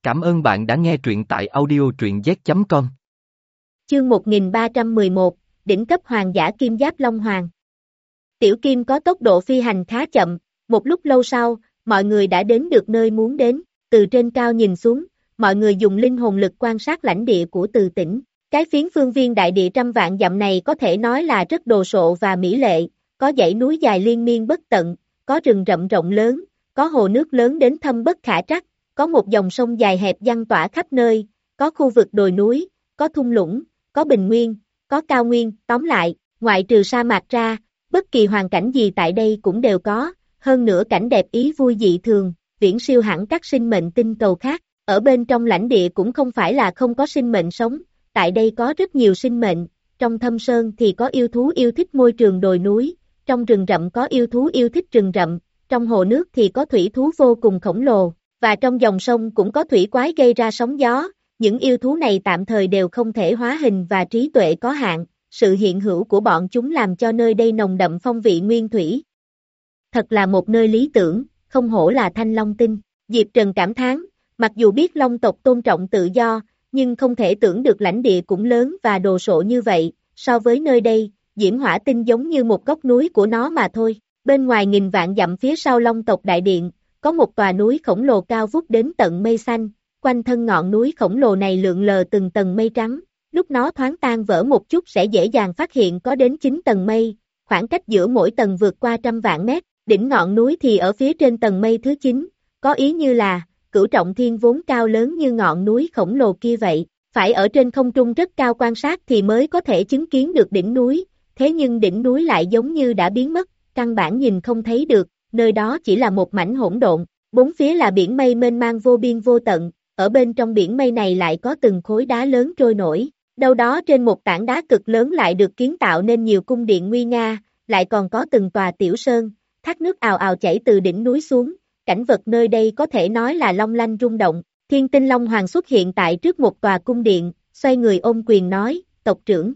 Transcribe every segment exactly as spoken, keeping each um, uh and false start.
Cảm ơn bạn đã nghe truyện tại audio truyện z chấm com. Chương một nghìn ba trăm mười một, đỉnh cấp hoàng giả kim giáp Long Hoàng. Tiểu Kim có tốc độ phi hành khá chậm, một lúc lâu sau, mọi người đã đến được nơi muốn đến, từ trên cao nhìn xuống, mọi người dùng linh hồn lực quan sát lãnh địa của Từ Tỉnh. Cái phiến phương viên đại địa trăm vạn dặm này có thể nói là rất đồ sộ và mỹ lệ, có dãy núi dài liên miên bất tận, có rừng rậm rộng lớn, có hồ nước lớn đến thâm bất khả trắc, có một dòng sông dài hẹp giăng tỏa khắp nơi, có khu vực đồi núi, có thung lũng, có bình nguyên, có cao nguyên, tóm lại, ngoại trừ sa mạc ra, bất kỳ hoàn cảnh gì tại đây cũng đều có, hơn nữa cảnh đẹp ý vui dị thường, viễn siêu hẳn các sinh mệnh tinh cầu khác, ở bên trong lãnh địa cũng không phải là không có sinh mệnh sống, tại đây có rất nhiều sinh mệnh, trong thâm sơn thì có yêu thú yêu thích môi trường đồi núi, trong rừng rậm có yêu thú yêu thích rừng rậm, trong hồ nước thì có thủy thú vô cùng khổng lồ, và trong dòng sông cũng có thủy quái gây ra sóng gió, những yêu thú này tạm thời đều không thể hóa hình và trí tuệ có hạn, sự hiện hữu của bọn chúng làm cho nơi đây nồng đậm phong vị nguyên thủy. Thật là một nơi lý tưởng, không hổ là Thanh Long Tinh, Diệp Trần cảm thán, mặc dù biết Long tộc tôn trọng tự do, nhưng không thể tưởng được lãnh địa cũng lớn và đồ sộ như vậy, so với nơi đây, Diễm Hỏa Tinh giống như một góc núi của nó mà thôi, bên ngoài nghìn vạn dặm phía sau Long tộc đại điện, có một tòa núi khổng lồ cao vút đến tận mây xanh, quanh thân ngọn núi khổng lồ này lượn lờ từng tầng mây trắng, lúc nó thoáng tan vỡ một chút sẽ dễ dàng phát hiện có đến chín tầng mây, khoảng cách giữa mỗi tầng vượt qua trăm vạn mét, đỉnh ngọn núi thì ở phía trên tầng mây thứ chín, có ý như là, Cửu Trọng Thiên vốn cao lớn như ngọn núi khổng lồ kia vậy, phải ở trên không trung rất cao quan sát thì mới có thể chứng kiến được đỉnh núi, thế nhưng đỉnh núi lại giống như đã biến mất, căn bản nhìn không thấy được, nơi đó chỉ là một mảnh hỗn độn, bốn phía là biển mây mênh mang vô biên vô tận, ở bên trong biển mây này lại có từng khối đá lớn trôi nổi, đâu đó trên một tảng đá cực lớn lại được kiến tạo nên nhiều cung điện nguy nga, lại còn có từng tòa tiểu sơn, thác nước ào ào chảy từ đỉnh núi xuống, cảnh vật nơi đây có thể nói là long lanh rung động, Thiên Tinh Long Hoàng xuất hiện tại trước một tòa cung điện, xoay người ôm quyền nói, tộc trưởng,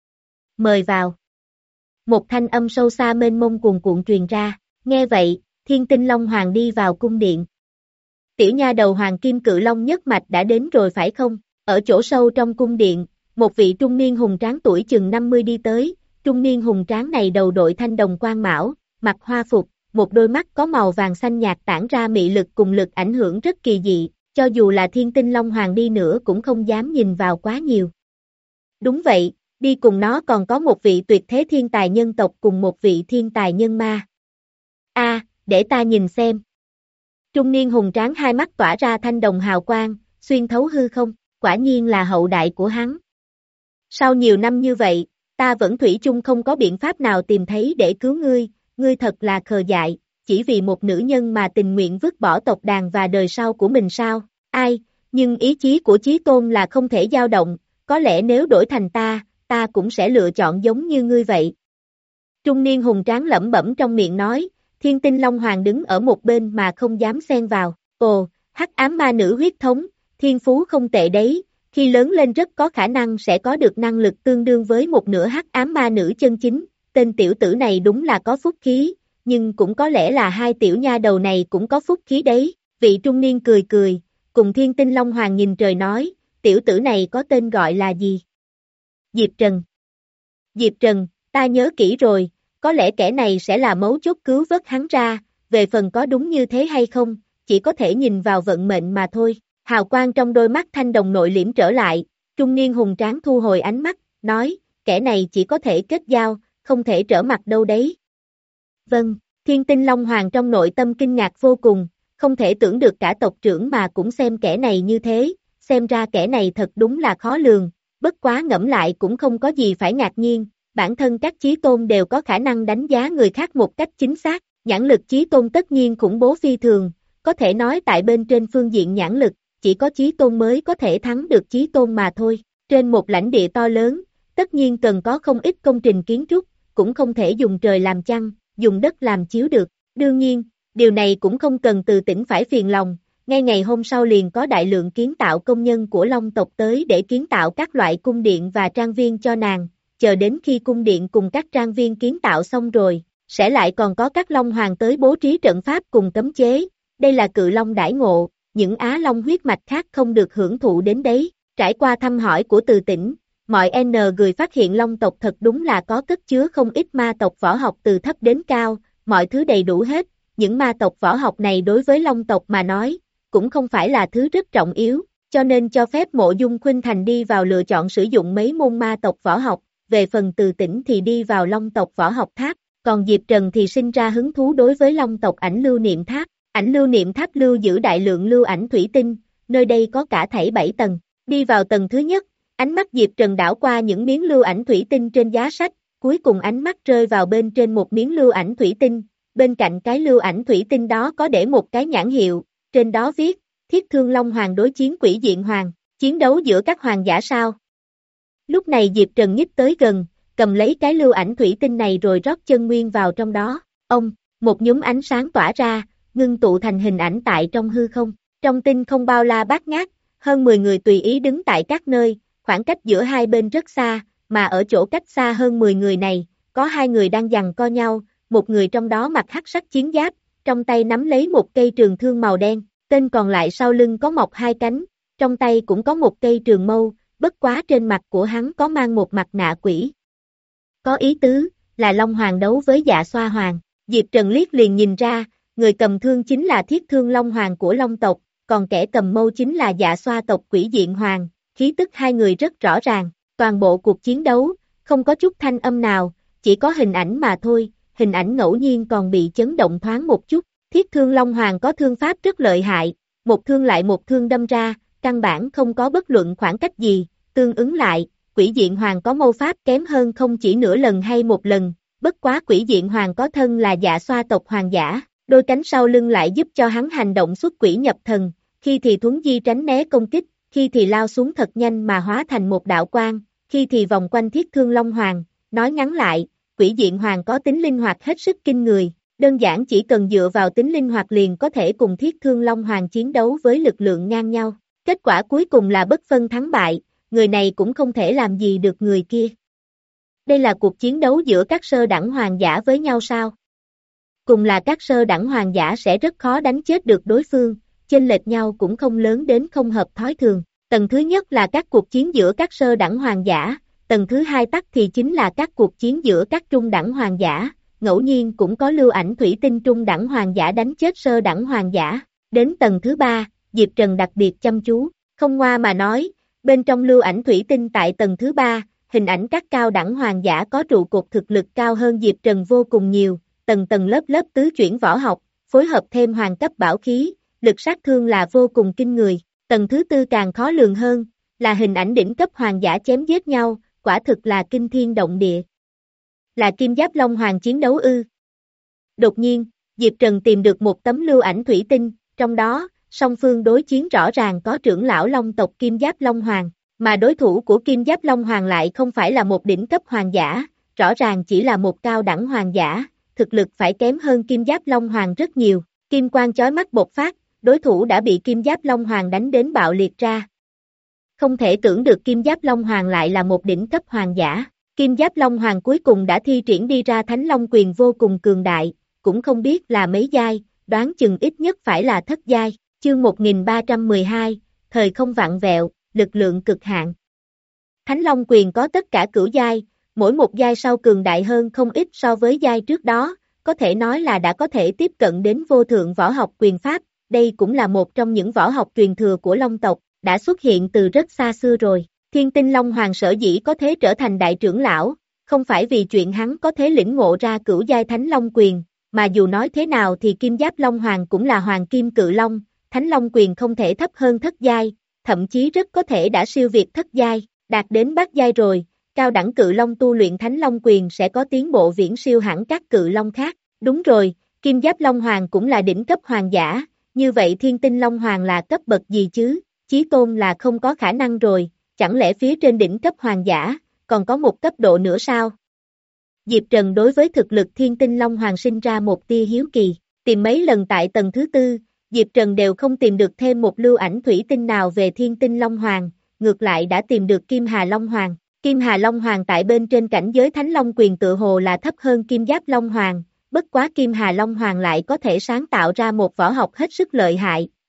mời vào. Một thanh âm sâu xa mênh mông cuồn cuộn truyền ra, nghe vậy, Thiên Tinh Long Hoàng đi vào cung điện. Tiểu nha đầu Hoàng Kim Cự Long nhất mạch đã đến rồi phải không? Ở chỗ sâu trong cung điện, một vị trung niên hùng tráng tuổi chừng năm mươi đi tới, trung niên hùng tráng này đầu đội thanh đồng quan mão, mặc hoa phục, một đôi mắt có màu vàng xanh nhạt tản ra mị lực cùng lực ảnh hưởng rất kỳ dị, cho dù là Thiên Tinh Long Hoàng đi nữa cũng không dám nhìn vào quá nhiều. Đúng vậy, đi cùng nó còn có một vị tuyệt thế thiên tài nhân tộc cùng một vị thiên tài nhân ma. A, à, để ta nhìn xem. Trung niên hùng tráng hai mắt tỏa ra thanh đồng hào quang, xuyên thấu hư không, quả nhiên là hậu đại của hắn. Sau nhiều năm như vậy, ta vẫn thủy chung không có biện pháp nào tìm thấy để cứu ngươi, ngươi thật là khờ dại, chỉ vì một nữ nhân mà tình nguyện vứt bỏ tộc đàn và đời sau của mình sao, ai, nhưng ý chí của Chí Tôn là không thể dao động, có lẽ nếu đổi thành ta, ta cũng sẽ lựa chọn giống như ngươi vậy. Trung niên hùng tráng lẩm bẩm trong miệng nói, Thiên Tinh Long Hoàng đứng ở một bên mà không dám xen vào, ồ, hắc ám ma nữ huyết thống, thiên phú không tệ đấy, khi lớn lên rất có khả năng sẽ có được năng lực tương đương với một nửa hắc ám ma nữ chân chính, tên tiểu tử này đúng là có phúc khí, nhưng cũng có lẽ là hai tiểu nha đầu này cũng có phúc khí đấy, vị trung niên cười cười, cùng Thiên Tinh Long Hoàng nhìn trời nói, tiểu tử này có tên gọi là gì? Diệp Trần. Diệp Trần, ta nhớ kỹ rồi, có lẽ kẻ này sẽ là mấu chốt cứu vớt hắn ra, về phần có đúng như thế hay không, chỉ có thể nhìn vào vận mệnh mà thôi. Hào quang trong đôi mắt thanh đồng nội liễm trở lại, trung niên hùng tráng thu hồi ánh mắt, nói, kẻ này chỉ có thể kết giao, không thể trở mặt đâu đấy. Vâng, Thiên Tinh Long Hoàng trong nội tâm kinh ngạc vô cùng, không thể tưởng được cả tộc trưởng mà cũng xem kẻ này như thế, xem ra kẻ này thật đúng là khó lường, bất quá ngẫm lại cũng không có gì phải ngạc nhiên, bản thân các chí tôn đều có khả năng đánh giá người khác một cách chính xác, nhãn lực chí tôn tất nhiên khủng bố phi thường, có thể nói tại bên trên phương diện nhãn lực, chỉ có chí tôn mới có thể thắng được chí tôn mà thôi, trên một lãnh địa to lớn, tất nhiên cần có không ít công trình kiến trúc, cũng không thể dùng trời làm chăn, dùng đất làm chiếu được, đương nhiên, điều này cũng không cần Từ Tỉnh phải phiền lòng, ngay ngày hôm sau liền có đại lượng kiến tạo công nhân của Long tộc tới để kiến tạo các loại cung điện và trang viên cho nàng, chờ đến khi cung điện cùng các trang viên kiến tạo xong rồi, sẽ lại còn có các Long Hoàng tới bố trí trận pháp cùng cấm chế, đây là Cự Long đãi ngộ, những Á Long huyết mạch khác không được hưởng thụ đến đấy. Trải qua thăm hỏi của Từ Tĩnh, mọi N người phát hiện Long tộc thật đúng là có cất chứa không ít ma tộc võ học từ thấp đến cao, mọi thứ đầy đủ hết. Những ma tộc võ học này đối với Long tộc mà nói, cũng không phải là thứ rất trọng yếu, cho nên cho phép Mộ Dung Khuynh Thành đi vào lựa chọn sử dụng mấy môn ma tộc võ học, về phần Từ Tĩnh thì đi vào Long tộc võ học tháp, còn Diệp Trần thì sinh ra hứng thú đối với Long tộc ảnh lưu niệm tháp. Ảnh lưu niệm tháp lưu giữ đại lượng lưu ảnh thủy tinh, nơi đây có cả thảy bảy tầng. Đi vào tầng thứ nhất, ánh mắt Diệp Trần đảo qua những miếng lưu ảnh thủy tinh trên giá sách, cuối cùng ánh mắt rơi vào bên trên một miếng lưu ảnh thủy tinh, bên cạnh cái lưu ảnh thủy tinh đó có để một cái nhãn hiệu, trên đó viết, Thiết Thương Long Hoàng đối chiến Quỷ Diện Hoàng, chiến đấu giữa các hoàng giả sao. Lúc này Diệp Trần nhích tới gần, cầm lấy cái lưu ảnh thủy tinh này rồi rót chân nguyên vào trong đó, ông, một nhúm ánh sáng tỏa ra, ngưng tụ thành hình ảnh tại trong hư không, trong tinh không bao la bát ngát, hơn mười người tùy ý đứng tại các nơi, khoảng cách giữa hai bên rất xa, mà ở chỗ cách xa hơn mười người này, có hai người đang giằng co nhau, một người trong đó mặc hắc sắc chiến giáp, trong tay nắm lấy một cây trường thương màu đen, tên còn lại sau lưng có mọc hai cánh, trong tay cũng có một cây trường mâu, bất quá trên mặt của hắn có mang một mặt nạ quỷ. Có ý tứ, là Long Hoàng đấu với Dạ Xoa Hoàng, Diệp Trần liếc liền nhìn ra, người cầm thương chính là Thiết Thương Long Hoàng của Long tộc, còn kẻ cầm mâu chính là Dạ Xoa tộc Quỷ Diện Hoàng, khí tức hai người rất rõ ràng, toàn bộ cuộc chiến đấu, không có chút thanh âm nào, chỉ có hình ảnh mà thôi, hình ảnh ngẫu nhiên còn bị chấn động thoáng một chút, Thiết Thương Long Hoàng có thương pháp rất lợi hại, một thương lại một thương đâm ra, căn bản không có bất luận khoảng cách gì, tương ứng lại, Quỷ Diện Hoàng có mâu pháp kém hơn không chỉ nửa lần hay một lần, bất quá Quỷ Diện Hoàng có thân là Dạ Xoa tộc hoàng giả, đôi cánh sau lưng lại giúp cho hắn hành động xuất quỷ nhập thần, khi thì thuấn di tránh né công kích, khi thì lao xuống thật nhanh mà hóa thành một đạo quang, khi thì vòng quanh Thiết Thương Long Hoàng, nói ngắn lại, Quỷ Diện Hoàng có tính linh hoạt hết sức kinh người, đơn giản chỉ cần dựa vào tính linh hoạt liền có thể cùng Thiết Thương Long Hoàng chiến đấu với lực lượng ngang nhau, kết quả cuối cùng là bất phân thắng bại, người này cũng không thể làm gì được người kia. Đây là cuộc chiến đấu giữa các sơ đẳng hoàng giả với nhau sao? Cùng là các sơ đẳng hoàng giả sẽ rất khó đánh chết được đối phương, chênh lệch nhau cũng không lớn đến không hợp thói thường. Tầng thứ nhất là các cuộc chiến giữa các sơ đẳng hoàng giả, tầng thứ hai tắc thì chính là các cuộc chiến giữa các trung đẳng hoàng giả, ngẫu nhiên cũng có lưu ảnh thủy tinh trung đẳng hoàng giả đánh chết sơ đẳng hoàng giả. Đến tầng thứ ba, Diệp Trần đặc biệt chăm chú, không ngoa mà nói, bên trong lưu ảnh thủy tinh tại tầng thứ ba, hình ảnh các cao đẳng hoàng giả có trụ cột thực lực cao hơn Diệp Trần vô cùng nhiều, tầng tầng lớp lớp tứ chuyển võ học, phối hợp thêm hoàng cấp bảo khí, lực sát thương là vô cùng kinh người. Tầng thứ tư càng khó lường hơn, là hình ảnh đỉnh cấp hoàng giả chém giết nhau, quả thực là kinh thiên động địa. Là Kim Giáp Long Hoàng chiến đấu ư? Đột nhiên, Diệp Trần tìm được một tấm lưu ảnh thủy tinh, trong đó, song phương đối chiến rõ ràng có trưởng lão Long tộc Kim Giáp Long Hoàng, mà đối thủ của Kim Giáp Long Hoàng lại không phải là một đỉnh cấp hoàng giả, rõ ràng chỉ là một cao đẳng hoàng giả, thực lực phải kém hơn Kim Giáp Long Hoàng rất nhiều. Kim quang chói mắt bộc phát, đối thủ đã bị Kim Giáp Long Hoàng đánh đến bạo liệt ra. Không thể tưởng được Kim Giáp Long Hoàng lại là một đỉnh cấp hoàng giả. Kim Giáp Long Hoàng cuối cùng đã thi triển đi ra Thánh Long Quyền vô cùng cường đại, cũng không biết là mấy giai, đoán chừng ít nhất phải là thất giai. Chương một nghìn ba trăm mười hai, thời không vặn vẹo, lực lượng cực hạn. Thánh Long Quyền có tất cả cửu giai, mỗi một giai sau cường đại hơn không ít so với giai trước đó, có thể nói là đã có thể tiếp cận đến vô thượng võ học quyền pháp, đây cũng là một trong những võ học truyền thừa của Long tộc, đã xuất hiện từ rất xa xưa rồi. Thiên Tinh Long Hoàng sở dĩ có thể trở thành đại trưởng lão, không phải vì chuyện hắn có thể lĩnh ngộ ra cửu giai Thánh Long Quyền, mà dù nói thế nào thì Kim Giáp Long Hoàng cũng là Hoàng Kim Cự Long, Thánh Long Quyền không thể thấp hơn thất giai, thậm chí rất có thể đã siêu việt thất giai, đạt đến bát giai rồi, cao đẳng Cự Long tu luyện Thánh Long Quyền sẽ có tiến bộ viễn siêu hẳn các Cự Long khác. Đúng rồi, Kim Giáp Long Hoàng cũng là đỉnh cấp hoàng giả, như vậy Thiên Tinh Long Hoàng là cấp bậc gì chứ? Chí tôn là không có khả năng rồi, chẳng lẽ phía trên đỉnh cấp hoàng giả, còn có một cấp độ nữa sao? Diệp Trần đối với thực lực Thiên Tinh Long Hoàng sinh ra một tia hiếu kỳ, tìm mấy lần tại tầng thứ tư, Diệp Trần đều không tìm được thêm một lưu ảnh thủy tinh nào về Thiên Tinh Long Hoàng, ngược lại đã tìm được Kim Hà Long Hoàng. Kim Hà Long Hoàng tại bên trên cảnh giới Thánh Long Quyền tự hồ là thấp hơn Kim Giáp Long Hoàng, bất quá Kim Hà Long Hoàng lại có thể sáng tạo ra một võ học hết sức lợi hại,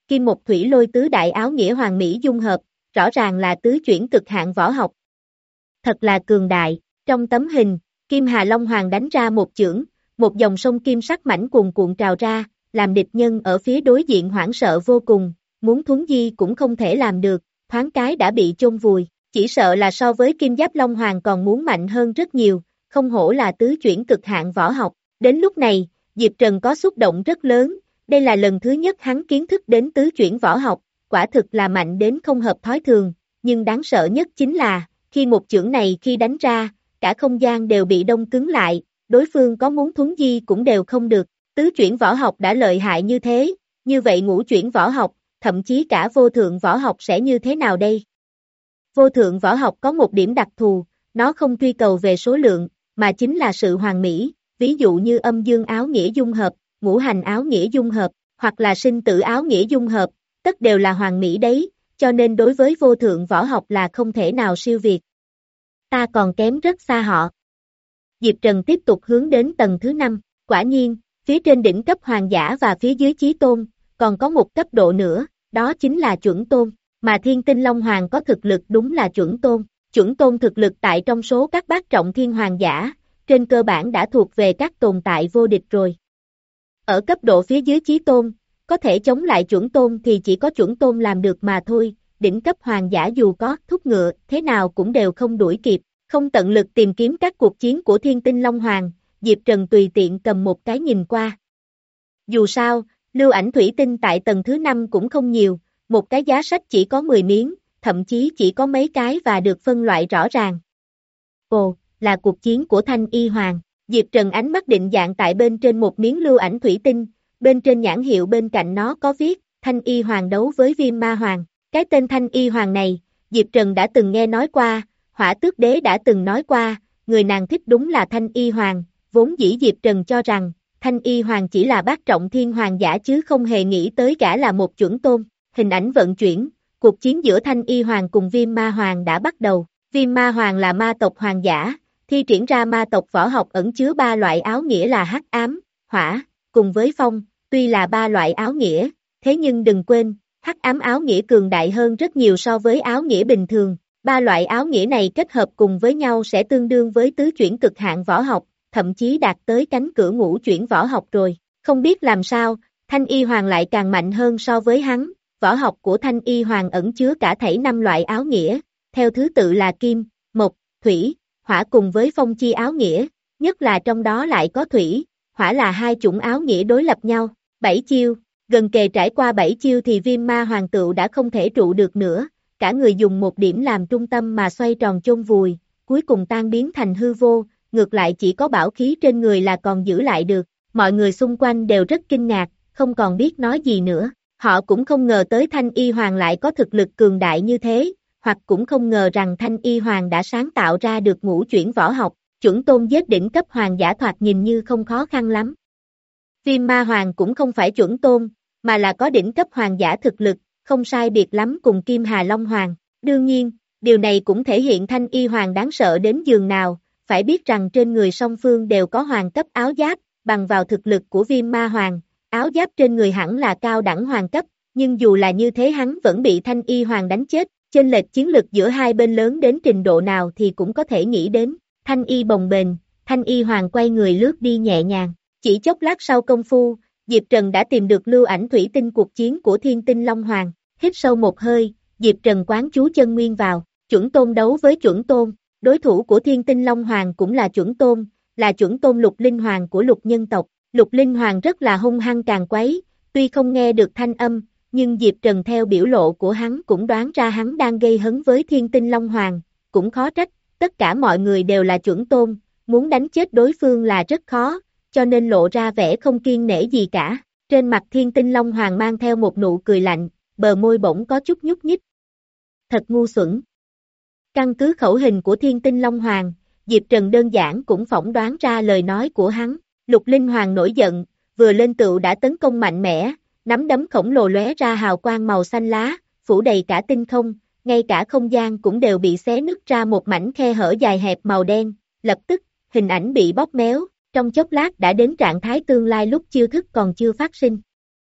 kim một thủy lôi tứ đại áo nghĩa hoàn mỹ dung hợp, rõ ràng là tứ chuyển cực hạn võ học. Thật là cường đại, trong tấm hình, Kim Hà Long Hoàng đánh ra một chưởng, một dòng sông kim sắc mảnh cuồn cuộn trào ra, làm địch nhân ở phía đối diện hoảng sợ vô cùng, muốn thuấn di cũng không thể làm được, thoáng cái đã bị chôn vùi, chỉ sợ là so với Kim Giáp Long Hoàng còn muốn mạnh hơn rất nhiều, không hổ là tứ chuyển cực hạn võ học. Đến lúc này, Diệp Trần có xúc động rất lớn, đây là lần thứ nhất hắn kiến thức đến tứ chuyển võ học, quả thực là mạnh đến không hợp thói thường, nhưng đáng sợ nhất chính là, khi một chưởng này khi đánh ra, cả không gian đều bị đông cứng lại, đối phương có muốn thuấn di cũng đều không được, tứ chuyển võ học đã lợi hại như thế, như vậy ngũ chuyển võ học, thậm chí cả vô thượng võ học sẽ như thế nào đây? Vô thượng võ học có một điểm đặc thù, nó không truy cầu về số lượng, mà chính là sự hoàn mỹ, ví dụ như âm dương áo nghĩa dung hợp, ngũ hành áo nghĩa dung hợp, hoặc là sinh tử áo nghĩa dung hợp, tất đều là hoàn mỹ đấy, cho nên đối với vô thượng võ học là không thể nào siêu việt. Ta còn kém rất xa họ. Diệp Trần tiếp tục hướng đến tầng thứ năm, quả nhiên, phía trên đỉnh cấp hoàng giả và phía dưới chí tôn, còn có một cấp độ nữa, đó chính là chuẩn tôn, mà Thiên Tinh Long Hoàng có thực lực đúng là chuẩn tôn, chuẩn tôn thực lực tại trong số các bát trọng thiên hoàng giả, trên cơ bản đã thuộc về các tồn tại vô địch rồi. Ở cấp độ phía dưới chí tôn, có thể chống lại chuẩn tôn thì chỉ có chuẩn tôn làm được mà thôi, đỉnh cấp hoàng giả dù có thúc ngựa, thế nào cũng đều không đuổi kịp, không tận lực tìm kiếm các cuộc chiến của Thiên Tinh Long Hoàng, Diệp Trần tùy tiện cầm một cái nhìn qua. Dù sao, lưu ảnh thủy tinh tại tầng thứ năm cũng không nhiều, một cái giá sách chỉ có mười miếng, thậm chí chỉ có mấy cái và được phân loại rõ ràng. Ồ, là cuộc chiến của Thanh Y Hoàng, Diệp Trần ánh mắt định dạng tại bên trên một miếng lưu ảnh thủy tinh, bên trên nhãn hiệu bên cạnh nó có viết, Thanh Y Hoàng đấu với Viêm Ma Hoàng. Cái tên Thanh Y Hoàng này, Diệp Trần đã từng nghe nói qua, Hỏa Tước Đế đã từng nói qua, người nàng thích đúng là Thanh Y Hoàng, vốn dĩ Diệp Trần cho rằng, Thanh Y Hoàng chỉ là bát trọng thiên hoàng giả chứ không hề nghĩ tới gã là một chuẩn tôn. Hình ảnh vận chuyển, cuộc chiến giữa Thanh Y Hoàng cùng Viêm Ma Hoàng đã bắt đầu. Viêm Ma Hoàng là ma tộc hoàng giả, thi triển ra ma tộc võ học ẩn chứa ba loại áo nghĩa là hắc ám, hỏa, cùng với phong, tuy là ba loại áo nghĩa, thế nhưng đừng quên, hắc ám áo nghĩa cường đại hơn rất nhiều so với áo nghĩa bình thường. Ba loại áo nghĩa này kết hợp cùng với nhau sẽ tương đương với tứ chuyển cực hạn võ học, thậm chí đạt tới cánh cửa ngũ chuyển võ học rồi. Không biết làm sao, Thanh Y Hoàng lại càng mạnh hơn so với hắn. Võ học của Thanh Y Hoàng ẩn chứa cả thảy năm loại áo nghĩa, theo thứ tự là kim, mộc, thủy, hỏa cùng với phong chi áo nghĩa, nhất là trong đó lại có thủy, hỏa là hai chủng áo nghĩa đối lập nhau. Bảy chiêu, gần kề trải qua bảy chiêu thì Viêm Ma Hoàng tựu đã không thể trụ được nữa, cả người dùng một điểm làm trung tâm mà xoay tròn chôn vùi, cuối cùng tan biến thành hư vô, ngược lại chỉ có bảo khí trên người là còn giữ lại được. Mọi người xung quanh đều rất kinh ngạc, không còn biết nói gì nữa. Họ cũng không ngờ tới Thanh Y Hoàng lại có thực lực cường đại như thế, hoặc cũng không ngờ rằng Thanh Y Hoàng đã sáng tạo ra được ngũ chuyển võ học, chuẩn tôn giết đỉnh cấp hoàng giả thoạt nhìn như không khó khăn lắm. Viêm Ma Hoàng cũng không phải chuẩn tôn, mà là có đỉnh cấp hoàng giả thực lực, không sai biệt lắm cùng Kim Hà Long Hoàng. Đương nhiên, điều này cũng thể hiện Thanh Y Hoàng đáng sợ đến giường nào, phải biết rằng trên người song phương đều có hoàng cấp áo giáp, bằng vào thực lực của Viêm Ma Hoàng. Áo giáp trên người hẳn là cao đẳng hoàng cấp, nhưng dù là như thế hắn vẫn bị Thanh Y Hoàng đánh chết, chênh lệch chiến lực giữa hai bên lớn đến trình độ nào thì cũng có thể nghĩ đến. Thanh Y bồng bềnh, Thanh Y Hoàng quay người lướt đi nhẹ nhàng, chỉ chốc lát sau công phu, Diệp Trần đã tìm được lưu ảnh thủy tinh cuộc chiến của Thiên Tinh Long Hoàng, hít sâu một hơi, Diệp Trần quán chú chân nguyên vào, chuẩn tôn đấu với chuẩn tôn, đối thủ của Thiên Tinh Long Hoàng cũng là chuẩn tôn, là chuẩn tôn Lục Linh Hoàng của Lục nhân tộc. Lục Linh Hoàng rất là hung hăng càng quấy, tuy không nghe được thanh âm, nhưng Diệp Trần theo biểu lộ của hắn cũng đoán ra hắn đang gây hấn với Thiên Tinh Long Hoàng, cũng khó trách, tất cả mọi người đều là chuẩn tôn, muốn đánh chết đối phương là rất khó, cho nên lộ ra vẻ không kiêng nể gì cả. Trên mặt Thiên Tinh Long Hoàng mang theo một nụ cười lạnh, bờ môi bỗng có chút nhúc nhích. Thật ngu xuẩn. Căn cứ khẩu hình của Thiên Tinh Long Hoàng, Diệp Trần đơn giản cũng phỏng đoán ra lời nói của hắn. Lục Linh Hoàng nổi giận, vừa lên tựu đã tấn công mạnh mẽ, nắm đấm khổng lồ lóe ra hào quang màu xanh lá, phủ đầy cả tinh không, ngay cả không gian cũng đều bị xé nứt ra một mảnh khe hở dài hẹp màu đen, lập tức, hình ảnh bị bóp méo, trong chốc lát đã đến trạng thái tương lai lúc chiêu thức còn chưa phát sinh.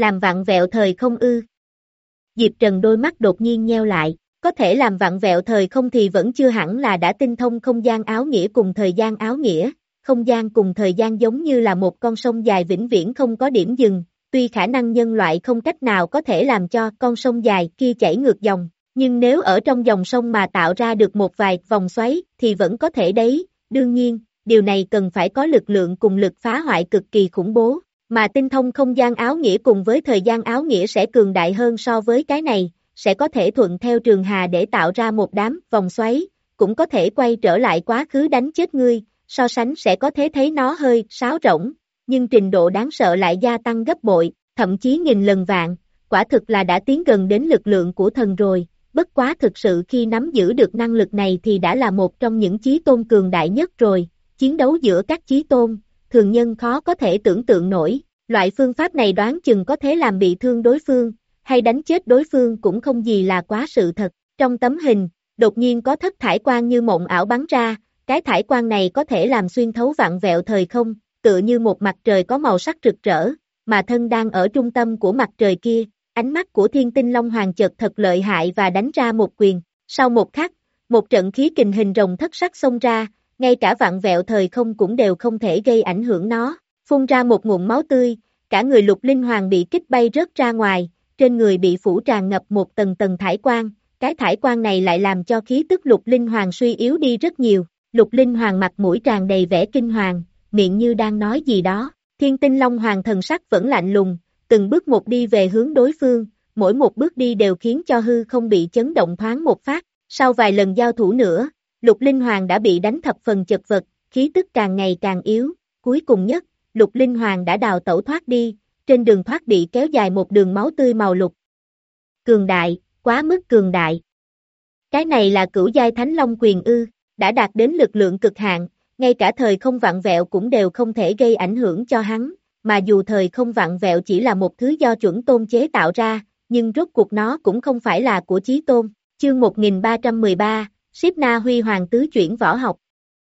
Làm vặn vẹo thời không ư? Diệp Trần đôi mắt đột nhiên nheo lại, có thể làm vặn vẹo thời không thì vẫn chưa hẳn là đã tinh thông không gian áo nghĩa cùng thời gian áo nghĩa, không gian cùng thời gian giống như là một con sông dài vĩnh viễn không có điểm dừng, tuy khả năng nhân loại không cách nào có thể làm cho con sông dài kia chảy ngược dòng, nhưng nếu ở trong dòng sông mà tạo ra được một vài vòng xoáy thì vẫn có thể đấy, đương nhiên, điều này cần phải có lực lượng cùng lực phá hoại cực kỳ khủng bố, mà tinh thông không gian áo nghĩa cùng với thời gian áo nghĩa sẽ cường đại hơn so với cái này, sẽ có thể thuận theo trường hà để tạo ra một đám vòng xoáy, cũng có thể quay trở lại quá khứ đánh chết ngươi, so sánh sẽ có thể thấy nó hơi sáo rỗng, nhưng trình độ đáng sợ lại gia tăng gấp bội, thậm chí nghìn lần vạn, quả thực là đã tiến gần đến lực lượng của thần rồi, bất quá thực sự khi nắm giữ được năng lực này thì đã là một trong những chí tôn cường đại nhất rồi, chiến đấu giữa các chí tôn, thường nhân khó có thể tưởng tượng nổi, loại phương pháp này đoán chừng có thể làm bị thương đối phương, hay đánh chết đối phương cũng không gì là quá sự thật, trong tấm hình, đột nhiên có thất thải quang như mộng ảo bắn ra, cái thải quang này có thể làm xuyên thấu vặn vẹo thời không, tựa như một mặt trời có màu sắc rực rỡ, mà thân đang ở trung tâm của mặt trời kia, ánh mắt của Thiên Tinh Long Hoàng chợt thật lợi hại và đánh ra một quyền, sau một khắc, một trận khí kình hình rồng thất sắc xông ra, ngay cả vặn vẹo thời không cũng đều không thể gây ảnh hưởng nó, phun ra một nguồn máu tươi, cả người Lục Linh Hoàng bị kích bay rớt ra ngoài, trên người bị phủ tràn ngập một tầng tầng thải quang, cái thải quang này lại làm cho khí tức Lục Linh Hoàng suy yếu đi rất nhiều, Lục Linh Hoàng mặt mũi tràn đầy vẻ kinh hoàng, miệng như đang nói gì đó, Thiên Tinh Long Hoàng thần sắc vẫn lạnh lùng, từng bước một đi về hướng đối phương, mỗi một bước đi đều khiến cho hư không bị chấn động thoáng một phát, sau vài lần giao thủ nữa, Lục Linh Hoàng đã bị đánh thập phần chật vật, khí tức càng ngày càng yếu, cuối cùng nhất, Lục Linh Hoàng đã đào tẩu thoát đi, trên đường thoát bị kéo dài một đường máu tươi màu lục. Cường đại, quá mức cường đại. Cái này là cửu giai Thánh Long quyền ư, đã đạt đến lực lượng cực hạn, ngay cả thời không vặn vẹo cũng đều không thể gây ảnh hưởng cho hắn, mà dù thời không vặn vẹo chỉ là một thứ do chuẩn tôn chế tạo ra, nhưng rốt cuộc nó cũng không phải là của chí tôn. Chương một nghìn ba trăm mười ba, Siếp Na Huy Hoàng tứ chuyển võ học.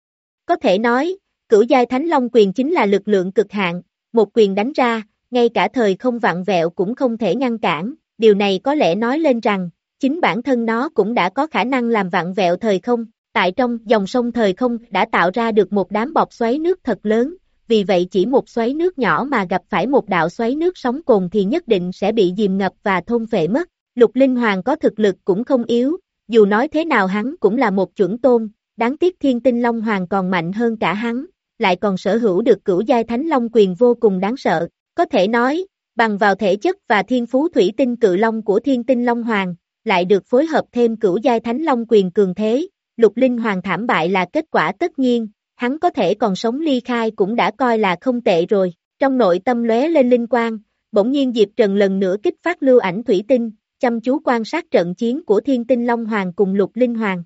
Có thể nói, cửu giai Thánh Long quyền chính là lực lượng cực hạn, một quyền đánh ra, ngay cả thời không vặn vẹo cũng không thể ngăn cản, điều này có lẽ nói lên rằng, chính bản thân nó cũng đã có khả năng làm vặn vẹo thời không, tại trong dòng sông thời không đã tạo ra được một đám bọt xoáy nước thật lớn, vì vậy chỉ một xoáy nước nhỏ mà gặp phải một đạo xoáy nước sóng cồn thì nhất định sẽ bị dìm ngập và thôn phệ mất. Lục Linh Hoàng có thực lực cũng không yếu, dù nói thế nào hắn cũng là một chuẩn tôn, đáng tiếc Thiên Tinh Long Hoàng còn mạnh hơn cả hắn, lại còn sở hữu được cửu giai Thánh Long quyền vô cùng đáng sợ, có thể nói, bằng vào thể chất và thiên phú thủy tinh cự long của Thiên Tinh Long Hoàng, lại được phối hợp thêm cửu giai Thánh Long quyền cường thế, Lục Linh Hoàng thảm bại là kết quả tất nhiên, hắn có thể còn sống ly khai cũng đã coi là không tệ rồi, trong nội tâm lóe lên linh quang, bỗng nhiên Diệp Trần lần nữa kích phát lưu ảnh thủy tinh, chăm chú quan sát trận chiến của Thiên Tinh Long Hoàng cùng Lục Linh Hoàng.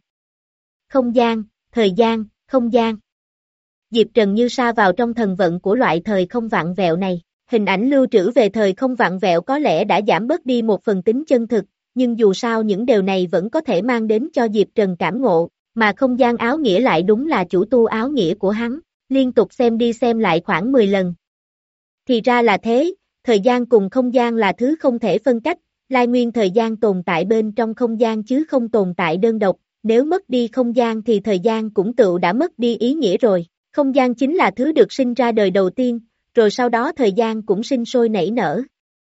Không gian, thời gian, không gian. Diệp Trần như sa vào trong thần vận của loại thời không vặn vẹo này, hình ảnh lưu trữ về thời không vặn vẹo có lẽ đã giảm bớt đi một phần tính chân thực, nhưng dù sao những điều này vẫn có thể mang đến cho Diệp Trần cảm ngộ, mà không gian áo nghĩa lại đúng là chủ tu áo nghĩa của hắn, liên tục xem đi xem lại khoảng mười lần. Thì ra là thế, thời gian cùng không gian là thứ không thể phân cách, lai nguyên thời gian tồn tại bên trong không gian chứ không tồn tại đơn độc, nếu mất đi không gian thì thời gian cũng tự đã mất đi ý nghĩa rồi, không gian chính là thứ được sinh ra đời đầu tiên, rồi sau đó thời gian cũng sinh sôi nảy nở.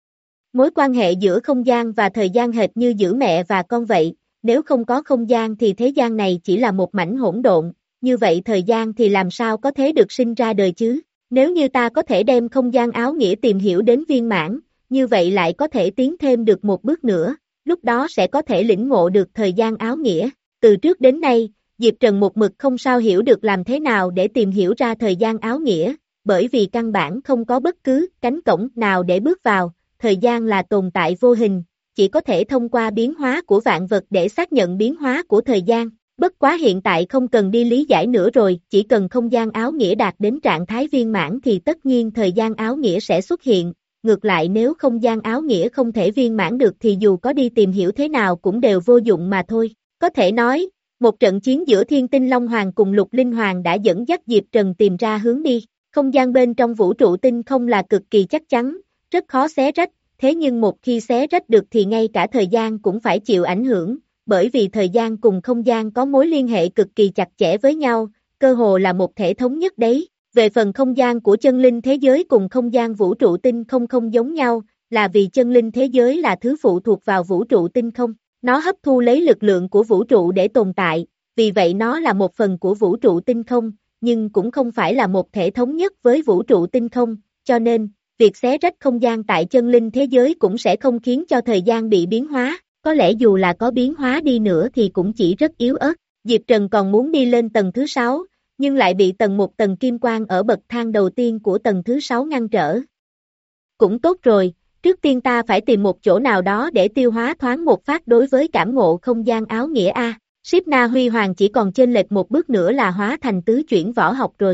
Mối quan hệ giữa không gian và thời gian hệt như giữa mẹ và con vậy, nếu không có không gian thì thế gian này chỉ là một mảnh hỗn độn, như vậy thời gian thì làm sao có thể được sinh ra đời chứ? Nếu như ta có thể đem không gian áo nghĩa tìm hiểu đến viên mãn, như vậy lại có thể tiến thêm được một bước nữa, lúc đó sẽ có thể lĩnh ngộ được thời gian áo nghĩa. Từ trước đến nay, Diệp Trần một mực không sao hiểu được làm thế nào để tìm hiểu ra thời gian áo nghĩa, bởi vì căn bản không có bất cứ cánh cổng nào để bước vào, thời gian là tồn tại vô hình, chỉ có thể thông qua biến hóa của vạn vật để xác nhận biến hóa của thời gian. Bất quá hiện tại không cần đi lý giải nữa rồi, chỉ cần không gian áo nghĩa đạt đến trạng thái viên mãn thì tất nhiên thời gian áo nghĩa sẽ xuất hiện, ngược lại nếu không gian áo nghĩa không thể viên mãn được thì dù có đi tìm hiểu thế nào cũng đều vô dụng mà thôi. Có thể nói, một trận chiến giữa Thiên Tinh Long Hoàng cùng Lục Linh Hoàng đã dẫn dắt Diệp Trần tìm ra hướng đi, không gian bên trong vũ trụ tinh không là cực kỳ chắc chắn, rất khó xé rách, thế nhưng một khi xé rách được thì ngay cả thời gian cũng phải chịu ảnh hưởng, bởi vì thời gian cùng không gian có mối liên hệ cực kỳ chặt chẽ với nhau, cơ hồ là một thể thống nhất đấy. Về phần không gian của chân linh thế giới cùng không gian vũ trụ tinh không không giống nhau, là vì chân linh thế giới là thứ phụ thuộc vào vũ trụ tinh không, nó hấp thu lấy lực lượng của vũ trụ để tồn tại, vì vậy nó là một phần của vũ trụ tinh không, nhưng cũng không phải là một thể thống nhất với vũ trụ tinh không, cho nên, việc xé rách không gian tại chân linh thế giới cũng sẽ không khiến cho thời gian bị biến hóa, có lẽ dù là có biến hóa đi nữa thì cũng chỉ rất yếu ớt. Diệp Trần còn muốn đi lên tầng thứ sáu, nhưng lại bị tầng một tầng kim quang ở bậc thang đầu tiên của tầng thứ sáu ngăn trở. Cũng tốt rồi, trước tiên ta phải tìm một chỗ nào đó để tiêu hóa thoáng một phát đối với cảm ngộ không gian áo nghĩa A. Ship Na Huy Hoàng chỉ còn chênh lệch một bước nữa là hóa thành tứ chuyển võ học rồi.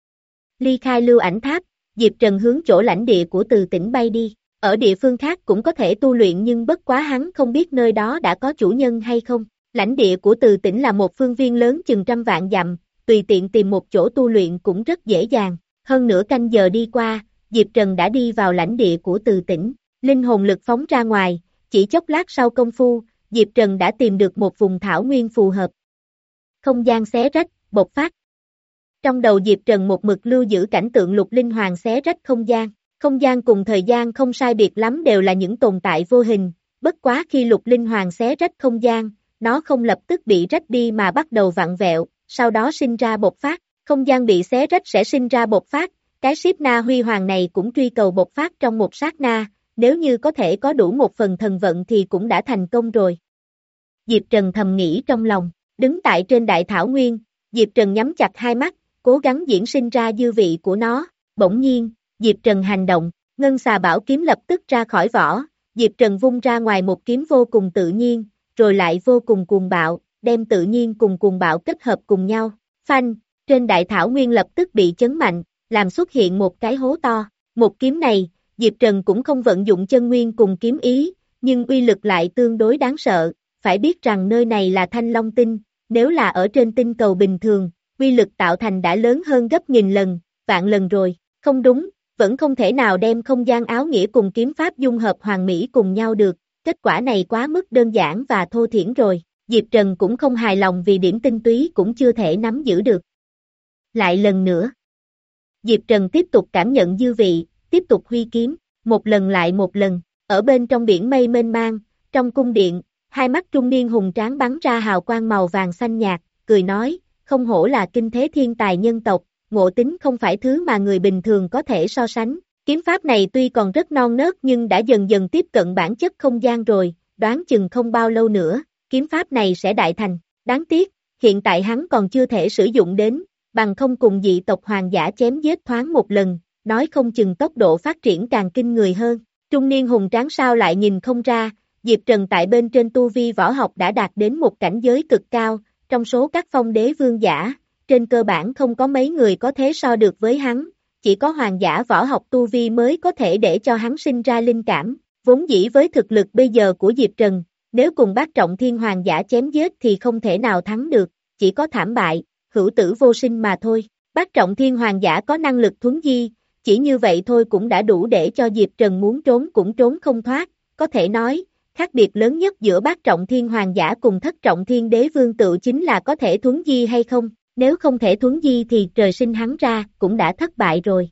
Ly khai lưu ảnh tháp, Diệp Trần hướng chỗ lãnh địa của Từ Tỉnh bay đi. Ở địa phương khác cũng có thể tu luyện nhưng bất quá hắn không biết nơi đó đã có chủ nhân hay không. Lãnh địa của Từ Tỉnh là một phương viên lớn chừng trăm vạn dặm, tùy tiện tìm một chỗ tu luyện cũng rất dễ dàng. Hơn nửa canh giờ đi qua, Diệp Trần đã đi vào lãnh địa của Từ Tỉnh. Linh hồn lực phóng ra ngoài, chỉ chốc lát sau công phu, Diệp Trần đã tìm được một vùng thảo nguyên phù hợp. Không gian xé rách, bộc phát. Trong đầu Diệp Trần một mực lưu giữ cảnh tượng lục linh hoàng xé rách không gian. Không gian cùng thời gian không sai biệt lắm đều là những tồn tại vô hình, bất quá khi lục linh hoàng xé rách không gian, nó không lập tức bị rách đi mà bắt đầu vặn vẹo, sau đó sinh ra bộc phát. Không gian bị xé rách sẽ sinh ra bộc phát, cái Ship Na Huy Hoàng này cũng truy cầu bộc phát trong một sát na, nếu như có thể có đủ một phần thần vận thì cũng đã thành công rồi. Diệp Trần thầm nghĩ trong lòng, đứng tại trên đại thảo nguyên, Diệp Trần nhắm chặt hai mắt, cố gắng diễn sinh ra dư vị của nó, bỗng nhiên, Diệp Trần hành động, ngân xà bảo kiếm lập tức ra khỏi vỏ, Diệp Trần vung ra ngoài một kiếm vô cùng tự nhiên, rồi lại vô cùng cuồng bạo, đem tự nhiên cùng cuồng bạo kết hợp cùng nhau, phanh, trên đại thảo nguyên lập tức bị chấn mạnh, làm xuất hiện một cái hố to, một kiếm này, Diệp Trần cũng không vận dụng chân nguyên cùng kiếm ý, nhưng uy lực lại tương đối đáng sợ, phải biết rằng nơi này là Thanh Long Tinh, nếu là ở trên tinh cầu bình thường, uy lực tạo thành đã lớn hơn gấp nghìn lần, vạn lần rồi, không đúng, vẫn không thể nào đem không gian áo nghĩa cùng kiếm pháp dung hợp hoàn mỹ cùng nhau được, kết quả này quá mức đơn giản và thô thiển rồi, Diệp Trần cũng không hài lòng vì điểm tinh túy cũng chưa thể nắm giữ được. Lại lần nữa, Diệp Trần tiếp tục cảm nhận dư vị, tiếp tục huy kiếm, một lần lại một lần, ở bên trong biển mây mênh mang, trong cung điện, hai mắt trung niên hùng tráng bắn ra hào quang màu vàng xanh nhạt, cười nói, không hổ là kinh thế thiên tài nhân tộc, ngộ tính không phải thứ mà người bình thường có thể so sánh, kiếm pháp này tuy còn rất non nớt nhưng đã dần dần tiếp cận bản chất không gian rồi, đoán chừng không bao lâu nữa, kiếm pháp này sẽ đại thành, đáng tiếc, hiện tại hắn còn chưa thể sử dụng đến, bằng không cùng dị tộc hoàng giả chém giết thoáng một lần, nói không chừng tốc độ phát triển càng kinh người hơn, trung niên hùng tráng sao lại nhìn không ra, Diệp Trần tại bên trên tu vi võ học đã đạt đến một cảnh giới cực cao, trong số các phong đế vương giả, trên cơ bản không có mấy người có thể so được với hắn, chỉ có hoàng giả võ học tu vi mới có thể để cho hắn sinh ra linh cảm, vốn dĩ với thực lực bây giờ của Diệp Trần, nếu cùng bát trọng thiên hoàng giả chém giết thì không thể nào thắng được, chỉ có thảm bại, hữu tử vô sinh mà thôi, bát trọng thiên hoàng giả có năng lực thuấn di, chỉ như vậy thôi cũng đã đủ để cho Diệp Trần muốn trốn cũng trốn không thoát, có thể nói, khác biệt lớn nhất giữa bát trọng thiên hoàng giả cùng thất trọng thiên đế vương tự chính là có thể thuấn di hay không, nếu không thể thuấn di thì trời sinh hắn ra cũng đã thất bại rồi.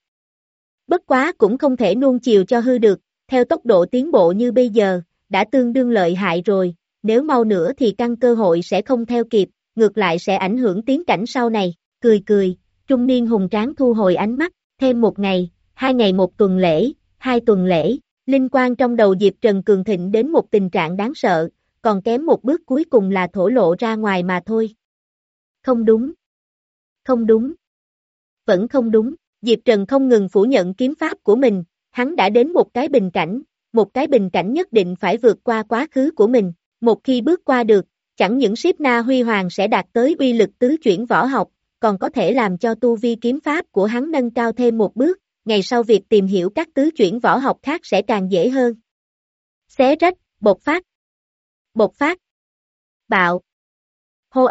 Bất quá cũng không thể nuông chiều cho hư được, theo tốc độ tiến bộ như bây giờ, đã tương đương lợi hại rồi, nếu mau nữa thì căn cơ hội sẽ không theo kịp, ngược lại sẽ ảnh hưởng tiến cảnh sau này, cười cười, trung niên hùng tráng thu hồi ánh mắt, thêm một ngày, hai ngày một tuần lễ, hai tuần lễ. Linh quang trong đầu Diệp Trần cường thịnh đến một tình trạng đáng sợ, còn kém một bước cuối cùng là thổ lộ ra ngoài mà thôi. Không đúng. Không đúng. Vẫn không đúng. Diệp Trần không ngừng phủ nhận kiếm pháp của mình, hắn đã đến một cái bình cảnh, một cái bình cảnh nhất định phải vượt qua quá khứ của mình. Một khi bước qua được, chẳng những Ship Na Huy Hoàng sẽ đạt tới uy lực tứ chuyển võ học, còn có thể làm cho tu vi kiếm pháp của hắn nâng cao thêm một bước. Ngày sau việc tìm hiểu các tứ chuyển võ học khác sẽ càng dễ hơn. Xé rách, bộc phát. Bộc phát. Bạo. Hô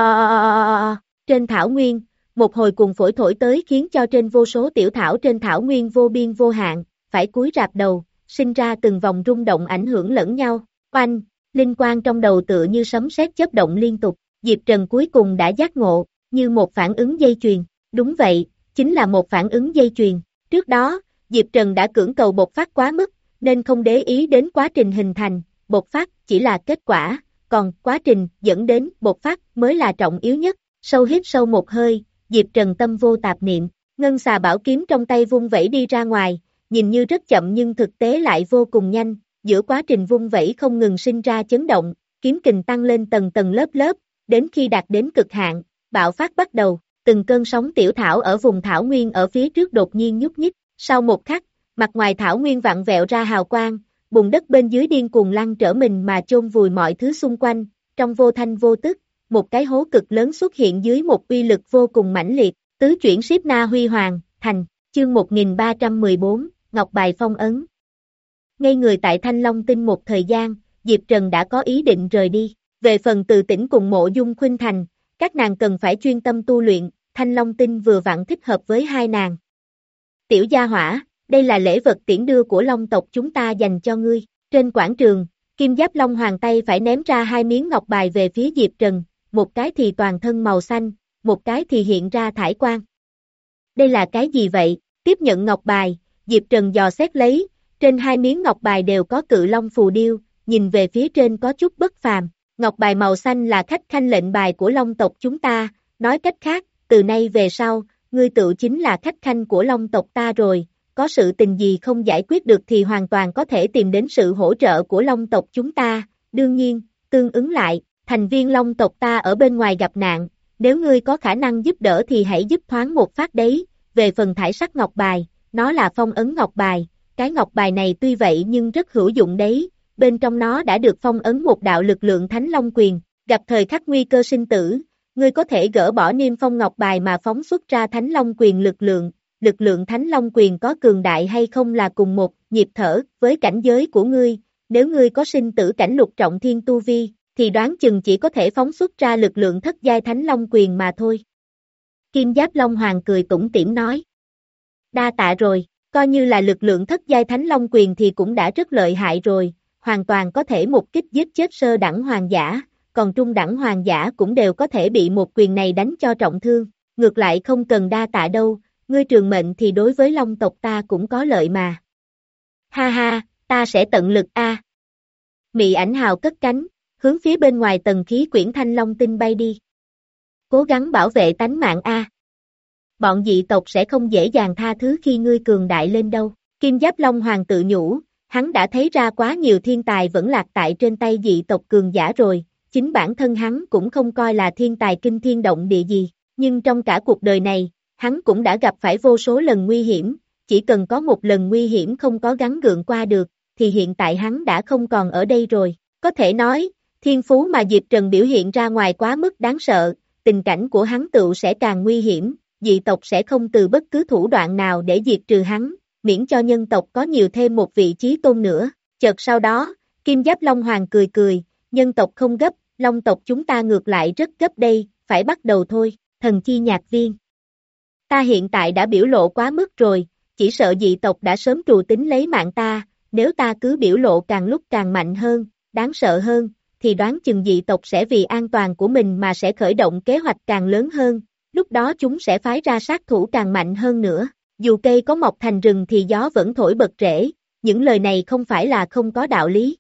o. Trên thảo nguyên, một hồi cuồng phổi thổi tới khiến cho trên vô số tiểu thảo trên thảo nguyên vô biên vô hạn, phải cúi rạp đầu, sinh ra từng vòng rung động ảnh hưởng lẫn nhau, oanh, linh quang trong đầu tựa như sấm sét chớp động liên tục, Diệp Trần cuối cùng đã giác ngộ, như một phản ứng dây chuyền, đúng vậy, chính là một phản ứng dây chuyền, trước đó, Diệp Trần đã cưỡng cầu bộc phát quá mức, nên không để ý đến quá trình hình thành, bộc phát chỉ là kết quả, còn quá trình dẫn đến bộc phát mới là trọng yếu nhất, sâu hít sâu một hơi, Diệp Trần tâm vô tạp niệm, ngân xà bảo kiếm trong tay vung vẩy đi ra ngoài, nhìn như rất chậm nhưng thực tế lại vô cùng nhanh, giữa quá trình vung vẩy không ngừng sinh ra chấn động, kiếm kình tăng lên tầng tầng lớp lớp, đến khi đạt đến cực hạn, bạo phát bắt đầu, từng cơn sóng tiểu thảo ở vùng thảo nguyên ở phía trước đột nhiên nhúc nhích, sau một khắc, mặt ngoài thảo nguyên vặn vẹo ra hào quang, bùn đất bên dưới điên cuồng lăn trở mình mà chôn vùi mọi thứ xung quanh, trong vô thanh vô tức, một cái hố cực lớn xuất hiện dưới một uy lực vô cùng mãnh liệt, tứ chuyển Shiếp Na Huy Hoàng, thành, chương một nghìn ba trăm mười bốn, Ngọc Bài Phong Ấn. Ngây người tại Thanh Long Tinh một thời gian, Diệp Trần đã có ý định rời đi, về phần Từ Tĩnh cùng Mộ Dung Khuynh Thành, các nàng cần phải chuyên tâm tu luyện, Thanh Long Tinh vừa vặn thích hợp với hai nàng. Tiểu gia hỏa, đây là lễ vật tiễn đưa của Long tộc chúng ta dành cho ngươi, trên quảng trường, Kim Giáp Long Hoàng tay phải ném ra hai miếng ngọc bài về phía Diệp Trần, một cái thì toàn thân màu xanh, một cái thì hiện ra thải quang. Đây là cái gì vậy? Tiếp nhận ngọc bài, Diệp Trần dò xét lấy, trên hai miếng ngọc bài đều có cự long phù điêu, nhìn về phía trên có chút bất phàm. Ngọc bài màu xanh là khách khanh lệnh bài của Long tộc chúng ta, nói cách khác, từ nay về sau, ngươi tự chính là khách khanh của Long tộc ta rồi, có sự tình gì không giải quyết được thì hoàn toàn có thể tìm đến sự hỗ trợ của Long tộc chúng ta, đương nhiên, tương ứng lại, thành viên Long tộc ta ở bên ngoài gặp nạn, nếu ngươi có khả năng giúp đỡ thì hãy giúp thoáng một phát đấy, về phần thải sắc ngọc bài, nó là phong ấn ngọc bài, cái ngọc bài này tuy vậy nhưng rất hữu dụng đấy, bên trong nó đã được phong ấn một đạo lực lượng Thánh Long Quyền, gặp thời khắc nguy cơ sinh tử, ngươi có thể gỡ bỏ niêm phong ngọc bài mà phóng xuất ra Thánh Long Quyền lực lượng, lực lượng Thánh Long Quyền có cường đại hay không là cùng một nhịp thở với cảnh giới của ngươi, nếu ngươi có sinh tử cảnh lục trọng thiên tu vi, thì đoán chừng chỉ có thể phóng xuất ra lực lượng thất giai Thánh Long Quyền mà thôi. Kim Giáp Long Hoàng cười tủm tỉm nói. Đa tạ rồi, coi như là lực lượng thất giai Thánh Long Quyền thì cũng đã rất lợi hại rồi, hoàn toàn có thể một kích giết chết sơ đẳng hoàng giả, còn trung đẳng hoàng giả cũng đều có thể bị một quyền này đánh cho trọng thương, ngược lại không cần đa tạ đâu, ngươi trường mệnh thì đối với Long tộc ta cũng có lợi mà. Ha ha, ta sẽ tận lực a. Mị ảnh hào cất cánh, hướng phía bên ngoài tầng khí quyển Thanh Long Tinh bay đi. Cố gắng bảo vệ tánh mạng a. Bọn dị tộc sẽ không dễ dàng tha thứ khi ngươi cường đại lên đâu. Kim Giáp Long Hoàng tự nhủ, hắn đã thấy ra quá nhiều thiên tài vẫn lạc tại trên tay dị tộc cường giả rồi, chính bản thân hắn cũng không coi là thiên tài kinh thiên động địa gì, nhưng trong cả cuộc đời này, hắn cũng đã gặp phải vô số lần nguy hiểm, chỉ cần có một lần nguy hiểm không có gắng gượng qua được, thì hiện tại hắn đã không còn ở đây rồi. Có thể nói, thiên phú mà Diệp Trần biểu hiện ra ngoài quá mức đáng sợ, tình cảnh của hắn tựu sẽ càng nguy hiểm, dị tộc sẽ không từ bất cứ thủ đoạn nào để diệt trừ hắn, miễn cho nhân tộc có nhiều thêm một vị chí tôn nữa. Chợt sau đó, Kim Giáp Long Hoàng cười cười, nhân tộc không gấp, Long tộc chúng ta ngược lại rất gấp đây, phải bắt đầu thôi, thần chi nhạc viên. Ta hiện tại đã biểu lộ quá mức rồi, chỉ sợ dị tộc đã sớm trù tính lấy mạng ta, nếu ta cứ biểu lộ càng lúc càng mạnh hơn, đáng sợ hơn, thì đoán chừng dị tộc sẽ vì an toàn của mình mà sẽ khởi động kế hoạch càng lớn hơn, lúc đó chúng sẽ phái ra sát thủ càng mạnh hơn nữa. Dù cây có mọc thành rừng thì gió vẫn thổi bật rễ, những lời này không phải là không có đạo lý.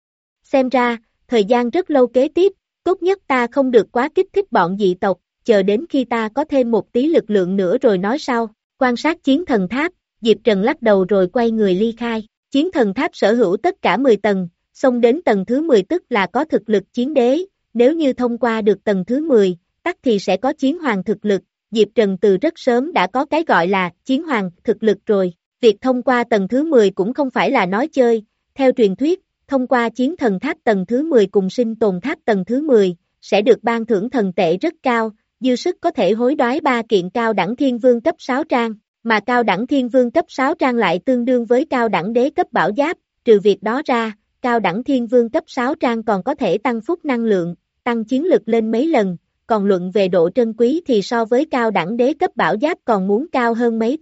Xem ra, thời gian rất lâu kế tiếp, tốt nhất ta không được quá kích thích bọn dị tộc, chờ đến khi ta có thêm một tí lực lượng nữa rồi nói sau. Quan sát chiến thần tháp, Diệp Trần lắc đầu rồi quay người ly khai. Chiến thần tháp sở hữu tất cả mười tầng, xông đến tầng thứ mười tức là có thực lực chiến đế, nếu như thông qua được tầng thứ mười, tắc thì sẽ có chiến hoàng thực lực. Diệp Trần từ rất sớm đã có cái gọi là chiến hoàng thực lực rồi, việc thông qua tầng thứ mười cũng không phải là nói chơi, theo truyền thuyết, thông qua chiến thần tháp tầng thứ mười cùng sinh tồn tháp tầng thứ mười, sẽ được ban thưởng thần tệ rất cao, dư sức có thể hối đoái ba kiện cao đẳng thiên vương cấp sáu trang, mà cao đẳng thiên vương cấp sáu trang lại tương đương với cao đẳng đế cấp bảo giáp, trừ việc đó ra, cao đẳng thiên vương cấp sáu trang còn có thể tăng phúc năng lượng, tăng chiến lực lên mấy lần. Còn luận về độ trân quý thì so với cao đẳng đế cấp bảo giáp còn muốn cao hơn mấy thành.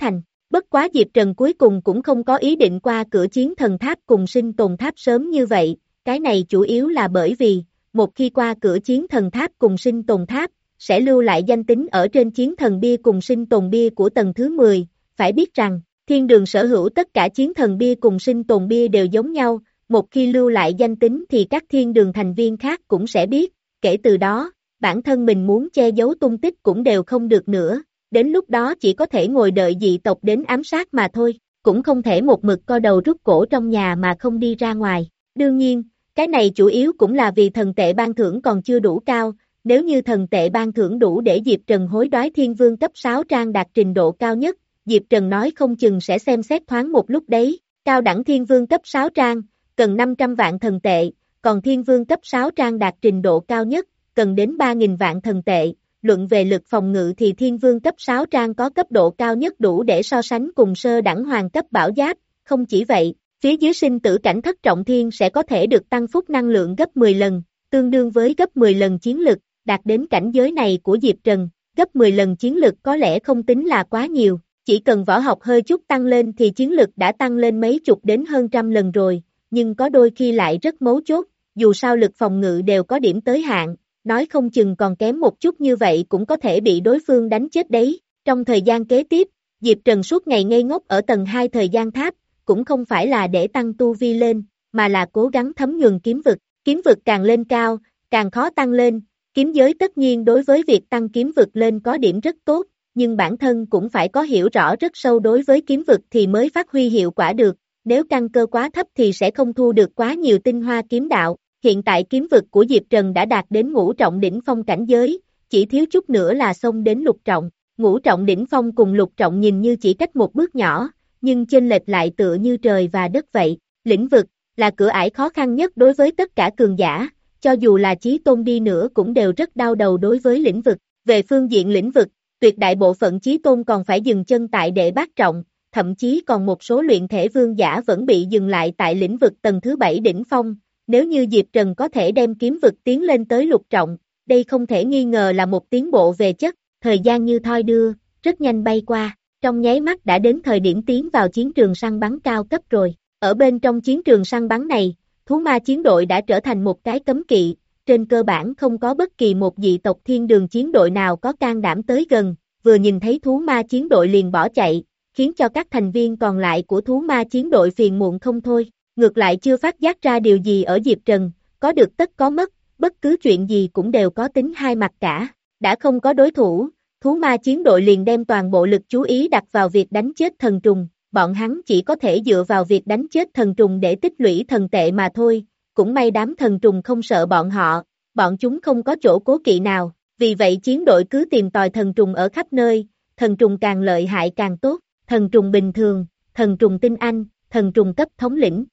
Bất quá Diệp Trần cuối cùng cũng không có ý định qua cửa chiến thần tháp cùng sinh tồn tháp sớm như vậy, cái này chủ yếu là bởi vì, một khi qua cửa chiến thần tháp cùng sinh tồn tháp, sẽ lưu lại danh tính ở trên chiến thần bia cùng sinh tồn bia của tầng thứ mười, phải biết rằng, thiên đường sở hữu tất cả chiến thần bia cùng sinh tồn bia đều giống nhau, một khi lưu lại danh tính thì các thiên đường thành viên khác cũng sẽ biết, kể từ đó, bản thân mình muốn che giấu tung tích cũng đều không được nữa, đến lúc đó chỉ có thể ngồi đợi dị tộc đến ám sát mà thôi, cũng không thể một mực co đầu rút cổ trong nhà mà không đi ra ngoài. Đương nhiên, cái này chủ yếu cũng là vì thần tệ ban thưởng còn chưa đủ cao, nếu như thần tệ ban thưởng đủ để Diệp Trần hối đoái thiên vương cấp sáu trang đạt trình độ cao nhất, Diệp Trần nói không chừng sẽ xem xét thoáng một lúc đấy, cao đẳng thiên vương cấp sáu trang, cần năm trăm vạn thần tệ, còn thiên vương cấp sáu trang đạt trình độ cao nhất, cần đến ba nghìn vạn thần tệ. Luận về lực phòng ngự thì thiên vương cấp sáu trang có cấp độ cao nhất đủ để so sánh cùng sơ đẳng hoàng cấp bảo giáp, không chỉ vậy, phía dưới sinh tử cảnh thất trọng thiên sẽ có thể được tăng phúc năng lượng gấp mười lần, tương đương với gấp mười lần chiến lực, đạt đến cảnh giới này của Diệp Trần, gấp mười lần chiến lực có lẽ không tính là quá nhiều, chỉ cần võ học hơi chút tăng lên thì chiến lực đã tăng lên mấy chục đến hơn trăm lần rồi, nhưng có đôi khi lại rất mấu chốt, dù sao lực phòng ngự đều có điểm tới hạn. Nói không chừng còn kém một chút như vậy cũng có thể bị đối phương đánh chết đấy. Trong thời gian kế tiếp, Diệp Trần suốt ngày ngây ngốc ở tầng hai thời gian tháp, cũng không phải là để tăng tu vi lên, mà là cố gắng thấm nhuần kiếm vực. Kiếm vực càng lên cao, càng khó tăng lên, kiếm giới tất nhiên đối với việc tăng kiếm vực lên có điểm rất tốt, nhưng bản thân cũng phải có hiểu rõ rất sâu đối với kiếm vực thì mới phát huy hiệu quả được, nếu căn cơ quá thấp thì sẽ không thu được quá nhiều tinh hoa kiếm đạo. Hiện tại kiếm vực của Diệp Trần đã đạt đến ngũ trọng đỉnh phong cảnh giới, chỉ thiếu chút nữa là xông đến lục trọng. Ngũ trọng đỉnh phong cùng lục trọng nhìn như chỉ cách một bước nhỏ, nhưng chênh lệch lại tựa như trời và đất vậy. Lĩnh vực là cửa ải khó khăn nhất đối với tất cả cường giả, cho dù là chí tôn đi nữa cũng đều rất đau đầu đối với lĩnh vực. Về phương diện lĩnh vực, tuyệt đại bộ phận chí tôn còn phải dừng chân tại đệ bát trọng, thậm chí còn một số luyện thể vương giả vẫn bị dừng lại tại lĩnh vực tầng thứ bảy đỉnh phong. Nếu như Diệp Trần có thể đem kiếm vực tiến lên tới lục trọng, đây không thể nghi ngờ là một tiến bộ về chất, thời gian như thoi đưa, rất nhanh bay qua, trong nháy mắt đã đến thời điểm tiến vào chiến trường săn bắn cao cấp rồi. Ở bên trong chiến trường săn bắn này, thú ma chiến đội đã trở thành một cái cấm kỵ, trên cơ bản không có bất kỳ một dị tộc thiên đường chiến đội nào có can đảm tới gần, vừa nhìn thấy thú ma chiến đội liền bỏ chạy, khiến cho các thành viên còn lại của thú ma chiến đội phiền muộn không thôi. Ngược lại chưa phát giác ra điều gì ở Diệp Trần, có được tất có mất, bất cứ chuyện gì cũng đều có tính hai mặt cả, đã không có đối thủ, thú ma chiến đội liền đem toàn bộ lực chú ý đặt vào việc đánh chết thần trùng, bọn hắn chỉ có thể dựa vào việc đánh chết thần trùng để tích lũy thần tệ mà thôi, cũng may đám thần trùng không sợ bọn họ, bọn chúng không có chỗ cố kỵ nào, vì vậy chiến đội cứ tìm tòi thần trùng ở khắp nơi, thần trùng càng lợi hại càng tốt, thần trùng bình thường, thần trùng tinh anh, thần trùng cấp thống lĩnh.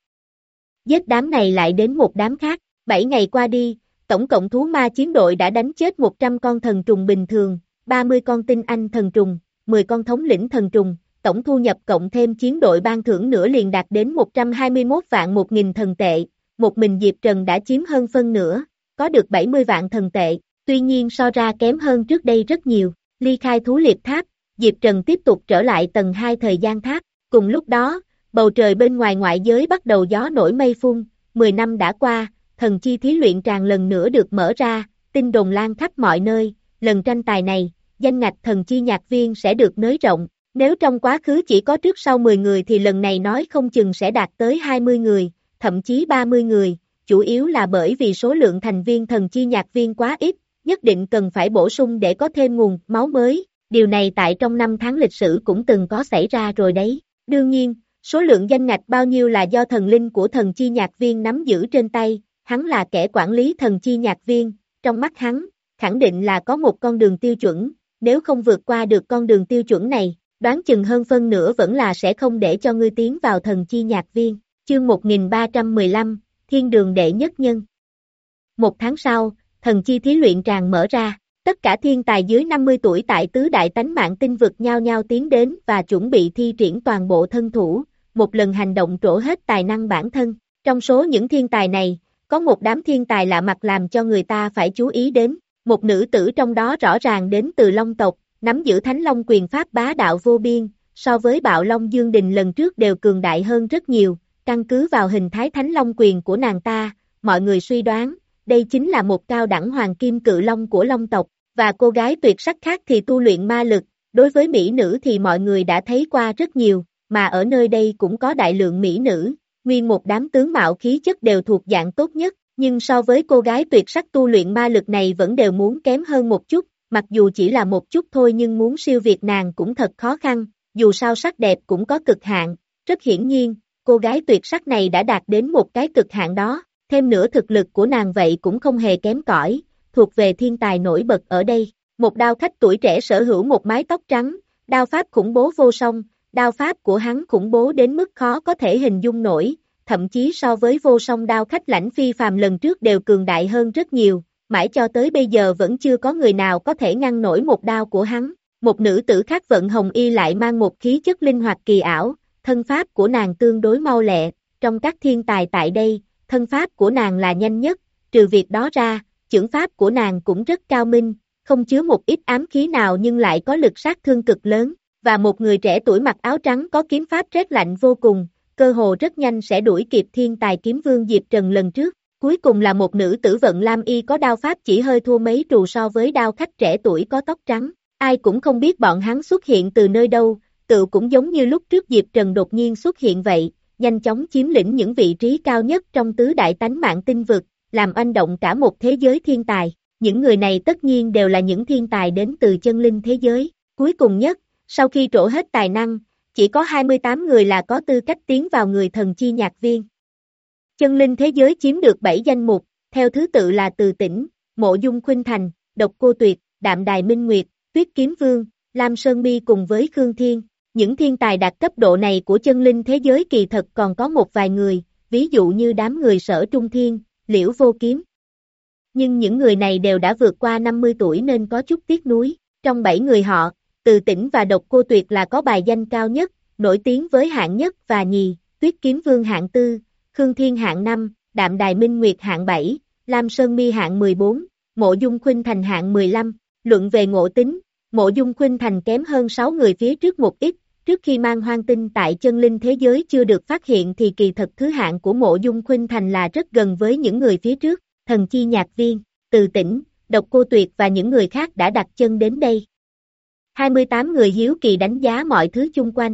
Giết đám này lại đến một đám khác, bảy ngày qua đi, tổng cộng thú ma chiến đội đã đánh chết một trăm con thần trùng bình thường, ba mươi con tinh anh thần trùng, mười con thống lĩnh thần trùng, tổng thu nhập cộng thêm chiến đội ban thưởng nữa liền đạt đến một trăm hai mươi mốt vạn một nghìn thần tệ, một mình Diệp Trần đã chiếm hơn phân nửa, có được bảy mươi vạn thần tệ, tuy nhiên so ra kém hơn trước đây rất nhiều, ly khai thú liệp tháp, Diệp Trần tiếp tục trở lại tầng hai thời gian tháp, cùng lúc đó, bầu trời bên ngoài ngoại giới bắt đầu gió nổi mây phun, mười năm đã qua, thần chi thí luyện tràng lần nữa được mở ra, tin đồn lan khắp mọi nơi, lần tranh tài này, danh ngạch thần chi nhạc viên sẽ được nới rộng, nếu trong quá khứ chỉ có trước sau mười người thì lần này nói không chừng sẽ đạt tới hai mươi người, thậm chí ba mươi người, chủ yếu là bởi vì số lượng thành viên thần chi nhạc viên quá ít, nhất định cần phải bổ sung để có thêm nguồn máu mới, điều này tại trong năm tháng lịch sử cũng từng có xảy ra rồi đấy, đương nhiên, số lượng danh ngạch bao nhiêu là do thần linh của thần chi nhạc viên nắm giữ trên tay, hắn là kẻ quản lý thần chi nhạc viên, trong mắt hắn, khẳng định là có một con đường tiêu chuẩn, nếu không vượt qua được con đường tiêu chuẩn này, đoán chừng hơn phân nửa vẫn là sẽ không để cho ngươi tiến vào thần chi nhạc viên. Chương một nghìn ba trăm mười lăm, Thiên đường đệ nhất nhân. Một tháng sau, thần chi thí luyện tràng mở ra, tất cả thiên tài dưới năm mươi tuổi tại tứ đại tánh mạng tinh vực nhao nhao tiến đến và chuẩn bị thi triển toàn bộ thân thủ, một lần hành động trổ hết tài năng bản thân. Trong số những thiên tài này, có một đám thiên tài lạ mặt làm cho người ta phải chú ý đến, một nữ tử trong đó rõ ràng đến từ Long tộc, nắm giữ Thánh Long quyền pháp bá đạo vô biên, so với Bạo Long Dương Đình lần trước đều cường đại hơn rất nhiều, căn cứ vào hình thái Thánh Long quyền của nàng ta, mọi người suy đoán, đây chính là một cao đẳng hoàng kim cự long của long tộc, và cô gái tuyệt sắc khác thì tu luyện ma lực, đối với mỹ nữ thì mọi người đã thấy qua rất nhiều, mà ở nơi đây cũng có đại lượng mỹ nữ, nguyên một đám tướng mạo khí chất đều thuộc dạng tốt nhất, nhưng so với cô gái tuyệt sắc tu luyện ma lực này vẫn đều muốn kém hơn một chút, mặc dù chỉ là một chút thôi nhưng muốn siêu việt nàng cũng thật khó khăn, dù sao sắc đẹp cũng có cực hạn, rất hiển nhiên, cô gái tuyệt sắc này đã đạt đến một cái cực hạn đó, thêm nữa thực lực của nàng vậy cũng không hề kém cỏi, thuộc về thiên tài nổi bật ở đây. Một đao khách tuổi trẻ sở hữu một mái tóc trắng, đao pháp khủng bố vô song, đao pháp của hắn khủng bố đến mức khó có thể hình dung nổi, thậm chí so với vô song đao khách lãnh phi phàm lần trước đều cường đại hơn rất nhiều, mãi cho tới bây giờ vẫn chưa có người nào có thể ngăn nổi một đao của hắn. Một nữ tử khác vận hồng y lại mang một khí chất linh hoạt kỳ ảo, thân pháp của nàng tương đối mau lẹ, trong các thiên tài tại đây, thân pháp của nàng là nhanh nhất, trừ việc đó ra, chưởng pháp của nàng cũng rất cao minh, không chứa một ít ám khí nào nhưng lại có lực sát thương cực lớn, và một người trẻ tuổi mặc áo trắng có kiếm pháp rét lạnh vô cùng, cơ hồ rất nhanh sẽ đuổi kịp thiên tài kiếm vương Diệp Trần lần trước. Cuối cùng là một nữ tử vận lam y có đao pháp chỉ hơi thua mấy trù so với đao khách trẻ tuổi có tóc trắng, ai cũng không biết bọn hắn xuất hiện từ nơi đâu, tự cũng giống như lúc trước Diệp Trần đột nhiên xuất hiện vậy, nhanh chóng chiếm lĩnh những vị trí cao nhất trong tứ đại tánh mạng tinh vực, làm oanh động cả một thế giới thiên tài. Những người này tất nhiên đều là những thiên tài đến từ chân linh thế giới. Cuối cùng nhất, sau khi trổ hết tài năng, chỉ có hai mươi tám người là có tư cách tiến vào người thần chi nhạc viên. Chân linh thế giới chiếm được bảy danh mục, theo thứ tự là Từ Tĩnh, Mộ Dung Khuynh Thành, Độc Cô Tuyệt, Đạm Đài Minh Nguyệt, Tuyết Kiếm Vương, Lam Sơn Mi cùng với Khương Thiên. Những thiên tài đạt cấp độ này của chân linh thế giới kỳ thật còn có một vài người, ví dụ như đám người Sở Trung Thiên, Liễu Vô Kiếm. Nhưng những người này đều đã vượt qua năm mươi tuổi nên có chút tiếc nuối. Trong bảy người họ, Từ Tĩnh và Độc Cô Tuyệt là có bài danh cao nhất, nổi tiếng với hạng nhất và nhì, Tuyết Kiếm Vương hạng tư, Khương Thiên hạng năm, Đạm Đài Minh Nguyệt hạng bảy, Lam Sơn Mi hạng mười bốn, Mộ Dung Khuynh Thành hạng mười lăm. Luận về ngộ tính, Mộ Dung Khuynh Thành kém hơn sáu người phía trước một ít, trước khi mang hoang tinh tại chân linh thế giới chưa được phát hiện thì kỳ thật thứ hạng của Mộ Dung Khuynh Thành là rất gần với những người phía trước, thần chi nhạc viên, Từ Tĩnh, Độc Cô Tuyệt và những người khác đã đặt chân đến đây. hai mươi tám người hiếu kỳ đánh giá mọi thứ chung quanh.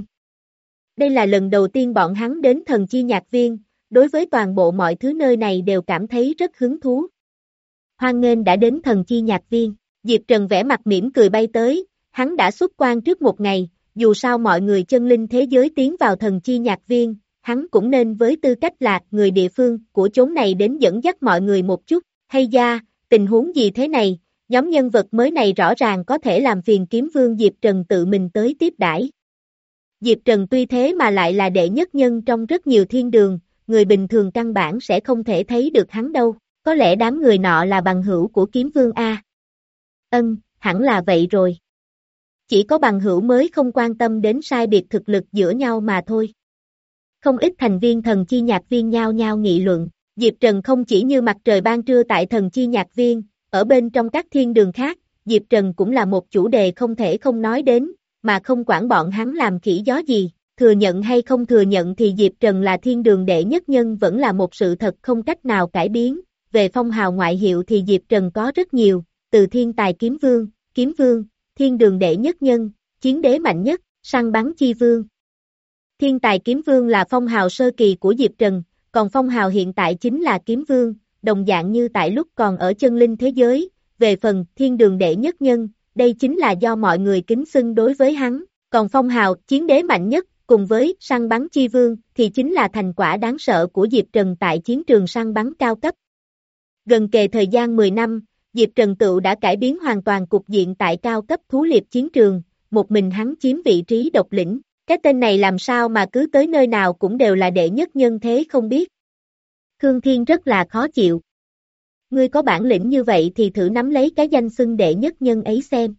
Đây là lần đầu tiên bọn hắn đến thần chi nhạc viên, đối với toàn bộ mọi thứ nơi này đều cảm thấy rất hứng thú. Hoan nghênh đã đến thần chi nhạc viên, Diệp Trần vẽ mặt mỉm cười bay tới, hắn đã xuất quan trước một ngày, dù sao mọi người chân linh thế giới tiến vào thần chi nhạc viên, hắn cũng nên với tư cách là người địa phương của chốn này đến dẫn dắt mọi người một chút, hay da, tình huống gì thế này, nhóm nhân vật mới này rõ ràng có thể làm phiền kiếm vương Diệp Trần tự mình tới tiếp đãi. Diệp Trần tuy thế mà lại là đệ nhất nhân trong rất nhiều thiên đường, người bình thường căn bản sẽ không thể thấy được hắn đâu, có lẽ đám người nọ là bằng hữu của kiếm vương A. Ân, hẳn là vậy rồi. Chỉ có bằng hữu mới không quan tâm đến sai biệt thực lực giữa nhau mà thôi. Không ít thành viên thần chi nhạc viên nhao nhao nghị luận, Diệp Trần không chỉ như mặt trời ban trưa tại thần chi nhạc viên, ở bên trong các thiên đường khác, Diệp Trần cũng là một chủ đề không thể không nói đến, mà không quản bọn hắn làm khỉ gió gì, thừa nhận hay không thừa nhận thì Diệp Trần là thiên đường đệ nhất nhân vẫn là một sự thật không cách nào cải biến, về phong hào ngoại hiệu thì Diệp Trần có rất nhiều, từ thiên tài kiếm vương, kiếm vương, thiên đường đệ nhất nhân, chiến đế mạnh nhất, săn bắn chi vương. Thiên tài kiếm vương là phong hào sơ kỳ của Diệp Trần, còn phong hào hiện tại chính là kiếm vương, đồng dạng như tại lúc còn ở chân linh thế giới, về phần thiên đường đệ nhất nhân, đây chính là do mọi người kính xưng đối với hắn, còn phong hào chiến đế mạnh nhất, cùng với săn bắn chi vương, thì chính là thành quả đáng sợ của Diệp Trần tại chiến trường săn bắn cao cấp. Gần kề thời gian mười năm, Diệp Trần tự đã cải biến hoàn toàn cục diện tại cao cấp thú liệp chiến trường, một mình hắn chiếm vị trí độc lĩnh, cái tên này làm sao mà cứ tới nơi nào cũng đều là đệ nhất nhân thế không biết. Khương Thiên rất là khó chịu. Ngươi có bản lĩnh như vậy thì thử nắm lấy cái danh xưng đệ nhất nhân ấy xem.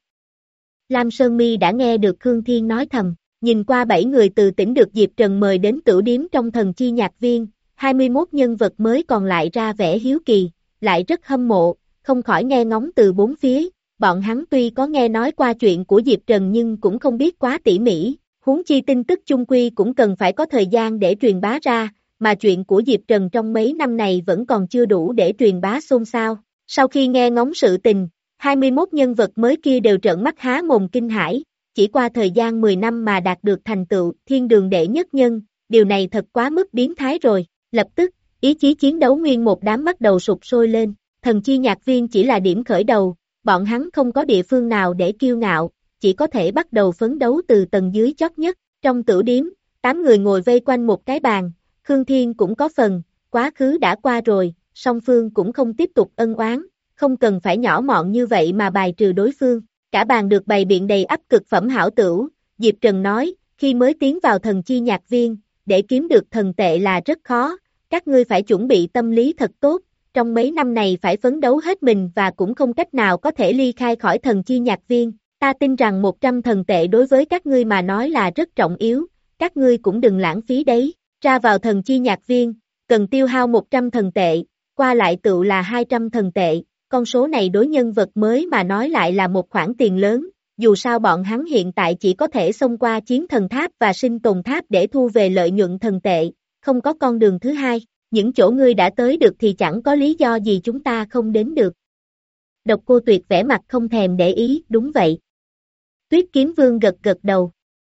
Lam Sơn Mi đã nghe được Khương Thiên nói thầm, nhìn qua bảy người từ tỉnh được Diệp Trần mời đến tửu điếm trong thần chi nhạc viên, hai mươi mốt nhân vật mới còn lại ra vẻ hiếu kỳ, lại rất hâm mộ, không khỏi nghe ngóng từ bốn phía, bọn hắn tuy có nghe nói qua chuyện của Diệp Trần nhưng cũng không biết quá tỉ mỉ, Huống chi tin tức chung quy cũng cần phải có thời gian để truyền bá ra, mà chuyện của Diệp Trần trong mấy năm này vẫn còn chưa đủ để truyền bá xôn xao. Sau khi nghe ngóng sự tình, hai mươi mốt nhân vật mới kia đều trợn mắt há mồm kinh hãi, chỉ qua thời gian mười năm mà đạt được thành tựu thiên đường đệ nhất nhân, điều này thật quá mức biến thái rồi. Lập tức, ý chí chiến đấu nguyên một đám bắt đầu sục sôi lên, thần chi nhạc viên chỉ là điểm khởi đầu, bọn hắn không có địa phương nào để kiêu ngạo, chỉ có thể bắt đầu phấn đấu từ tầng dưới chót nhất. Trong tửu điếm, tám người ngồi vây quanh một cái bàn, Khương Thiên cũng có phần, quá khứ đã qua rồi, song phương cũng không tiếp tục ân oán, không cần phải nhỏ mọn như vậy mà bài trừ đối phương. Cả bàn được bày biện đầy ắp cực phẩm hảo tửu, Diệp Trần nói, khi mới tiến vào thần chi nhạc viên, để kiếm được thần tệ là rất khó, các ngươi phải chuẩn bị tâm lý thật tốt, trong mấy năm này phải phấn đấu hết mình và cũng không cách nào có thể ly khai khỏi thần chi nhạc viên. Ta tin rằng một trăm thần tệ đối với các ngươi mà nói là rất trọng yếu, các ngươi cũng đừng lãng phí đấy. Ra vào thần chi nhạc viên, cần tiêu hao một trăm thần tệ, qua lại tựu là hai trăm thần tệ, con số này đối nhân vật mới mà nói lại là một khoản tiền lớn, dù sao bọn hắn hiện tại chỉ có thể xông qua chiến thần tháp và sinh tồn tháp để thu về lợi nhuận thần tệ, không có con đường thứ hai, những chỗ ngươi đã tới được thì chẳng có lý do gì chúng ta không đến được. Độc Cô Tuyệt vẻ mặt không thèm để ý, đúng vậy. Tuyết Kiếm Vương gật gật đầu.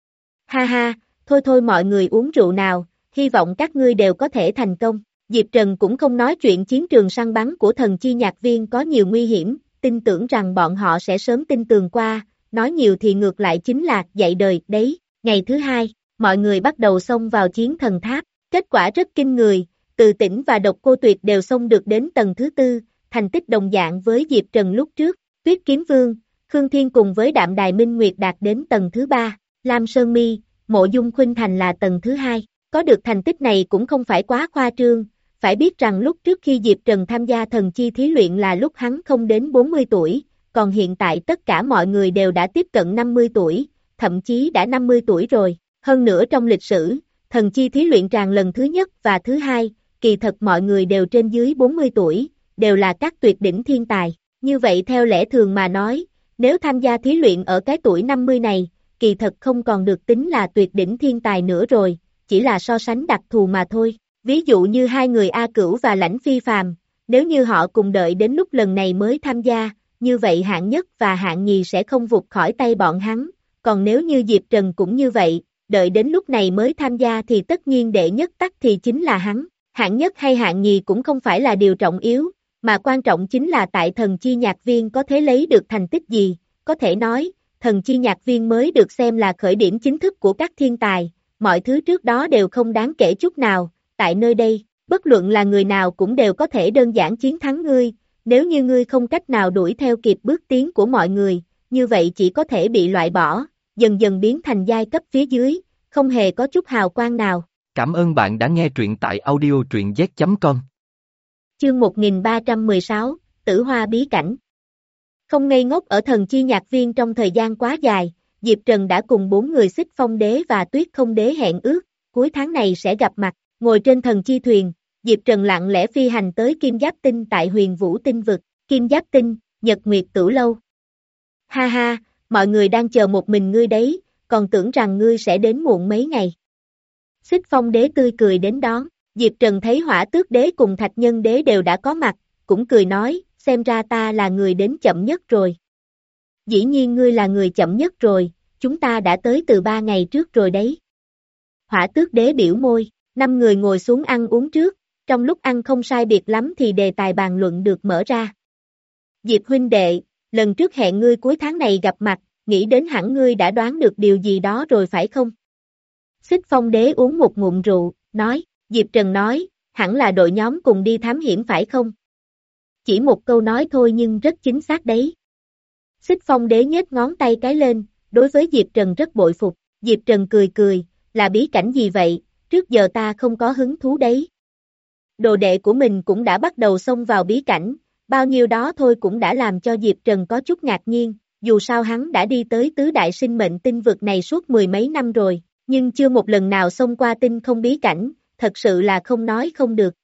Ha ha, thôi thôi mọi người uống rượu nào, hy vọng các ngươi đều có thể thành công. Diệp Trần cũng không nói chuyện chiến trường săn bắn của thần chi nhạc viên có nhiều nguy hiểm, tin tưởng rằng bọn họ sẽ sớm tin tường qua, nói nhiều thì ngược lại chính là dạy đời đấy. Ngày thứ hai, mọi người bắt đầu xông vào chiến thần tháp, kết quả rất kinh người, Từ Tĩnh và Độc Cô Tuyệt đều xông được đến tầng thứ tư, thành tích đồng dạng với Diệp Trần lúc trước. Tuyết Kiếm Vương, Khương Thiên cùng với Đạm Đài Minh Nguyệt đạt đến tầng thứ ba, Lam Sơn Mi, Mộ Dung Khuynh Thành là tầng thứ hai. Có được thành tích này cũng không phải quá khoa trương, phải biết rằng lúc trước khi Diệp Trần tham gia thần chi thí luyện là lúc hắn không đến bốn mươi tuổi, còn hiện tại tất cả mọi người đều đã tiếp cận năm mươi tuổi, thậm chí đã năm mươi tuổi rồi. Hơn nữa trong lịch sử, thần chi thí luyện tràng lần thứ nhất và thứ hai, kỳ thật mọi người đều trên dưới bốn mươi tuổi, đều là các tuyệt đỉnh thiên tài. Như vậy theo lẽ thường mà nói, nếu tham gia thí luyện ở cái tuổi năm mươi này, kỳ thật không còn được tính là tuyệt đỉnh thiên tài nữa rồi, chỉ là so sánh đặc thù mà thôi. Ví dụ như hai người A Cửu và Lãnh Phi Phàm, nếu như họ cùng đợi đến lúc lần này mới tham gia, như vậy hạng nhất và hạng nhì sẽ không vụt khỏi tay bọn hắn, còn nếu như Diệp Trần cũng như vậy, đợi đến lúc này mới tham gia thì tất nhiên đệ nhất tắc thì chính là hắn. Hạng nhất hay hạng nhì cũng không phải là điều trọng yếu, mà quan trọng chính là tại thần chi nhạc viên có thể lấy được thành tích gì. Có thể nói, thần chi nhạc viên mới được xem là khởi điểm chính thức của các thiên tài, mọi thứ trước đó đều không đáng kể chút nào, tại nơi đây, bất luận là người nào cũng đều có thể đơn giản chiến thắng ngươi, nếu như ngươi không cách nào đuổi theo kịp bước tiến của mọi người, như vậy chỉ có thể bị loại bỏ, dần dần biến thành giai cấp phía dưới, không hề có chút hào quang nào. Cảm ơn bạn đã nghe truyện tại audio truyện z chấm com. Chương một nghìn ba trăm mười sáu, Tử Hoa Bí Cảnh. Không ngây ngốc ở thần chi nhạc viên trong thời gian quá dài, Diệp Trần đã cùng bốn người Xích Phong Đế và Tuyết Không Đế hẹn ước, cuối tháng này sẽ gặp mặt, ngồi trên thần chi thuyền, Diệp Trần lặng lẽ phi hành tới Kim Giáp Tinh tại Huyền Vũ Tinh Vực, Kim Giáp Tinh, Nhật Nguyệt Tửu Lâu. Ha ha, mọi người đang chờ một mình ngươi đấy, còn tưởng rằng ngươi sẽ đến muộn mấy ngày. Xích Phong Đế tươi cười đến đón, Diệp Trần thấy Hỏa Tước Đế cùng Thạch Nhân Đế đều đã có mặt, cũng cười nói, xem ra ta là người đến chậm nhất rồi. Dĩ nhiên ngươi là người chậm nhất rồi, chúng ta đã tới từ ba ngày trước rồi đấy. Hỏa Tước Đế biểu môi, năm người ngồi xuống ăn uống trước, trong lúc ăn không sai biệt lắm thì đề tài bàn luận được mở ra. Diệp huynh đệ, lần trước hẹn ngươi cuối tháng này gặp mặt, nghĩ đến hẳn ngươi đã đoán được điều gì đó rồi phải không? Xích Phong Đế uống một ngụm rượu, nói, Diệp Trần nói, hẳn là đội nhóm cùng đi thám hiểm phải không? Chỉ một câu nói thôi nhưng rất chính xác đấy. Xích Phong Đế nhếch ngón tay cái lên, đối với Diệp Trần rất bội phục, Diệp Trần cười cười, là bí cảnh gì vậy, trước giờ ta không có hứng thú đấy. Đồ đệ của mình cũng đã bắt đầu xông vào bí cảnh, bao nhiêu đó thôi cũng đã làm cho Diệp Trần có chút ngạc nhiên, dù sao hắn đã đi tới tứ đại sinh mệnh tinh vực này suốt mười mấy năm rồi, nhưng chưa một lần nào xông qua tinh không bí cảnh, thật sự là không nói không được.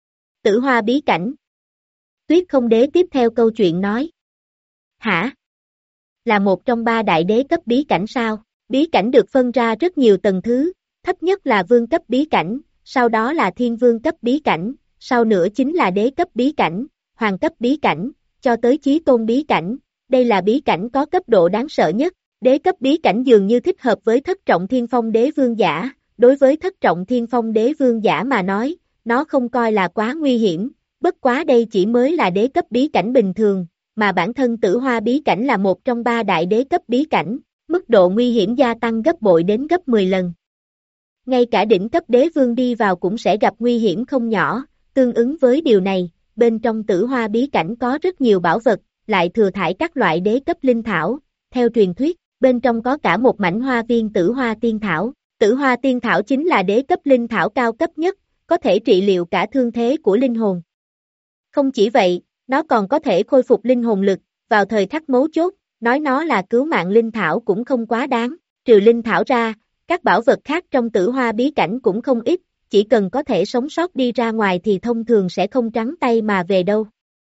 Tử Hoa bí cảnh. Tuyết Không Đế tiếp theo câu chuyện nói. Hả? Là một trong ba đại đế cấp bí cảnh sao? Bí cảnh được phân ra rất nhiều tầng thứ, thấp nhất là vương cấp bí cảnh, sau đó là thiên vương cấp bí cảnh, sau nữa chính là đế cấp bí cảnh, hoàng cấp bí cảnh, cho tới chí tôn bí cảnh, đây là bí cảnh có cấp độ đáng sợ nhất. Đế cấp bí cảnh dường như thích hợp với thất trọng thiên phong đế vương giả, đối với thất trọng thiên phong đế vương giả mà nói, nó không coi là quá nguy hiểm, bất quá đây chỉ mới là đế cấp bí cảnh bình thường, mà bản thân tử hoa bí cảnh là một trong ba đại đế cấp bí cảnh, mức độ nguy hiểm gia tăng gấp bội đến gấp mười lần. Ngay cả đỉnh cấp đế vương đi vào cũng sẽ gặp nguy hiểm không nhỏ, tương ứng với điều này, bên trong tử hoa bí cảnh có rất nhiều bảo vật, lại thừa thải các loại đế cấp linh thảo, theo truyền thuyết, bên trong có cả một mảnh hoa viên tử hoa tiên thảo, tử hoa tiên thảo chính là đế cấp linh thảo cao cấp nhất, có thể trị liệu cả thương thế của linh hồn. Không chỉ vậy, nó còn có thể khôi phục linh hồn lực, vào thời khắc mấu chốt, nói nó là cứu mạng linh thảo cũng không quá đáng, trừ linh thảo ra, các bảo vật khác trong tử hoa bí cảnh cũng không ít, chỉ cần có thể sống sót đi ra ngoài thì thông thường sẽ không trắng tay mà về đâu.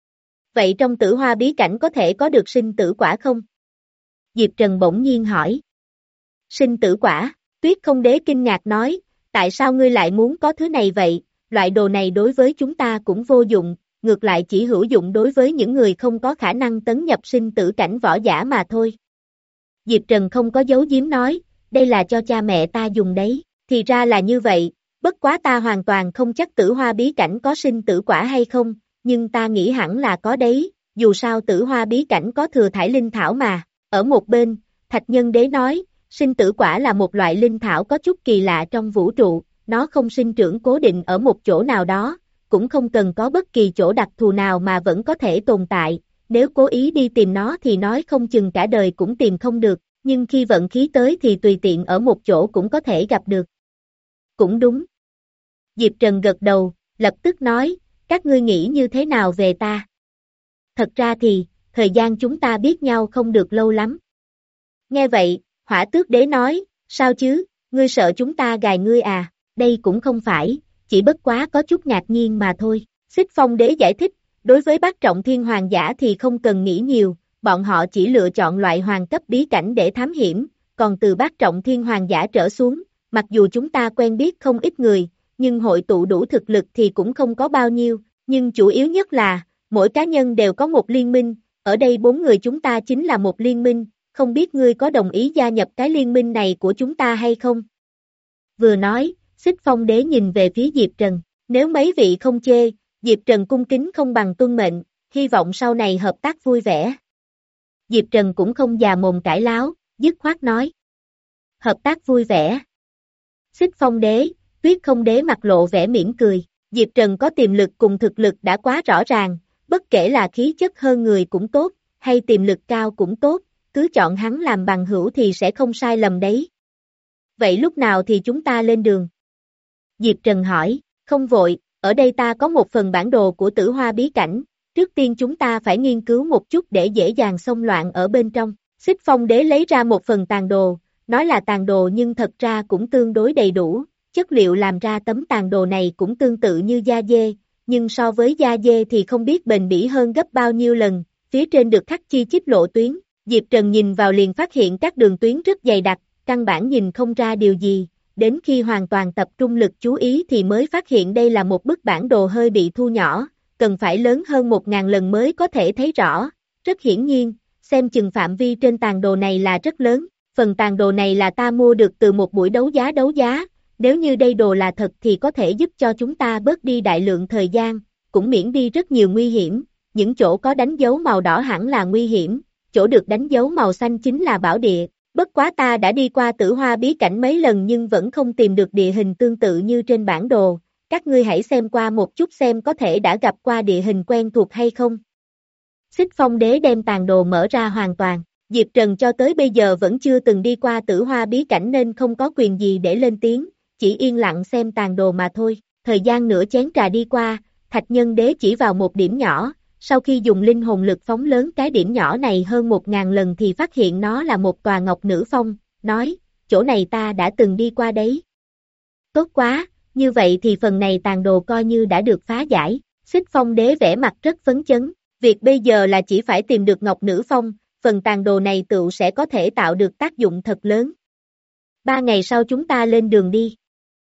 Vậy trong tử hoa bí cảnh có thể có được sinh tử quả không? Diệp Trần bỗng nhiên hỏi. Sinh tử quả, Tuyết Không Đế kinh ngạc nói, tại sao ngươi lại muốn có thứ này vậy, loại đồ này đối với chúng ta cũng vô dụng, ngược lại chỉ hữu dụng đối với những người không có khả năng tấn nhập sinh tử cảnh võ giả mà thôi. Diệp Trần không có giấu giếm nói, đây là cho cha mẹ ta dùng đấy, thì ra là như vậy, bất quá ta hoàn toàn không chắc tử hoa bí cảnh có sinh tử quả hay không, nhưng ta nghĩ hẳn là có đấy, dù sao tử hoa bí cảnh có thừa thải linh thảo mà. Ở một bên, Thạch Nhân Đế nói, sinh tử quả là một loại linh thảo có chút kỳ lạ trong vũ trụ, nó không sinh trưởng cố định ở một chỗ nào đó, cũng không cần có bất kỳ chỗ đặc thù nào mà vẫn có thể tồn tại, nếu cố ý đi tìm nó thì nói không chừng cả đời cũng tìm không được, nhưng khi vận khí tới thì tùy tiện ở một chỗ cũng có thể gặp được. Cũng đúng. Diệp Trần gật đầu, lập tức nói, các ngươi nghĩ như thế nào về ta? Thật ra thì, thời gian chúng ta biết nhau không được lâu lắm. Nghe vậy, Hỏa Tước Đế nói, sao chứ, ngươi sợ chúng ta gài ngươi à, đây cũng không phải, chỉ bất quá có chút ngạc nhiên mà thôi. Xích Phong Đế giải thích, đối với bát trọng thiên hoàng giả thì không cần nghĩ nhiều, bọn họ chỉ lựa chọn loại hoàng cấp bí cảnh để thám hiểm, còn từ bát trọng thiên hoàng giả trở xuống, mặc dù chúng ta quen biết không ít người, nhưng hội tụ đủ thực lực thì cũng không có bao nhiêu, nhưng chủ yếu nhất là, mỗi cá nhân đều có một liên minh, ở đây bốn người chúng ta chính là một liên minh, không biết ngươi có đồng ý gia nhập cái liên minh này của chúng ta hay không? Vừa nói, Xích Phong Đế nhìn về phía Diệp Trần, nếu mấy vị không chê, Diệp Trần cung kính không bằng tuân mệnh, hy vọng sau này hợp tác vui vẻ. Diệp Trần cũng không già mồm cãi láo, dứt khoát nói. Hợp tác vui vẻ. Xích Phong Đế, Tuyết Không Đế mặt lộ vẻ mỉm cười, Diệp Trần có tiềm lực cùng thực lực đã quá rõ ràng, bất kể là khí chất hơn người cũng tốt, hay tiềm lực cao cũng tốt, cứ chọn hắn làm bằng hữu thì sẽ không sai lầm đấy. Vậy lúc nào thì chúng ta lên đường? Diệp Trần hỏi, không vội, ở đây ta có một phần bản đồ của tử hoa bí cảnh, trước tiên chúng ta phải nghiên cứu một chút để dễ dàng xông loạn ở bên trong. Xích Phong Đế lấy ra một phần tàn đồ, nói là tàn đồ nhưng thật ra cũng tương đối đầy đủ, chất liệu làm ra tấm tàn đồ này cũng tương tự như da dê, nhưng so với da dê thì không biết bền bỉ hơn gấp bao nhiêu lần, phía trên được khắc chi chít lộ tuyến, Diệp Trần nhìn vào liền phát hiện các đường tuyến rất dày đặc, căn bản nhìn không ra điều gì, đến khi hoàn toàn tập trung lực chú ý thì mới phát hiện đây là một bức bản đồ hơi bị thu nhỏ, cần phải lớn hơn một ngàn lần mới có thể thấy rõ, rất hiển nhiên, xem chừng phạm vi trên tàn đồ này là rất lớn, phần tàn đồ này là ta mua được từ một buổi đấu giá đấu giá, nếu như đây đồ là thật thì có thể giúp cho chúng ta bớt đi đại lượng thời gian, cũng miễn đi rất nhiều nguy hiểm, những chỗ có đánh dấu màu đỏ hẳn là nguy hiểm, chỗ được đánh dấu màu xanh chính là bảo địa, bất quá ta đã đi qua tử hoa bí cảnh mấy lần nhưng vẫn không tìm được địa hình tương tự như trên bản đồ, các ngươi hãy xem qua một chút xem có thể đã gặp qua địa hình quen thuộc hay không. Xích Phong Đế đem tàn đồ mở ra hoàn toàn, Diệp Trần cho tới bây giờ vẫn chưa từng đi qua tử hoa bí cảnh nên không có quyền gì để lên tiếng, chỉ yên lặng xem tàn đồ mà thôi, thời gian nửa chén trà đi qua, Thạch Nhân Đế chỉ vào một điểm nhỏ, sau khi dùng linh hồn lực phóng lớn cái điểm nhỏ này hơn một ngàn lần thì phát hiện nó là một tòa ngọc nữ phong, nói, chỗ này ta đã từng đi qua đấy. Tốt quá, như vậy thì phần này tàn đồ coi như đã được phá giải, Xích Phong Đế vẻ mặt rất phấn chấn, việc bây giờ là chỉ phải tìm được ngọc nữ phong, phần tàn đồ này tựu sẽ có thể tạo được tác dụng thật lớn. Ba ngày sau chúng ta lên đường đi.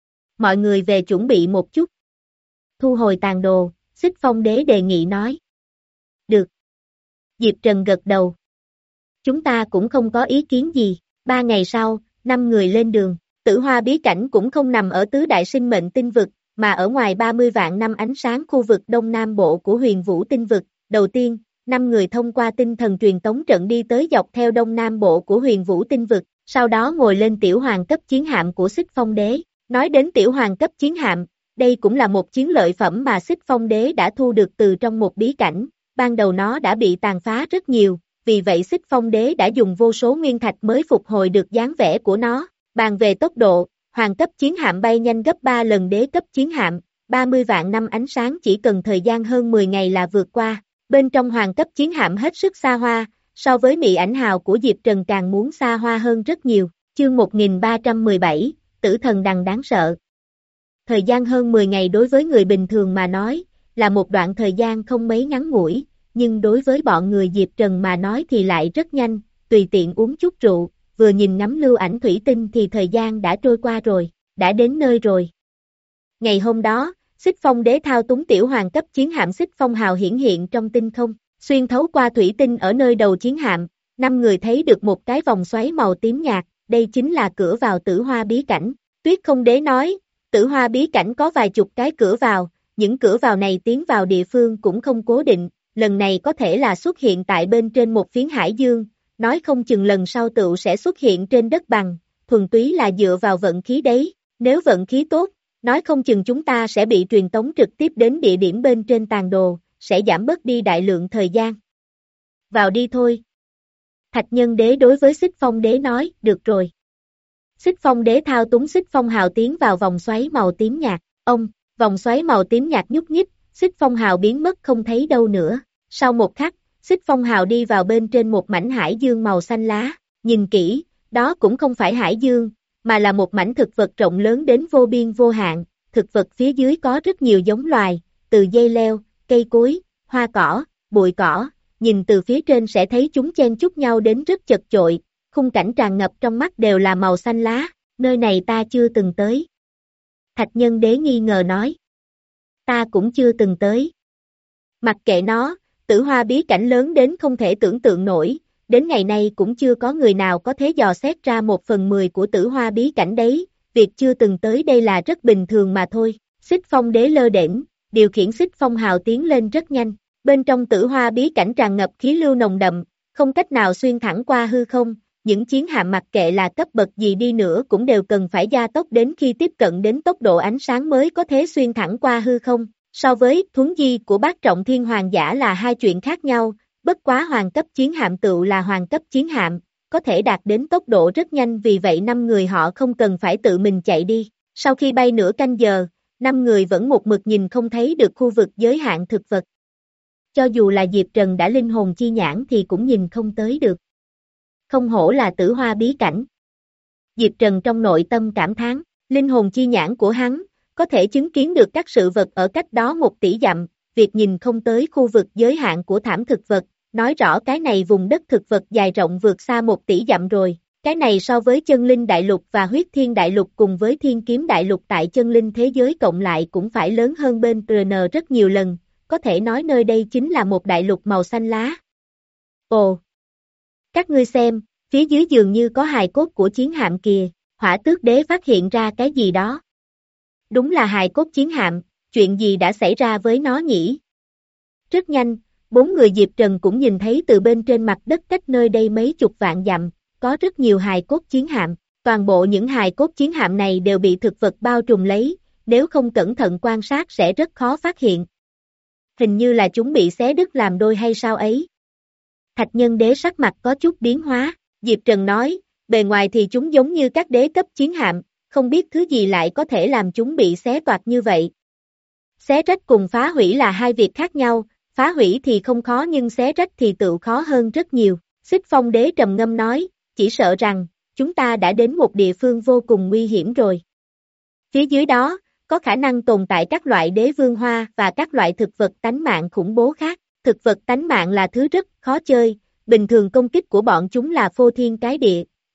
Mọi người về chuẩn bị một chút. Thu hồi tàn đồ, Xích Phong Đế đề nghị nói. Được. Diệp Trần gật đầu. Chúng ta cũng không có ý kiến gì. Ba ngày sau, năm người lên đường. Tử Hoa bí cảnh cũng không nằm ở tứ đại sinh mệnh tinh vực, mà ở ngoài ba mươi vạn năm ánh sáng khu vực đông nam bộ của Huyền Vũ tinh vực. Đầu tiên, năm người thông qua tinh thần truyền tống trận đi tới dọc theo đông nam bộ của Huyền Vũ tinh vực, sau đó ngồi lên tiểu hoàng cấp chiến hạm của Xích Phong Đế. Nói đến tiểu hoàng cấp chiến hạm, đây cũng là một chiến lợi phẩm mà Xích Phong Đế đã thu được từ trong một bí cảnh, ban đầu nó đã bị tàn phá rất nhiều, vì vậy Xích Phong Đế đã dùng vô số nguyên thạch mới phục hồi được dáng vẻ của nó. Bàn về tốc độ, hoàng cấp chiến hạm bay nhanh gấp ba lần đế cấp chiến hạm, ba mươi vạn năm ánh sáng chỉ cần thời gian hơn mười ngày là vượt qua. Bên trong hoàng cấp chiến hạm hết sức xa hoa, so với Mị Ảnh Hào của Diệp Trần càng muốn xa hoa hơn rất nhiều. Chương một nghìn ba trăm mười bảy, Tử Thần Đằng đáng sợ. Thời gian hơn mười ngày đối với người bình thường mà nói, là một đoạn thời gian không mấy ngắn ngủi, nhưng đối với bọn người Diệp Trần mà nói thì lại rất nhanh, tùy tiện uống chút rượu, vừa nhìn ngắm lưu ảnh thủy tinh thì thời gian đã trôi qua rồi, đã đến nơi rồi. Ngày hôm đó, Xích Phong Đế thao túng tiểu hoàng cấp chiến hạm Xích Phong Hào hiển hiện trong tinh không, xuyên thấu qua thủy tinh ở nơi đầu chiến hạm, năm người thấy được một cái vòng xoáy màu tím nhạt, đây chính là cửa vào Tử Hoa bí cảnh. Tuyết Không Đế nói, Tử Hoa bí cảnh có vài chục cái cửa vào, những cửa vào này tiến vào địa phương cũng không cố định, lần này có thể là xuất hiện tại bên trên một phiến hải dương, nói không chừng lần sau tựu sẽ xuất hiện trên đất bằng, thuần túy là dựa vào vận khí đấy, nếu vận khí tốt, nói không chừng chúng ta sẽ bị truyền tống trực tiếp đến địa điểm bên trên tàn đồ, sẽ giảm bớt đi đại lượng thời gian. Vào đi thôi. Thạch Nhân Đế đối với Xích Phong Đế nói, được rồi. Xích Phong Đế thao túng Xích Phong Hào tiến vào vòng xoáy màu tím nhạt, ông, vòng xoáy màu tím nhạt nhúc nhích, Xích Phong Hào biến mất không thấy đâu nữa. Sau một khắc, Xích Phong Hào đi vào bên trên một mảnh hải dương màu xanh lá, nhìn kỹ, đó cũng không phải hải dương, mà là một mảnh thực vật rộng lớn đến vô biên vô hạn, thực vật phía dưới có rất nhiều giống loài, từ dây leo, cây cối, hoa cỏ, bụi cỏ, nhìn từ phía trên sẽ thấy chúng chen chúc nhau đến rất chật chội, khung cảnh tràn ngập trong mắt đều là màu xanh lá, nơi này ta chưa từng tới. Thạch Nhân Đế nghi ngờ nói. Ta cũng chưa từng tới. Mặc kệ nó, Tử Hoa bí cảnh lớn đến không thể tưởng tượng nổi, đến ngày nay cũng chưa có người nào có thể dò xét ra một phần mười của Tử Hoa bí cảnh đấy, việc chưa từng tới đây là rất bình thường mà thôi. Xích Phong Đế lơ đễnh, điều khiển Xích Phong Hào tiến lên rất nhanh, bên trong Tử Hoa bí cảnh tràn ngập khí lưu nồng đậm, không cách nào xuyên thẳng qua hư không, những chiến hạm mặc kệ là cấp bậc gì đi nữa cũng đều cần phải gia tốc đến khi tiếp cận đến tốc độ ánh sáng mới có thể xuyên thẳng qua hư không. So với thuấn di của bát trọng thiên hoàng giả là hai chuyện khác nhau, bất quá hoàng cấp chiến hạm tựu là hoàng cấp chiến hạm, có thể đạt đến tốc độ rất nhanh, vì vậy năm người họ không cần phải tự mình chạy đi. Sau khi bay nửa canh giờ, năm người vẫn một mực nhìn không thấy được khu vực giới hạn thực vật. Cho dù là Diệp Trần đã linh hồn chi nhãn thì cũng nhìn không tới được. Không hổ là Tử Hoa bí cảnh. Diệp Trần trong nội tâm cảm thán, linh hồn chi nhãn của hắn có thể chứng kiến được các sự vật ở cách đó một tỷ dặm, việc nhìn không tới khu vực giới hạn của thảm thực vật, nói rõ cái này vùng đất thực vật dài rộng vượt xa một tỷ dặm rồi, cái này so với chân linh đại lục và huyết thiên đại lục cùng với thiên kiếm đại lục tại chân linh thế giới cộng lại cũng phải lớn hơn bên rờ en rất nhiều lần, có thể nói nơi đây chính là một đại lục màu xanh lá. Ồ! Các ngươi xem, phía dưới dường như có hài cốt của chiến hạm kìa, Hỏa Tước Đế phát hiện ra cái gì đó. Đúng là hài cốt chiến hạm, chuyện gì đã xảy ra với nó nhỉ? Rất nhanh, bốn người Diệp Trần cũng nhìn thấy từ bên trên mặt đất cách nơi đây mấy chục vạn dặm, có rất nhiều hài cốt chiến hạm, toàn bộ những hài cốt chiến hạm này đều bị thực vật bao trùm lấy, nếu không cẩn thận quan sát sẽ rất khó phát hiện. Hình như là chúng bị xé đứt làm đôi hay sao ấy? Thạch Nhân Đế sắc mặt có chút biến hóa, Diệp Trần nói, bề ngoài thì chúng giống như các đế cấp chiến hạm, không biết thứ gì lại có thể làm chúng bị xé toạc như vậy. Xé rách cùng phá hủy là hai việc khác nhau, phá hủy thì không khó nhưng xé rách thì tự khó hơn rất nhiều. Xích Phong Đế trầm ngâm nói, chỉ sợ rằng, chúng ta đã đến một địa phương vô cùng nguy hiểm rồi. Phía dưới đó, có khả năng tồn tại các loại đế vương hoa và các loại thực vật tánh mạng khủng bố khác. Thực vật tánh mạng là thứ rất khó chơi, bình thường công kích của bọn chúng là phô thiên cái địa,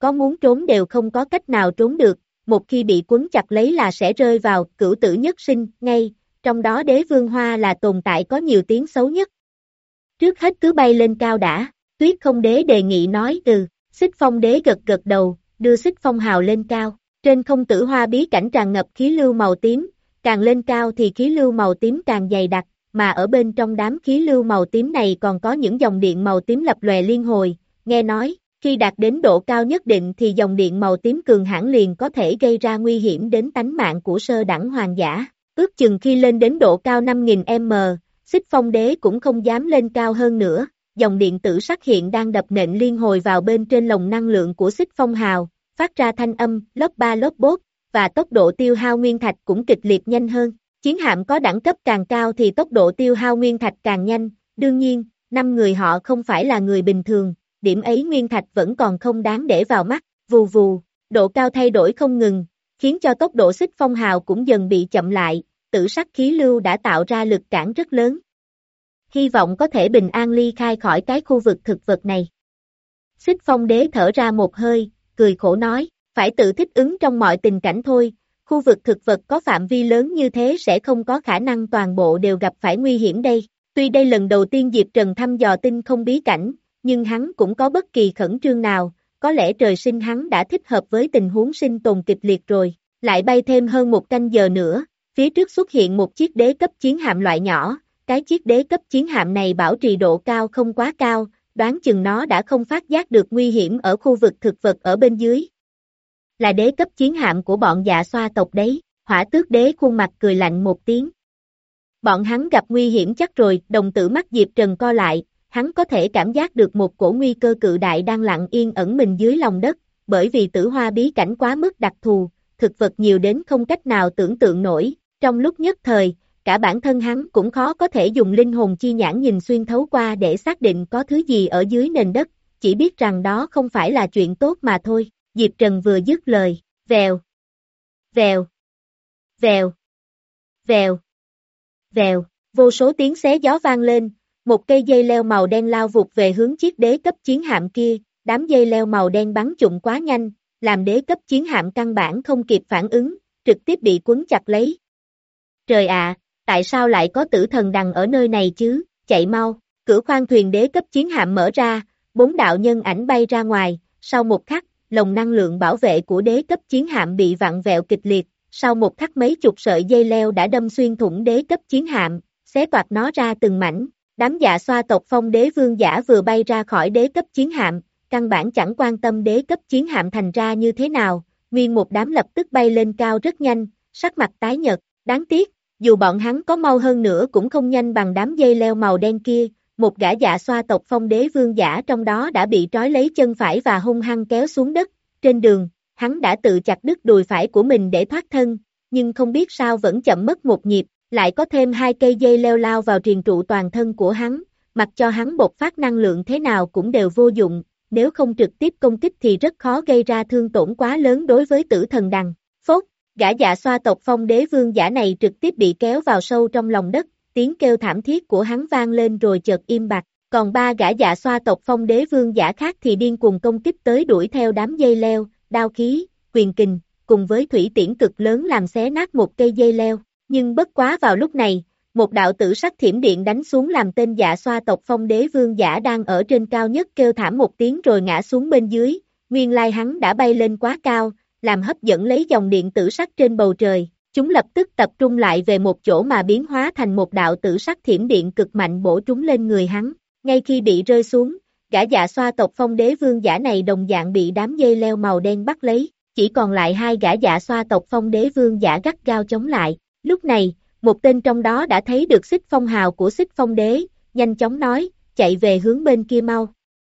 có muốn trốn đều không có cách nào trốn được, một khi bị quấn chặt lấy là sẽ rơi vào cửu tử nhất sinh, ngay, trong đó đế vương hoa là tồn tại có nhiều tiếng xấu nhất. Trước hết cứ bay lên cao đã, Tuyết Không Đế đề nghị nói ừ, Xích Phong Đế gật gật đầu, đưa Xích Phong hào lên cao, trên không tử hoa bí cảnh tràn ngập khí lưu màu tím, càng lên cao thì khí lưu màu tím càng dày đặc, mà ở bên trong đám khí lưu màu tím này còn có những dòng điện màu tím lập lòe liên hồi, nghe nói, khi đạt đến độ cao nhất định thì dòng điện màu tím cường hãn liền có thể gây ra nguy hiểm đến tánh mạng của sơ đẳng hoàng giả, ước chừng khi lên đến độ cao năm nghìn mét, Xích Phong Đế cũng không dám lên cao hơn nữa, dòng điện tử sắc hiện đang đập nện liên hồi vào bên trên lồng năng lượng của Xích Phong hào, phát ra thanh âm, lớp ba lớp bốt, và tốc độ tiêu hao nguyên thạch cũng kịch liệt nhanh hơn. Chiến hạm có đẳng cấp càng cao thì tốc độ tiêu hao nguyên thạch càng nhanh, đương nhiên, năm người họ không phải là người bình thường, điểm ấy nguyên thạch vẫn còn không đáng để vào mắt, vù vù, độ cao thay đổi không ngừng, khiến cho tốc độ Xích Phong hào cũng dần bị chậm lại, tử sắc khí lưu đã tạo ra lực cản rất lớn. Hy vọng có thể bình an ly khai khỏi cái khu vực thực vật này. Xích Phong Đế thở ra một hơi, cười khổ nói, phải tự thích ứng trong mọi tình cảnh thôi, khu vực thực vật có phạm vi lớn như thế sẽ không có khả năng toàn bộ đều gặp phải nguy hiểm đây. Tuy đây lần đầu tiên Diệp Trần thăm dò tinh không bí cảnh, nhưng hắn cũng có bất kỳ khẩn trương nào, có lẽ trời sinh hắn đã thích hợp với tình huống sinh tồn kịch liệt rồi. Lại bay thêm hơn một canh giờ nữa, phía trước xuất hiện một chiếc đế cấp chiến hạm loại nhỏ, cái chiếc đế cấp chiến hạm này bảo trì độ cao không quá cao, đoán chừng nó đã không phát giác được nguy hiểm ở khu vực thực vật ở bên dưới. Là đế cấp chiến hạm của bọn Dạ Xoa tộc đấy, Hỏa Tước Đế khuôn mặt cười lạnh một tiếng. Bọn hắn gặp nguy hiểm chắc rồi, đồng tử mắt Diệp Trần co lại, hắn có thể cảm giác được một cổ nguy cơ cự đại đang lặng yên ẩn mình dưới lòng đất, bởi vì tử hoa bí cảnh quá mức đặc thù, thực vật nhiều đến không cách nào tưởng tượng nổi, trong lúc nhất thời, cả bản thân hắn cũng khó có thể dùng linh hồn chi nhãn nhìn xuyên thấu qua để xác định có thứ gì ở dưới nền đất, chỉ biết rằng đó không phải là chuyện tốt mà thôi. Diệp Trần vừa dứt lời, vèo, vèo, vèo, vèo, vèo, vô số tiếng xé gió vang lên, một cây dây leo màu đen lao vụt về hướng chiếc đế cấp chiến hạm kia, đám dây leo màu đen bắn trụm quá nhanh, làm đế cấp chiến hạm căn bản không kịp phản ứng, trực tiếp bị quấn chặt lấy. Trời ạ, tại sao lại có tử thần đằng ở nơi này chứ, chạy mau, cửa khoang thuyền đế cấp chiến hạm mở ra, bốn đạo nhân ảnh bay ra ngoài, sau một khắc, lồng năng lượng bảo vệ của đế cấp chiến hạm bị vặn vẹo kịch liệt, sau một khắc mấy chục sợi dây leo đã đâm xuyên thủng đế cấp chiến hạm, xé toạc nó ra từng mảnh, đám Dạ Xoa tộc Phong Đế vương giả vừa bay ra khỏi đế cấp chiến hạm, căn bản chẳng quan tâm đế cấp chiến hạm thành ra như thế nào, nguyên một đám lập tức bay lên cao rất nhanh, sắc mặt tái nhợt, đáng tiếc, dù bọn hắn có mau hơn nữa cũng không nhanh bằng đám dây leo màu đen kia, một gã Dạ Xoa tộc Phong Đế vương giả trong đó đã bị trói lấy chân phải và hung hăng kéo xuống đất, trên đường, hắn đã tự chặt đứt đùi phải của mình để thoát thân, nhưng không biết sao vẫn chậm mất một nhịp, lại có thêm hai cây dây leo lao vào triền trụ toàn thân của hắn, mặc cho hắn bộc phát năng lượng thế nào cũng đều vô dụng, nếu không trực tiếp công kích thì rất khó gây ra thương tổn quá lớn đối với tử thần đằng. Phốt, gã Dạ Xoa tộc Phong Đế vương giả này trực tiếp bị kéo vào sâu trong lòng đất, tiếng kêu thảm thiết của hắn vang lên rồi chợt im bặt, còn ba gã Dạ Xoa tộc Phong Đế vương giả khác thì điên cuồng công kích tới đuổi theo đám dây leo, đao khí, quyền kình, cùng với thủy tiễn cực lớn làm xé nát một cây dây leo, nhưng bất quá vào lúc này, một đạo tử sắc thiểm điện đánh xuống làm tên Dạ Xoa tộc Phong Đế vương giả đang ở trên cao nhất kêu thảm một tiếng rồi ngã xuống bên dưới, nguyên lai hắn đã bay lên quá cao, làm hấp dẫn lấy dòng điện tử sắc trên bầu trời, chúng lập tức tập trung lại về một chỗ mà biến hóa thành một đạo tử sắc thiểm điện cực mạnh bổ trúng lên người hắn, ngay khi bị rơi xuống, gã Dạ Xoa tộc Phong Đế vương giả này đồng dạng bị đám dây leo màu đen bắt lấy, chỉ còn lại hai gã Dạ Xoa tộc Phong Đế vương giả gắt gao chống lại, lúc này, một tên trong đó đã thấy được Xích Phong hào của Xích Phong Đế, nhanh chóng nói, chạy về hướng bên kia mau.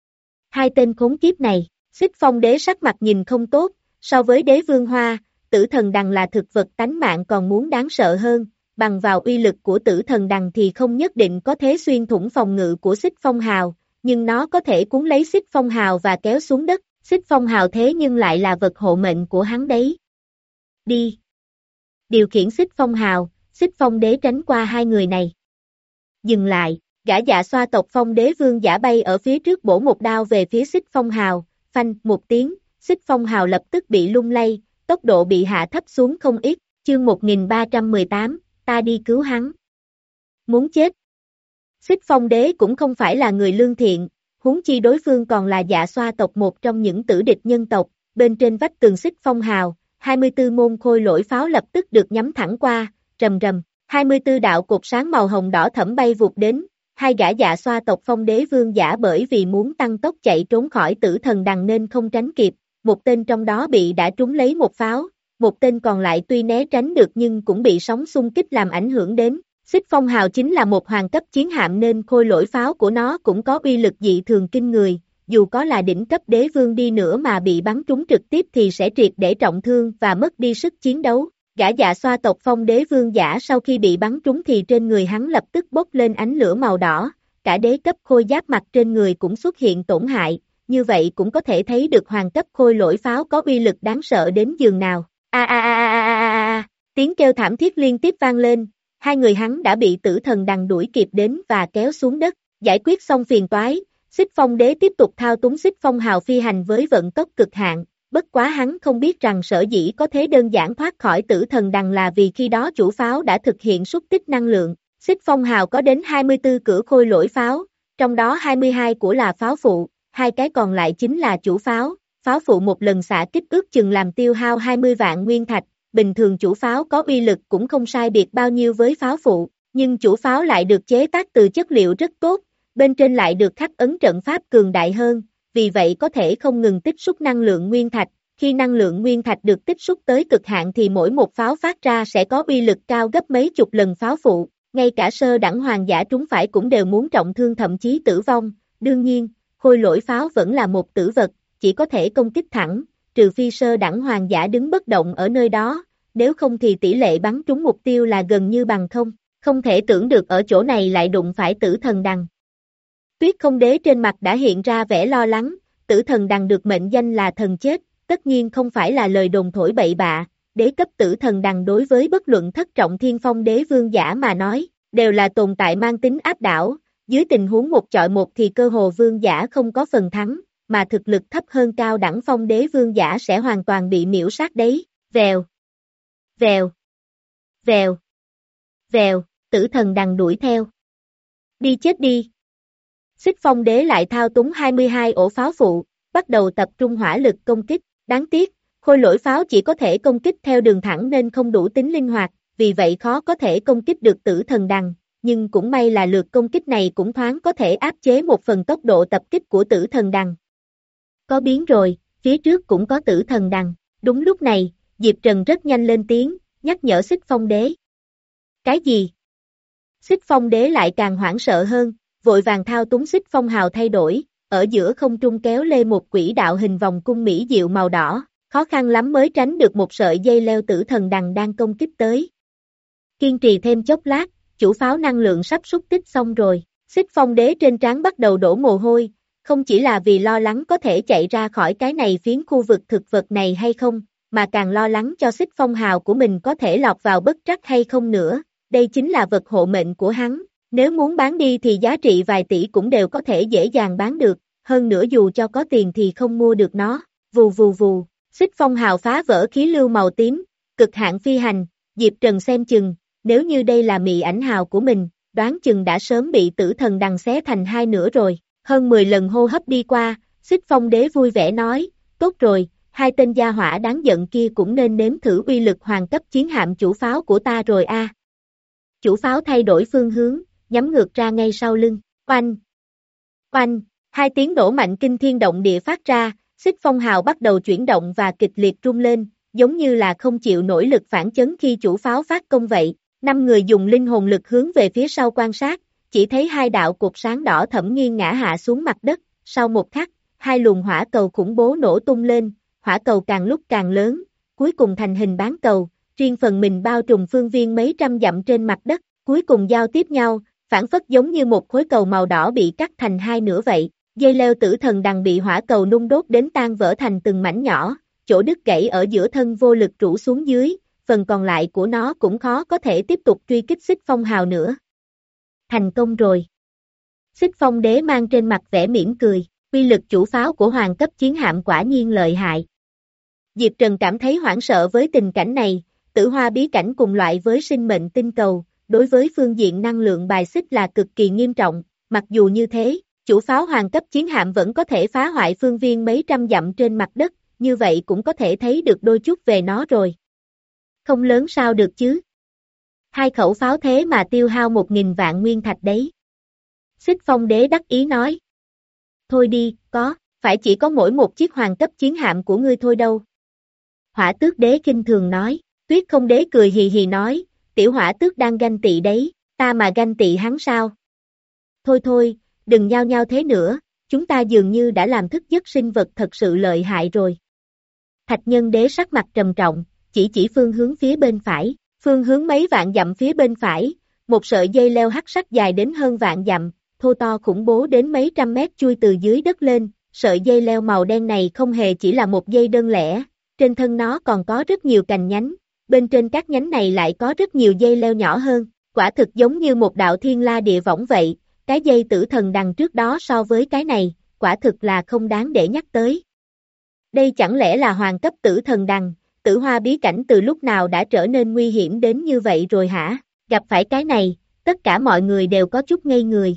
Hai tên khốn kiếp này, Xích Phong Đế sắc mặt nhìn không tốt, so với Đế Vương Hoa, tử thần đằng là thực vật tánh mạng còn muốn đáng sợ hơn, bằng vào uy lực của tử thần đằng thì không nhất định có thể xuyên thủng phòng ngự của Xích Phong hào, nhưng nó có thể cuốn lấy Xích Phong hào và kéo xuống đất, Xích Phong hào thế nhưng lại là vật hộ mệnh của hắn đấy. Đi! Điều khiển Xích Phong hào, Xích Phong Đế tránh qua hai người này. Dừng lại, gã Dạ Xoa tộc Phong Đế vương giả bay ở phía trước bổ một đao về phía Xích Phong hào, phanh một tiếng, xích phong hào lập tức bị lung lay, tốc độ bị hạ thấp xuống không ít, chương một nghìn ba trăm mười tám, ta đi cứu hắn. Muốn chết. Xích phong đế cũng không phải là người lương thiện, huống chi đối phương còn là Dạ Xoa tộc một trong những tử địch nhân tộc, bên trên vách tường xích phong hào, hai mươi tư môn khôi lỗi pháo lập tức được nhắm thẳng qua, rầm rầm, hai mươi tư đạo cột sáng màu hồng đỏ thẫm bay vụt đến, hai gã Dạ Xoa tộc phong đế vương giả bởi vì muốn tăng tốc chạy trốn khỏi tử thần đằng nên không tránh kịp, một tên trong đó bị đã trúng lấy một pháo, một tên còn lại tuy né tránh được nhưng cũng bị sóng xung kích làm ảnh hưởng đến. Xích phong hào chính là một hoàng cấp chiến hạm nên khôi lỗi pháo của nó cũng có uy lực dị thường kinh người, dù có là đỉnh cấp đế vương đi nữa mà bị bắn trúng trực tiếp thì sẽ triệt để trọng thương và mất đi sức chiến đấu. Gã Dạ Xoa tộc phong đế vương giả sau khi bị bắn trúng thì trên người hắn lập tức bốc lên ánh lửa màu đỏ, cả đế cấp khôi giáp mặt trên người cũng xuất hiện tổn hại, như vậy cũng có thể thấy được hoàng cấp khôi lỗi pháo có uy lực đáng sợ đến giường nào. A a a a a a a, tiếng kêu thảm thiết liên tiếp vang lên. Hai người hắn đã bị tử thần đằng đuổi kịp đến và kéo xuống đất, giải quyết xong phiền toái, xích phong đế tiếp tục thao túng xích phong hào phi hành với vận tốc cực hạn, bất quá hắn không biết rằng sở dĩ có thế đơn giản thoát khỏi tử thần đằng là vì khi đó chủ pháo đã thực hiện xúc tích năng lượng, xích phong hào có đến hai mươi tư cửa khôi lỗi pháo, trong đó hai mươi hai của là pháo phụ, hai cái còn lại chính là chủ pháo, pháo phụ một lần xạ kích ước chừng làm tiêu hao hai mươi vạn nguyên thạch. Bình thường chủ pháo có uy lực cũng không sai biệt bao nhiêu với pháo phụ, nhưng chủ pháo lại được chế tác từ chất liệu rất tốt, bên trên lại được khắc ấn trận pháp cường đại hơn, vì vậy có thể không ngừng tích xúc năng lượng nguyên thạch, khi năng lượng nguyên thạch được tích xúc tới cực hạn thì mỗi một pháo phát ra sẽ có uy lực cao gấp mấy chục lần pháo phụ, ngay cả sơ đẳng hoàng giả trúng phải cũng đều muốn trọng thương thậm chí tử vong, đương nhiên, khôi lỗi pháo vẫn là một tử vật, chỉ có thể công kích thẳng. Trừ phi sơ đẳng hoàng giả đứng bất động ở nơi đó, nếu không thì tỷ lệ bắn trúng mục tiêu là gần như bằng không, không thể tưởng được ở chỗ này lại đụng phải tử thần đằng. Tuyết không đế trên mặt đã hiện ra vẻ lo lắng, tử thần đằng được mệnh danh là thần chết, tất nhiên không phải là lời đồn thổi bậy bạ, đế cấp tử thần đằng đối với bất luận thất trọng thiên phong đế vương giả mà nói, đều là tồn tại mang tính áp đảo, dưới tình huống một chọi một thì cơ hồ vương giả không có phần thắng, mà thực lực thấp hơn cao đẳng phong đế vương giả sẽ hoàn toàn bị miễu sát đấy, vèo, vèo, vèo, vèo, tử thần đằng đuổi theo. Đi chết đi. Xích phong đế lại thao túng hai mươi hai ổ pháo phụ, bắt đầu tập trung hỏa lực công kích, đáng tiếc, khôi lỗi pháo chỉ có thể công kích theo đường thẳng nên không đủ tính linh hoạt, vì vậy khó có thể công kích được tử thần đằng, nhưng cũng may là lượt công kích này cũng thoáng có thể áp chế một phần tốc độ tập kích của tử thần đằng. Có biến rồi, phía trước cũng có tử thần đằng, đúng lúc này, Diệp Trần rất nhanh lên tiếng, nhắc nhở xích phong đế. Cái gì? Xích phong đế lại càng hoảng sợ hơn, vội vàng thao túng xích phong hào thay đổi, ở giữa không trung kéo lê một quỹ đạo hình vòng cung mỹ diệu màu đỏ, khó khăn lắm mới tránh được một sợi dây leo tử thần đằng đang công kích tới. Kiên trì thêm chốc lát, chủ pháo năng lượng sắp xúc tích xong rồi, xích phong đế trên trán bắt đầu đổ mồ hôi, không chỉ là vì lo lắng có thể chạy ra khỏi cái này phiến khu vực thực vật này hay không, mà càng lo lắng cho xích phong hào của mình có thể lọt vào bất trắc hay không nữa, đây chính là vật hộ mệnh của hắn, nếu muốn bán đi thì giá trị vài tỷ cũng đều có thể dễ dàng bán được, hơn nữa dù cho có tiền thì không mua được nó, vù vù vù, xích phong hào phá vỡ khí lưu màu tím, cực hạn phi hành, Diệp Trần xem chừng, nếu như đây là mị ảnh hào của mình, đoán chừng đã sớm bị tử thần đằng xé thành hai nửa rồi, hơn mười lần hô hấp đi qua, xích phong đế vui vẻ nói, tốt rồi, hai tên gia hỏa đáng giận kia cũng nên nếm thử uy lực hoàng cấp chiến hạm chủ pháo của ta rồi a. Chủ pháo thay đổi phương hướng, nhắm ngược ra ngay sau lưng, oanh, oanh, hai tiếng nổ mạnh kinh thiên động địa phát ra, xích phong hào bắt đầu chuyển động và kịch liệt rung lên, giống như là không chịu nổi lực phản chấn khi chủ pháo phát công vậy, năm người dùng linh hồn lực hướng về phía sau quan sát, chỉ thấy hai đạo cột sáng đỏ thẫm nghiêng ngã hạ xuống mặt đất, sau một khắc, hai luồng hỏa cầu khủng bố nổ tung lên, hỏa cầu càng lúc càng lớn, cuối cùng thành hình bán cầu, riêng phần mình bao trùm phương viên mấy trăm dặm trên mặt đất, cuối cùng giao tiếp nhau, phản phất giống như một khối cầu màu đỏ bị cắt thành hai nửa vậy, dây leo tử thần đằng bị hỏa cầu nung đốt đến tan vỡ thành từng mảnh nhỏ, chỗ đứt gãy ở giữa thân vô lực rũ xuống dưới, phần còn lại của nó cũng khó có thể tiếp tục truy kích xích phong hào nữa. Thành công rồi. Xích phong đế mang trên mặt vẻ mỉm cười, uy lực chủ pháo của hoàng cấp chiến hạm quả nhiên lợi hại, Diệp Trần cảm thấy hoảng sợ với tình cảnh này, tử hoa bí cảnh cùng loại với sinh mệnh tinh cầu, đối với phương diện năng lượng bài xích là cực kỳ nghiêm trọng, mặc dù như thế, chủ pháo hoàng cấp chiến hạm vẫn có thể phá hoại phương viên mấy trăm dặm trên mặt đất, như vậy cũng có thể thấy được đôi chút về nó rồi. Không lớn sao được chứ? Hai khẩu pháo thế mà tiêu hao một nghìn vạn nguyên thạch đấy. Xích Phong Đế đắc ý nói. Thôi đi, có, phải chỉ có mỗi một chiếc hoàng cấp chiến hạm của ngươi thôi đâu. Hỏa Tước Đế kinh thường nói, Tuyết Không Đế cười hì hì nói, tiểu Hỏa Tước đang ganh tị đấy, ta mà ganh tị hắn sao? Thôi thôi, đừng nhao nhao thế nữa, chúng ta dường như đã làm thức giấc sinh vật thật sự lợi hại rồi. Thạch Nhân Đế sắc mặt trầm trọng, chỉ chỉ phương hướng phía bên phải, phương hướng mấy vạn dặm phía bên phải, một sợi dây leo hắc sắc dài đến hơn vạn dặm, thô to khủng bố đến mấy trăm mét chui từ dưới đất lên, sợi dây leo màu đen này không hề chỉ là một dây đơn lẻ, trên thân nó còn có rất nhiều cành nhánh, bên trên các nhánh này lại có rất nhiều dây leo nhỏ hơn, quả thực giống như một đạo thiên la địa võng vậy, cái dây tử thần đằng trước đó so với cái này, quả thực là không đáng để nhắc tới. Đây chẳng lẽ là hoàng cấp tử thần đằng, tử hoa bí cảnh từ lúc nào đã trở nên nguy hiểm đến như vậy rồi hả? Gặp phải cái này, tất cả mọi người đều có chút ngây người.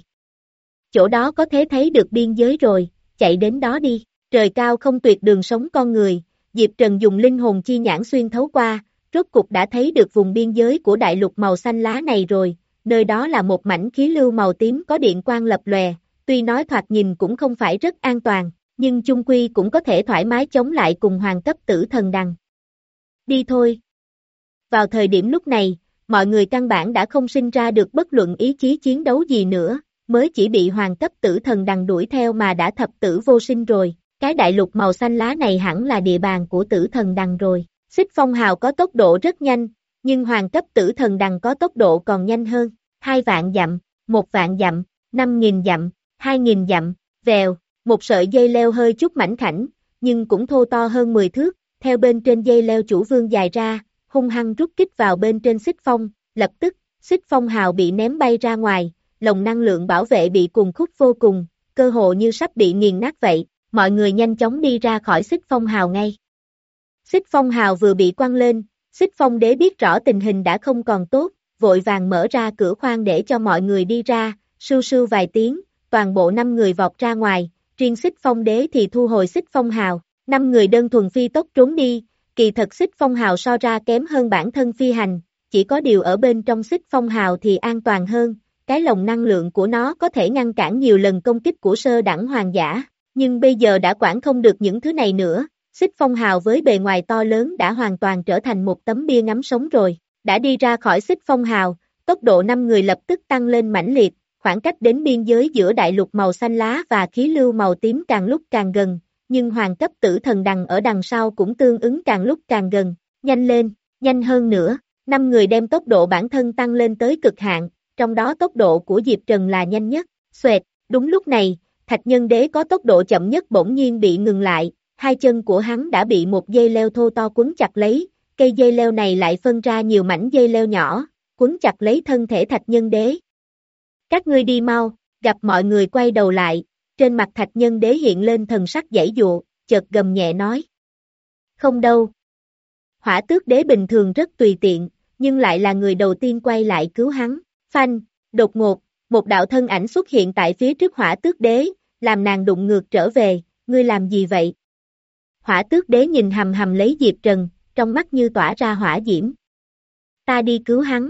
Chỗ đó có thể thấy được biên giới rồi, chạy đến đó đi, trời cao không tuyệt đường sống con người, Diệp Trần dùng linh hồn chi nhãn xuyên thấu qua, rốt cục đã thấy được vùng biên giới của đại lục màu xanh lá này rồi, nơi đó là một mảnh khí lưu màu tím có điện quang lập lòe, tuy nói thoạt nhìn cũng không phải rất an toàn, nhưng chung quy cũng có thể thoải mái chống lại cùng hoàng cấp tử thần đằng. Đi thôi. Vào thời điểm lúc này, mọi người căn bản đã không sinh ra được bất luận ý chí chiến đấu gì nữa, mới chỉ bị hoàng cấp tử thần đằng đuổi theo mà đã thập tử vô sinh rồi, cái đại lục màu xanh lá này hẳn là địa bàn của tử thần đằng rồi. Xích Phong Hào có tốc độ rất nhanh, nhưng hoàng cấp tử thần đằng có tốc độ còn nhanh hơn, hai vạn dặm, một vạn dặm, năm nghìn dặm, hai nghìn dặm, vèo, một sợi dây leo hơi chút mảnh khảnh, nhưng cũng thô to hơn mười thước, theo bên trên dây leo chủ vương dài ra, hung hăng rút kích vào bên trên Xích Phong, lập tức, Xích Phong Hào bị ném bay ra ngoài, lồng năng lượng bảo vệ bị cuồng khúc vô cùng, cơ hồ như sắp bị nghiền nát vậy, mọi người nhanh chóng đi ra khỏi Xích Phong Hào ngay. Xích Phong Hào vừa bị quăng lên, Xích Phong Đế biết rõ tình hình đã không còn tốt, vội vàng mở ra cửa khoang để cho mọi người đi ra, sưu sưu vài tiếng, toàn bộ năm người vọt ra ngoài, riêng Xích Phong Đế thì thu hồi Xích Phong Hào, năm người đơn thuần phi tốc trốn đi, kỳ thật Xích Phong Hào so ra kém hơn bản thân phi hành, chỉ có điều ở bên trong Xích Phong Hào thì an toàn hơn, cái lồng năng lượng của nó có thể ngăn cản nhiều lần công kích của sơ đẳng hoàng giả, nhưng bây giờ đã quản không được những thứ này nữa. Xích Phong Hào với bề ngoài to lớn đã hoàn toàn trở thành một tấm bia ngắm sống rồi, đã đi ra khỏi Xích Phong Hào, tốc độ năm người lập tức tăng lên mãnh liệt, khoảng cách đến biên giới giữa đại lục màu xanh lá và khí lưu màu tím càng lúc càng gần, nhưng hoàng cấp tử thần đằng ở đằng sau cũng tương ứng càng lúc càng gần, nhanh lên, nhanh hơn nữa, năm người đem tốc độ bản thân tăng lên tới cực hạn, trong đó tốc độ của Diệp Trần là nhanh nhất, xoẹt, đúng lúc này, Thạch Nhân Đế có tốc độ chậm nhất bỗng nhiên bị ngừng lại. Hai chân của hắn đã bị một dây leo thô to quấn chặt lấy, cây dây leo này lại phân ra nhiều mảnh dây leo nhỏ, quấn chặt lấy thân thể Thạch Nhân Đế. Các ngươi đi mau, gặp mọi người quay đầu lại, trên mặt Thạch Nhân Đế hiện lên thần sắc giãy giụa, chợt gầm nhẹ nói. Không đâu. Hỏa Tước Đế bình thường rất tùy tiện, nhưng lại là người đầu tiên quay lại cứu hắn. Phanh, đột ngột, một đạo thân ảnh xuất hiện tại phía trước Hỏa Tước Đế, làm nàng đụng ngược trở về, ngươi làm gì vậy? Hỏa Tước Đế nhìn hầm hầm lấy Diệp Trần, trong mắt như tỏa ra hỏa diễm. Ta đi cứu hắn.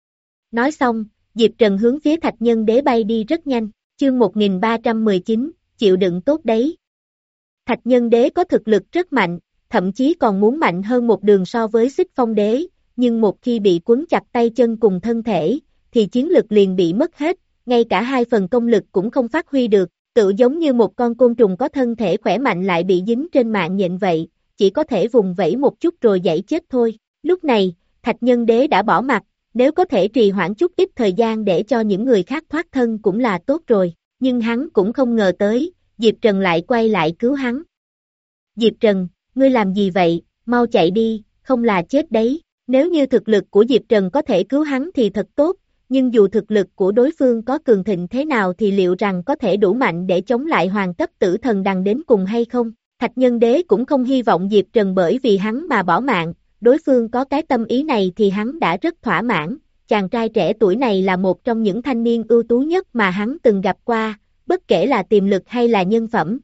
Nói xong, Diệp Trần hướng phía Thạch Nhân Đế bay đi rất nhanh, chương một nghìn ba trăm mười chín, chịu đựng tốt đấy. Thạch Nhân Đế có thực lực rất mạnh, thậm chí còn muốn mạnh hơn một đường so với Xích Phong Đế, nhưng một khi bị quấn chặt tay chân cùng thân thể, thì chiến lực liền bị mất hết, ngay cả hai phần công lực cũng không phát huy được. Tự giống như một con côn trùng có thân thể khỏe mạnh lại bị dính trên mạng nhện vậy, chỉ có thể vùng vẫy một chút rồi giãy chết thôi. Lúc này, Thạch Nhân Đế đã bỏ mặt, nếu có thể trì hoãn chút ít thời gian để cho những người khác thoát thân cũng là tốt rồi, nhưng hắn cũng không ngờ tới, Diệp Trần lại quay lại cứu hắn. Diệp Trần, ngươi làm gì vậy, mau chạy đi, không là chết đấy, nếu như thực lực của Diệp Trần có thể cứu hắn thì thật tốt. Nhưng dù thực lực của đối phương có cường thịnh thế nào thì liệu rằng có thể đủ mạnh để chống lại hoàng cấp tử thần đằng đến cùng hay không? Thạch Nhân Đế cũng không hy vọng Diệp Trần bởi vì hắn mà bỏ mạng, đối phương có cái tâm ý này thì hắn đã rất thỏa mãn, chàng trai trẻ tuổi này là một trong những thanh niên ưu tú nhất mà hắn từng gặp qua, bất kể là tiềm lực hay là nhân phẩm.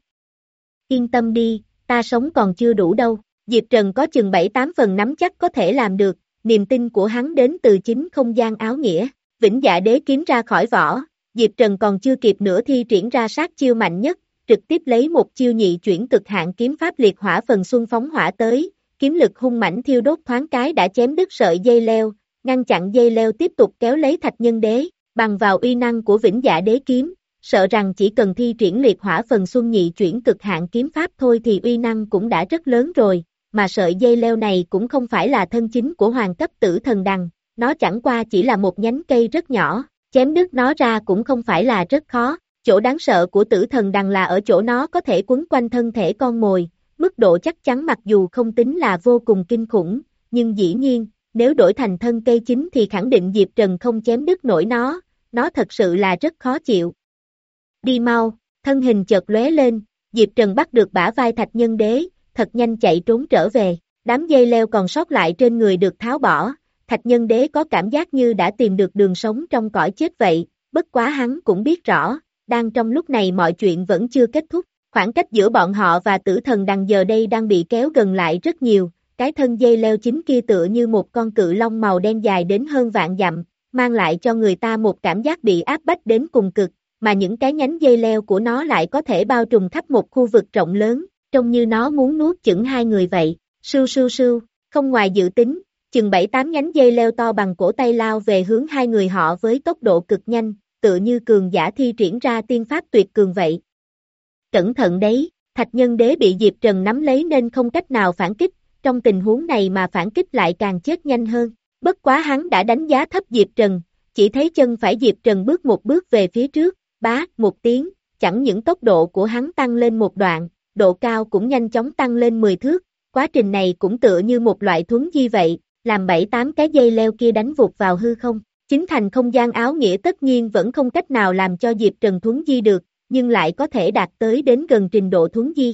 Yên tâm đi, ta sống còn chưa đủ đâu, Diệp Trần có chừng bảy tám phần nắm chắc có thể làm được, niềm tin của hắn đến từ chính không gian áo nghĩa, Vĩnh Dạ Đế kiếm ra khỏi vỏ, Diệp Trần còn chưa kịp nửa thi triển ra sát chiêu mạnh nhất, trực tiếp lấy một chiêu nhị chuyển cực hạn kiếm pháp liệt hỏa phần xuân phóng hỏa tới, kiếm lực hung mãnh thiêu đốt thoáng cái đã chém đứt sợi dây leo, ngăn chặn dây leo tiếp tục kéo lấy Thạch Nhân Đế, bằng vào uy năng của Vĩnh Dạ Đế kiếm, sợ rằng chỉ cần thi triển liệt hỏa phần xuân nhị chuyển cực hạn kiếm pháp thôi thì uy năng cũng đã rất lớn rồi, mà sợi dây leo này cũng không phải là thân chính của hoàng cấp tử thần đằng, nó chẳng qua chỉ là một nhánh cây rất nhỏ, chém đứt nó ra cũng không phải là rất khó. Chỗ đáng sợ của tử thần đằng là ở chỗ nó có thể quấn quanh thân thể con mồi, mức độ chắc chắn mặc dù không tính là vô cùng kinh khủng, nhưng dĩ nhiên, nếu đổi thành thân cây chính thì khẳng định Diệp Trần không chém đứt nổi nó, nó thật sự là rất khó chịu. Đi mau, thân hình chợt lóe lên, Diệp Trần bắt được bả vai Thạch Nhân Đế, thật nhanh chạy trốn trở về, đám dây leo còn sót lại trên người được tháo bỏ, Thạch Nhân Đế có cảm giác như đã tìm được đường sống trong cõi chết vậy, bất quá hắn cũng biết rõ. Đang trong lúc này mọi chuyện vẫn chưa kết thúc, khoảng cách giữa bọn họ và tử thần đằng giờ đây đang bị kéo gần lại rất nhiều, cái thân dây leo chính kia tựa như một con cự long màu đen dài đến hơn vạn dặm, mang lại cho người ta một cảm giác bị áp bách đến cùng cực, mà những cái nhánh dây leo của nó lại có thể bao trùm khắp một khu vực rộng lớn, trông như nó muốn nuốt chửng hai người vậy, sưu sưu sưu, không ngoài dự tính, chừng bảy tám nhánh dây leo to bằng cổ tay lao về hướng hai người họ với tốc độ cực nhanh, tựa như cường giả thi triển ra tiên pháp tuyệt cường vậy. Cẩn thận đấy, Thạch Nhân Đế bị Diệp Trần nắm lấy nên không cách nào phản kích, trong tình huống này mà phản kích lại càng chết nhanh hơn. Bất quá hắn đã đánh giá thấp Diệp Trần, chỉ thấy chân phải Diệp Trần bước một bước về phía trước, bá, một tiếng, chẳng những tốc độ của hắn tăng lên một đoạn, độ cao cũng nhanh chóng tăng lên mười thước, quá trình này cũng tựa như một loại thuấn di vậy, làm bảy tám cái dây leo kia đánh vụt vào hư không. Chính thành không gian áo nghĩa tất nhiên vẫn không cách nào làm cho Diệp Trần thuấn di được, nhưng lại có thể đạt tới đến gần trình độ thuấn di.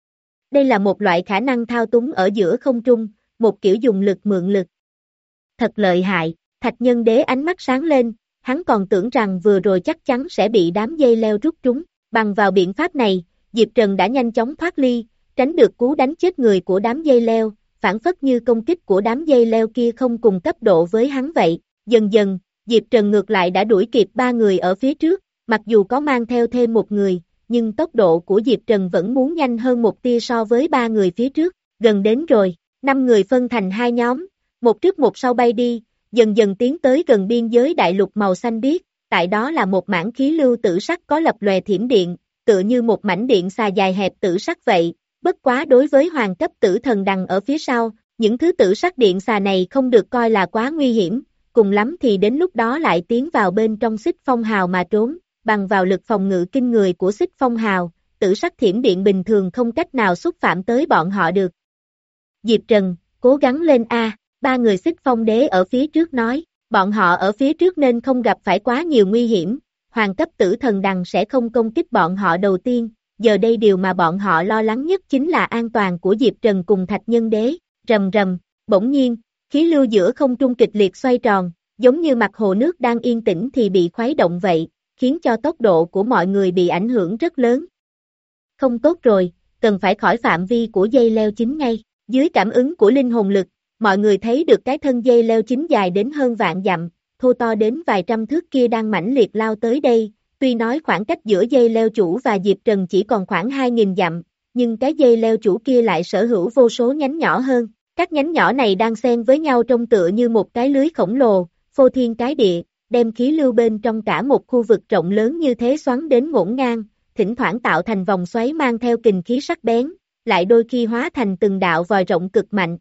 Đây là một loại khả năng thao túng ở giữa không trung, một kiểu dùng lực mượn lực. Thật lợi hại, Thạch Nhân Đế ánh mắt sáng lên, hắn còn tưởng rằng vừa rồi chắc chắn sẽ bị đám dây leo rút trúng, bằng vào biện pháp này, Diệp Trần đã nhanh chóng thoát ly, tránh được cú đánh chết người của đám dây leo, phản phất như công kích của đám dây leo kia không cùng cấp độ với hắn vậy. Dần dần, Diệp Trần ngược lại đã đuổi kịp ba người ở phía trước, mặc dù có mang theo thêm một người, nhưng tốc độ của Diệp Trần vẫn muốn nhanh hơn một tia so với ba người phía trước, gần đến rồi, năm người phân thành hai nhóm, một trước một sau bay đi, dần dần tiến tới gần biên giới đại lục màu xanh biếc, tại đó là một mảng khí lưu tử sắc có lập lòe thiểm điện, tựa như một mảnh điện xà dài hẹp tử sắc vậy, bất quá đối với hoàng cấp tử thần đằng ở phía sau, những thứ tử sắc điện xà này không được coi là quá nguy hiểm. Cùng lắm thì đến lúc đó lại tiến vào bên trong xích phong hào mà trốn, bằng vào lực phòng ngự kinh người của xích phong hào, tử sắc thiểm điện bình thường không cách nào xúc phạm tới bọn họ được. Diệp Trần, cố gắng lên a, ba người xích phong đế ở phía trước nói, bọn họ ở phía trước nên không gặp phải quá nhiều nguy hiểm, hoàng cấp tử thần đằng sẽ không công kích bọn họ đầu tiên, giờ đây điều mà bọn họ lo lắng nhất chính là an toàn của Diệp Trần cùng Thạch Nhân Đế, rầm rầm, bỗng nhiên, khí lưu giữa không trung kịch liệt xoay tròn, giống như mặt hồ nước đang yên tĩnh thì bị khuấy động vậy, khiến cho tốc độ của mọi người bị ảnh hưởng rất lớn. Không tốt rồi, cần phải khỏi phạm vi của dây leo chính ngay, dưới cảm ứng của linh hồn lực, mọi người thấy được cái thân dây leo chính dài đến hơn vạn dặm, thô to đến vài trăm thước kia đang mãnh liệt lao tới đây, tuy nói khoảng cách giữa dây leo chủ và Diệp Trần chỉ còn khoảng hai nghìn dặm, nhưng cái dây leo chủ kia lại sở hữu vô số nhánh nhỏ hơn. Các nhánh nhỏ này đang xen với nhau trông tựa như một cái lưới khổng lồ, phô thiên cái địa, đem khí lưu bên trong cả một khu vực rộng lớn như thế xoắn đến ngổn ngang, thỉnh thoảng tạo thành vòng xoáy mang theo kình khí sắc bén, lại đôi khi hóa thành từng đạo vòi rộng cực mạnh.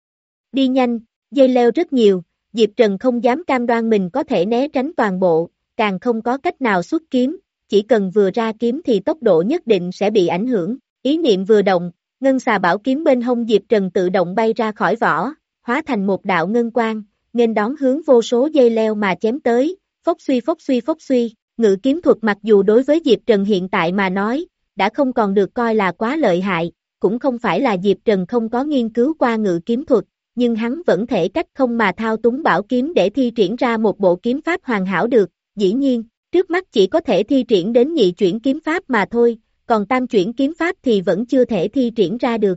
Đi nhanh, dây leo rất nhiều, Diệp Trần không dám cam đoan mình có thể né tránh toàn bộ, càng không có cách nào xuất kiếm, chỉ cần vừa ra kiếm thì tốc độ nhất định sẽ bị ảnh hưởng, ý niệm vừa động. Ngân xà bảo kiếm bên hông Diệp Trần tự động bay ra khỏi vỏ, hóa thành một đạo ngân quang, nghênh đón hướng vô số dây leo mà chém tới, phốc suy phốc suy phốc suy, ngự kiếm thuật mặc dù đối với Diệp Trần hiện tại mà nói, đã không còn được coi là quá lợi hại, cũng không phải là Diệp Trần không có nghiên cứu qua ngự kiếm thuật, nhưng hắn vẫn thể cách không mà thao túng bảo kiếm để thi triển ra một bộ kiếm pháp hoàn hảo được, dĩ nhiên, trước mắt chỉ có thể thi triển đến nhị chuyển kiếm pháp mà thôi, còn tam chuyển kiếm pháp thì vẫn chưa thể thi triển ra được.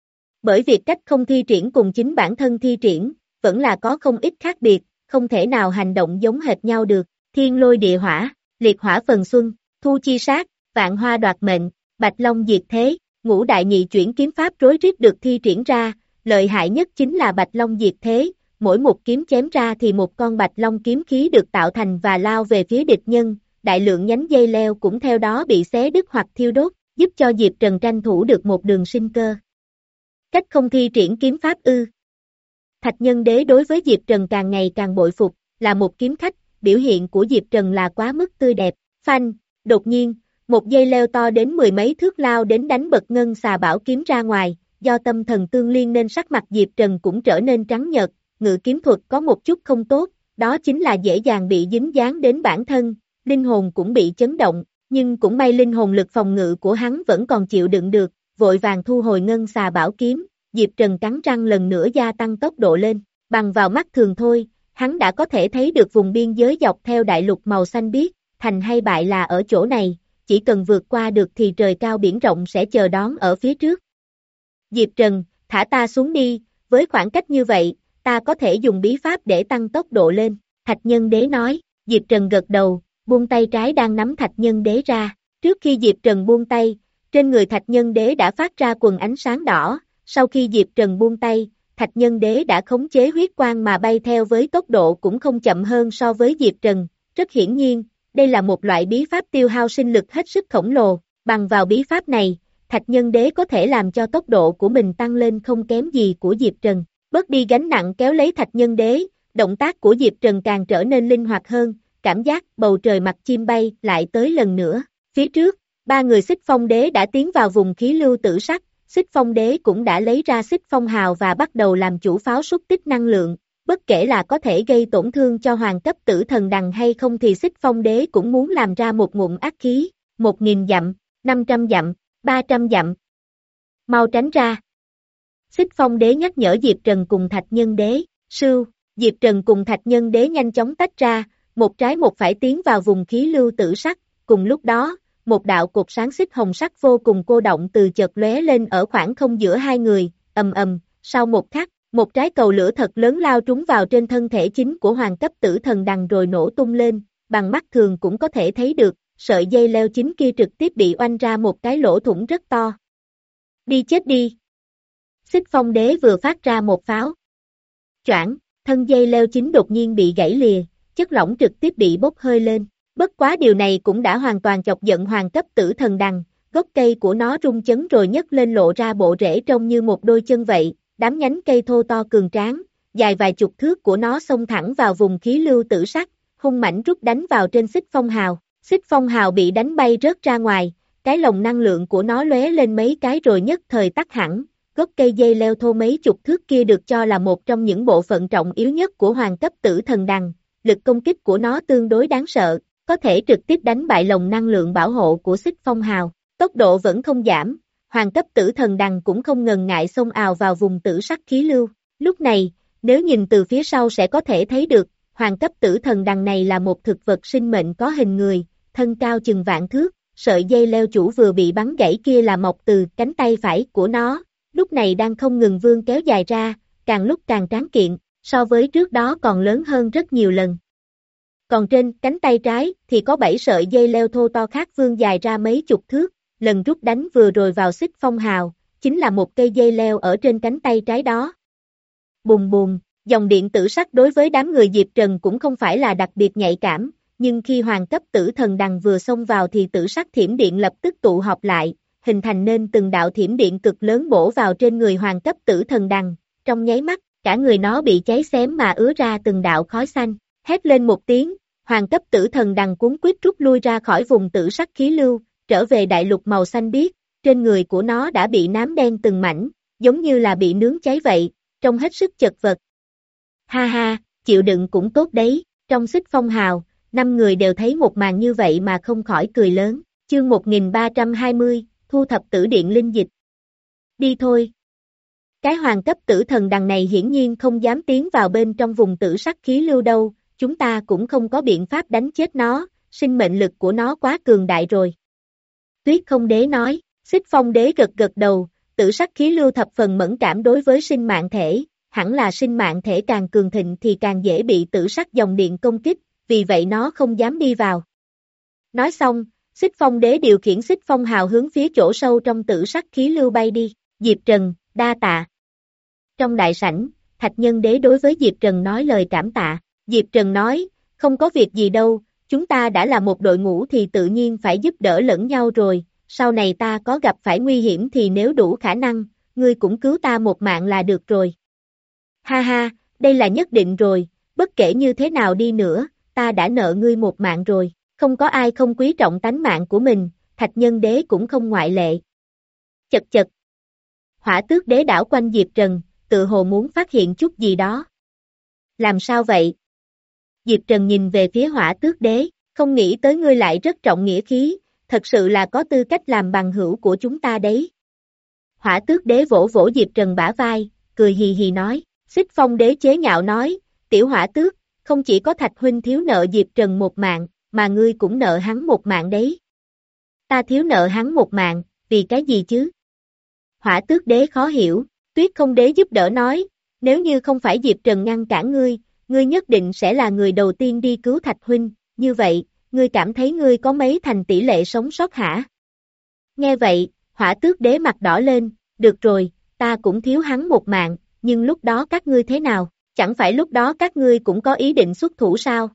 Bởi việc cách không thi triển cùng chính bản thân thi triển, vẫn là có không ít khác biệt, không thể nào hành động giống hệt nhau được, thiên lôi địa hỏa, liệt hỏa phần xuân, thu chi sát, vạn hoa đoạt mệnh, bạch long diệt thế, ngũ đại nhị chuyển kiếm pháp rối rít được thi triển ra, lợi hại nhất chính là bạch long diệt thế, mỗi một kiếm chém ra thì một con bạch long kiếm khí được tạo thành và lao về phía địch nhân, đại lượng nhánh dây leo cũng theo đó bị xé đứt hoặc thiêu đốt, giúp cho Diệp Trần tranh thủ được một đường sinh cơ. Cách không thi triển kiếm pháp ư? Thạch Nhân Đế đối với Diệp Trần càng ngày càng bội phục, là một kiếm khách, biểu hiện của Diệp Trần là quá mức tươi đẹp, phanh, đột nhiên, một dây leo to đến mười mấy thước lao đến đánh bật ngân xà bảo kiếm ra ngoài, do tâm thần tương liên nên sắc mặt Diệp Trần cũng trở nên trắng nhợt, ngự kiếm thuật có một chút không tốt, đó chính là dễ dàng bị dính dáng đến bản thân, linh hồn cũng bị chấn động, nhưng cũng may linh hồn lực phòng ngự của hắn vẫn còn chịu đựng được, vội vàng thu hồi ngân xà bảo kiếm, Diệp Trần cắn răng lần nữa gia tăng tốc độ lên, bằng vào mắt thường thôi, hắn đã có thể thấy được vùng biên giới dọc theo đại lục màu xanh biếc, thành hay bại là ở chỗ này, chỉ cần vượt qua được thì trời cao biển rộng sẽ chờ đón ở phía trước. Diệp Trần, thả ta xuống đi, với khoảng cách như vậy, ta có thể dùng bí pháp để tăng tốc độ lên, Thạch Nhân Đế nói, Diệp Trần gật đầu, buông tay trái đang nắm Thạch Nhân Đế ra, trước khi Diệp Trần buông tay, trên người Thạch Nhân Đế đã phát ra quần ánh sáng đỏ, sau khi Diệp Trần buông tay, Thạch Nhân Đế đã khống chế huyết quang mà bay theo với tốc độ cũng không chậm hơn so với Diệp Trần, rất hiển nhiên, đây là một loại bí pháp tiêu hao sinh lực hết sức khổng lồ, bằng vào bí pháp này, Thạch Nhân Đế có thể làm cho tốc độ của mình tăng lên không kém gì của Diệp Trần, bớt đi gánh nặng kéo lấy Thạch Nhân Đế, động tác của Diệp Trần càng trở nên linh hoạt hơn, cảm giác bầu trời mặt chim bay lại tới lần nữa, phía trước, ba người Xích Phong Đế đã tiến vào vùng khí lưu tử sắc, Xích Phong Đế cũng đã lấy ra Xích Phong Hào và bắt đầu làm chủ pháo xúc tích năng lượng, bất kể là có thể gây tổn thương cho hoàng cấp tử thần đằng hay không thì Xích Phong Đế cũng muốn làm ra một ngụm ác khí, một nghìn dặm, năm trăm dặm, ba trăm dặm. Mau tránh ra. Xích Phong Đế nhắc nhở Diệp Trần cùng Thạch Nhân Đế, sưu, Diệp Trần cùng Thạch Nhân Đế nhanh chóng tách ra, một trái một phải tiến vào vùng khí lưu tử sắc, cùng lúc đó, một đạo cột sáng xích hồng sắc vô cùng cô động từ chợt lóe lên ở khoảng không giữa hai người, ầm ầm, sau một khắc, một trái cầu lửa thật lớn lao trúng vào trên thân thể chính của hoàng cấp tử thần đằng rồi nổ tung lên, bằng mắt thường cũng có thể thấy được, sợi dây leo chính kia trực tiếp bị oanh ra một cái lỗ thủng rất to. Đi chết đi! Xích Phong Đế vừa phát ra một pháo. Choảng, thân dây leo chính đột nhiên bị gãy lìa, chất lỏng trực tiếp bị bốc hơi lên. Bất quá điều này cũng đã hoàn toàn chọc giận hoàng cấp tử thần đằng, gốc cây của nó rung chấn rồi nhấc lên lộ ra bộ rễ trông như một đôi chân vậy, đám nhánh cây thô to cường tráng, dài vài chục thước của nó xông thẳng vào vùng khí lưu tử sắc, hung mãnh rút đánh vào trên Xích Phong Hào. Xích Phong Hào bị đánh bay rớt ra ngoài, cái lồng năng lượng của nó lóe lên mấy cái rồi nhất thời tắt hẳn, gốc cây dây leo thô mấy chục thước kia được cho là một trong những bộ phận trọng yếu nhất của hoàng cấp tử thần đằng, lực công kích của nó tương đối đáng sợ, có thể trực tiếp đánh bại lồng năng lượng bảo hộ của Xích Phong Hào, tốc độ vẫn không giảm, hoàng cấp tử thần đằng cũng không ngần ngại xông ào vào vùng tử sắc khí lưu, lúc này, nếu nhìn từ phía sau sẽ có thể thấy được, hoàng cấp tử thần đằng này là một thực vật sinh mệnh có hình người, thân cao chừng vạn thước, sợi dây leo chủ vừa bị bắn gãy kia là mọc từ cánh tay phải của nó, lúc này đang không ngừng vươn kéo dài ra, càng lúc càng tráng kiện, so với trước đó còn lớn hơn rất nhiều lần. Còn trên cánh tay trái thì có bảy sợi dây leo thô to khác vươn dài ra mấy chục thước, lần rút đánh vừa rồi vào Xích Phong Hào, chính là một cây dây leo ở trên cánh tay trái đó. Bùm bùm, dòng điện tử sắc đối với đám người Diệp Trần cũng không phải là đặc biệt nhạy cảm, nhưng khi hoàng cấp tử thần đằng vừa xông vào thì tử sắc thiểm điện lập tức tụ họp lại, hình thành nên từng đạo thiểm điện cực lớn bổ vào trên người hoàng cấp tử thần đằng, trong nháy mắt, cả người nó bị cháy xém mà ứa ra từng đạo khói xanh, hét lên một tiếng, hoàng cấp tử thần đằng cuốn quýt rút lui ra khỏi vùng tử sắc khí lưu, trở về đại lục màu xanh biếc, trên người của nó đã bị nám đen từng mảnh, giống như là bị nướng cháy vậy, trông hết sức chật vật. Ha ha, chịu đựng cũng tốt đấy, trong Xích Phong Hào, năm người đều thấy một màn như vậy mà không khỏi cười lớn, chương một nghìn ba trăm hai mươi, thu thập tử điện linh dịch. đi thôi. Cái hoàng cấp tử thần đằng này hiển nhiên không dám tiến vào bên trong vùng tử sắc khí lưu đâu, chúng ta cũng không có biện pháp đánh chết nó, sinh mệnh lực của nó quá cường đại rồi. Tuyết không đế nói, Xích Phong đế gật gật đầu, tử sắc khí lưu thập phần mẫn cảm đối với sinh mạng thể, hẳn là sinh mạng thể càng cường thịnh thì càng dễ bị tử sắc dòng điện công kích, vì vậy nó không dám đi vào. Nói xong, Xích Phong đế điều khiển Xích Phong hào hướng phía chỗ sâu trong tử sắc khí lưu bay đi, Diệp Trần, đa tạ. Trong đại sảnh, Thạch Nhân đế đối với Diệp Trần nói lời cảm tạ, Diệp Trần nói, không có việc gì đâu, chúng ta đã là một đội ngũ thì tự nhiên phải giúp đỡ lẫn nhau rồi, sau này ta có gặp phải nguy hiểm thì nếu đủ khả năng, ngươi cũng cứu ta một mạng là được rồi. Ha ha, đây là nhất định rồi, bất kể như thế nào đi nữa, ta đã nợ ngươi một mạng rồi, không có ai không quý trọng tánh mạng của mình, Thạch Nhân đế cũng không ngoại lệ. Chật chật. Hỏa Tước đế đảo quanh Diệp Trần, tự hồ muốn phát hiện chút gì đó. Làm sao vậy? Diệp Trần nhìn về phía Hỏa Tước đế, không nghĩ tới ngươi lại rất trọng nghĩa khí, thật sự là có tư cách làm bằng hữu của chúng ta đấy. Hỏa Tước đế vỗ vỗ Diệp Trần bả vai, cười hì hì nói, Xích Phong đế chế nhạo nói, tiểu Hỏa Tước, không chỉ có Thạch huynh thiếu nợ Diệp Trần một mạng, mà ngươi cũng nợ hắn một mạng đấy. Ta thiếu nợ hắn một mạng, vì cái gì chứ? Hỏa Tước đế khó hiểu, Tuyết không đế giúp đỡ nói, nếu như không phải Diệp Trần ngăn cản ngươi, ngươi nhất định sẽ là người đầu tiên đi cứu Thạch huynh, như vậy, ngươi cảm thấy ngươi có mấy thành tỷ lệ sống sót hả? Nghe vậy, Hỏa Tước đế mặt đỏ lên, được rồi, ta cũng thiếu hắn một mạng, nhưng lúc đó các ngươi thế nào, chẳng phải lúc đó các ngươi cũng có ý định xuất thủ sao?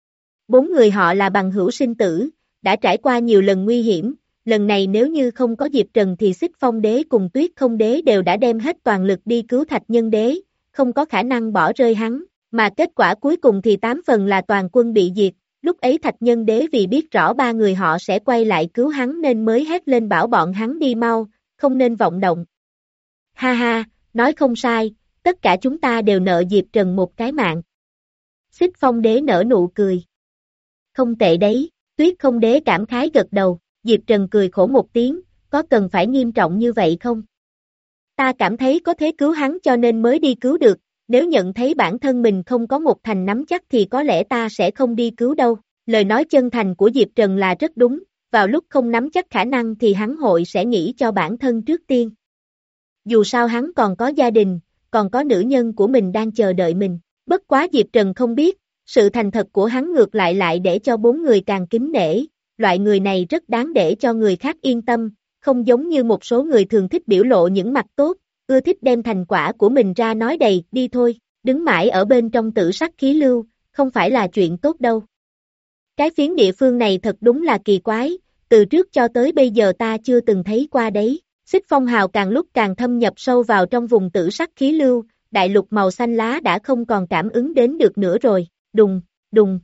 Bốn người họ là bằng hữu sinh tử, đã trải qua nhiều lần nguy hiểm, lần này nếu như không có Diệp Trần thì Xích Phong đế cùng Tuyết không đế đều đã đem hết toàn lực đi cứu Thạch Nhân đế, không có khả năng bỏ rơi hắn, mà kết quả cuối cùng thì tám phần là toàn quân bị diệt, lúc ấy Thạch Nhân đế vì biết rõ ba người họ sẽ quay lại cứu hắn nên mới hét lên bảo bọn hắn đi mau, không nên vọng động. Ha ha, nói không sai, tất cả chúng ta đều nợ Diệp Trần một cái mạng. Xích Phong đế nở nụ cười. Không tệ đấy, Tuyết không đế cảm khái gật đầu, Diệp Trần cười khổ một tiếng, có cần phải nghiêm trọng như vậy không? Ta cảm thấy có thế cứu hắn cho nên mới đi cứu được, nếu nhận thấy bản thân mình không có một thành nắm chắc thì có lẽ ta sẽ không đi cứu đâu. Lời nói chân thành của Diệp Trần là rất đúng, vào lúc không nắm chắc khả năng thì hắn hội sẽ nghĩ cho bản thân trước tiên. Dù sao hắn còn có gia đình, còn có nữ nhân của mình đang chờ đợi mình, bất quá Diệp Trần không biết, sự thành thật của hắn ngược lại lại để cho bốn người càng kính nể, loại người này rất đáng để cho người khác yên tâm, không giống như một số người thường thích biểu lộ những mặt tốt, ưa thích đem thành quả của mình ra nói đầy, đi thôi, đứng mãi ở bên trong tử sắc khí lưu, không phải là chuyện tốt đâu. Cái phiến địa phương này thật đúng là kỳ quái, từ trước cho tới bây giờ ta chưa từng thấy qua đấy. Xích Phong hào càng lúc càng thâm nhập sâu vào trong vùng tử sắc khí lưu, đại lục màu xanh lá đã không còn cảm ứng đến được nữa rồi, đùng, đùng,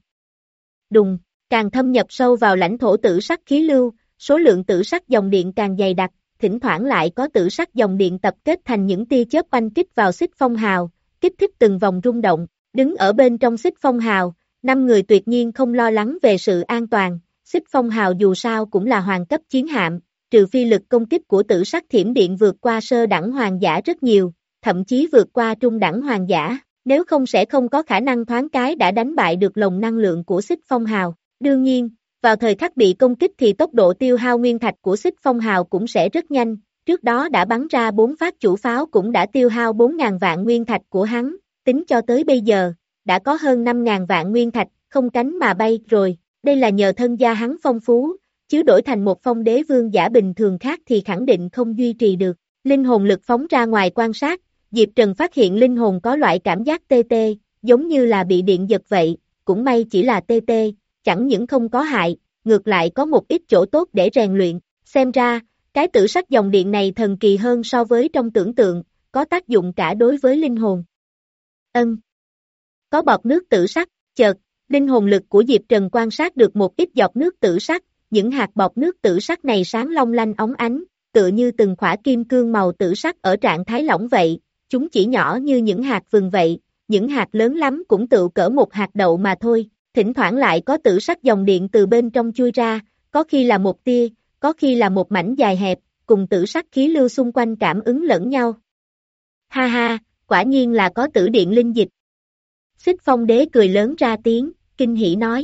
đùng, càng thâm nhập sâu vào lãnh thổ tử sắc khí lưu, số lượng tử sắc dòng điện càng dày đặc, thỉnh thoảng lại có tử sắc dòng điện tập kết thành những tia chớp oanh kích vào Xích Phong hào, kích thích từng vòng rung động, đứng ở bên trong Xích Phong hào, năm người tuyệt nhiên không lo lắng về sự an toàn, Xích Phong hào dù sao cũng là hoàng cấp chiến hạm, trừ phi lực công kích của tử sắc thiểm điện vượt qua sơ đẳng hoàng giả rất nhiều, thậm chí vượt qua trung đẳng hoàng giả, nếu không sẽ không có khả năng thoáng cái đã đánh bại được lồng năng lượng của Xích Phong hào. Đương nhiên, vào thời khắc bị công kích thì tốc độ tiêu hao nguyên thạch của Xích Phong hào cũng sẽ rất nhanh, trước đó đã bắn ra bốn phát chủ pháo cũng đã tiêu hao bốn nghìn vạn nguyên thạch của hắn, tính cho tới bây giờ, đã có hơn năm nghìn vạn nguyên thạch, không cánh mà bay rồi, đây là nhờ thân gia hắn phong phú, chứ đổi thành một phong đế vương giả bình thường khác thì khẳng định không duy trì được. Linh hồn lực phóng ra ngoài quan sát, Diệp Trần phát hiện linh hồn có loại cảm giác tê tê, giống như là bị điện giật vậy, cũng may chỉ là tê tê, chẳng những không có hại, ngược lại có một ít chỗ tốt để rèn luyện, xem ra, cái tử sắc dòng điện này thần kỳ hơn so với trong tưởng tượng, có tác dụng cả đối với linh hồn. Ân. Có bọt nước tử sắc, chợt, linh hồn lực của Diệp Trần quan sát được một ít giọt nước tử sắc, những hạt bọt nước tử sắc này sáng long lanh óng ánh, tựa như từng khỏa kim cương màu tử sắc ở trạng thái lỏng vậy, chúng chỉ nhỏ như những hạt vừng vậy, những hạt lớn lắm cũng tự cỡ một hạt đậu mà thôi, thỉnh thoảng lại có tử sắc dòng điện từ bên trong chui ra, có khi là một tia, có khi là một mảnh dài hẹp, cùng tử sắc khí lưu xung quanh cảm ứng lẫn nhau. Ha ha, quả nhiên là có tử điện linh dịch. Xích Phong Đế cười lớn ra tiếng, kinh hỉ nói.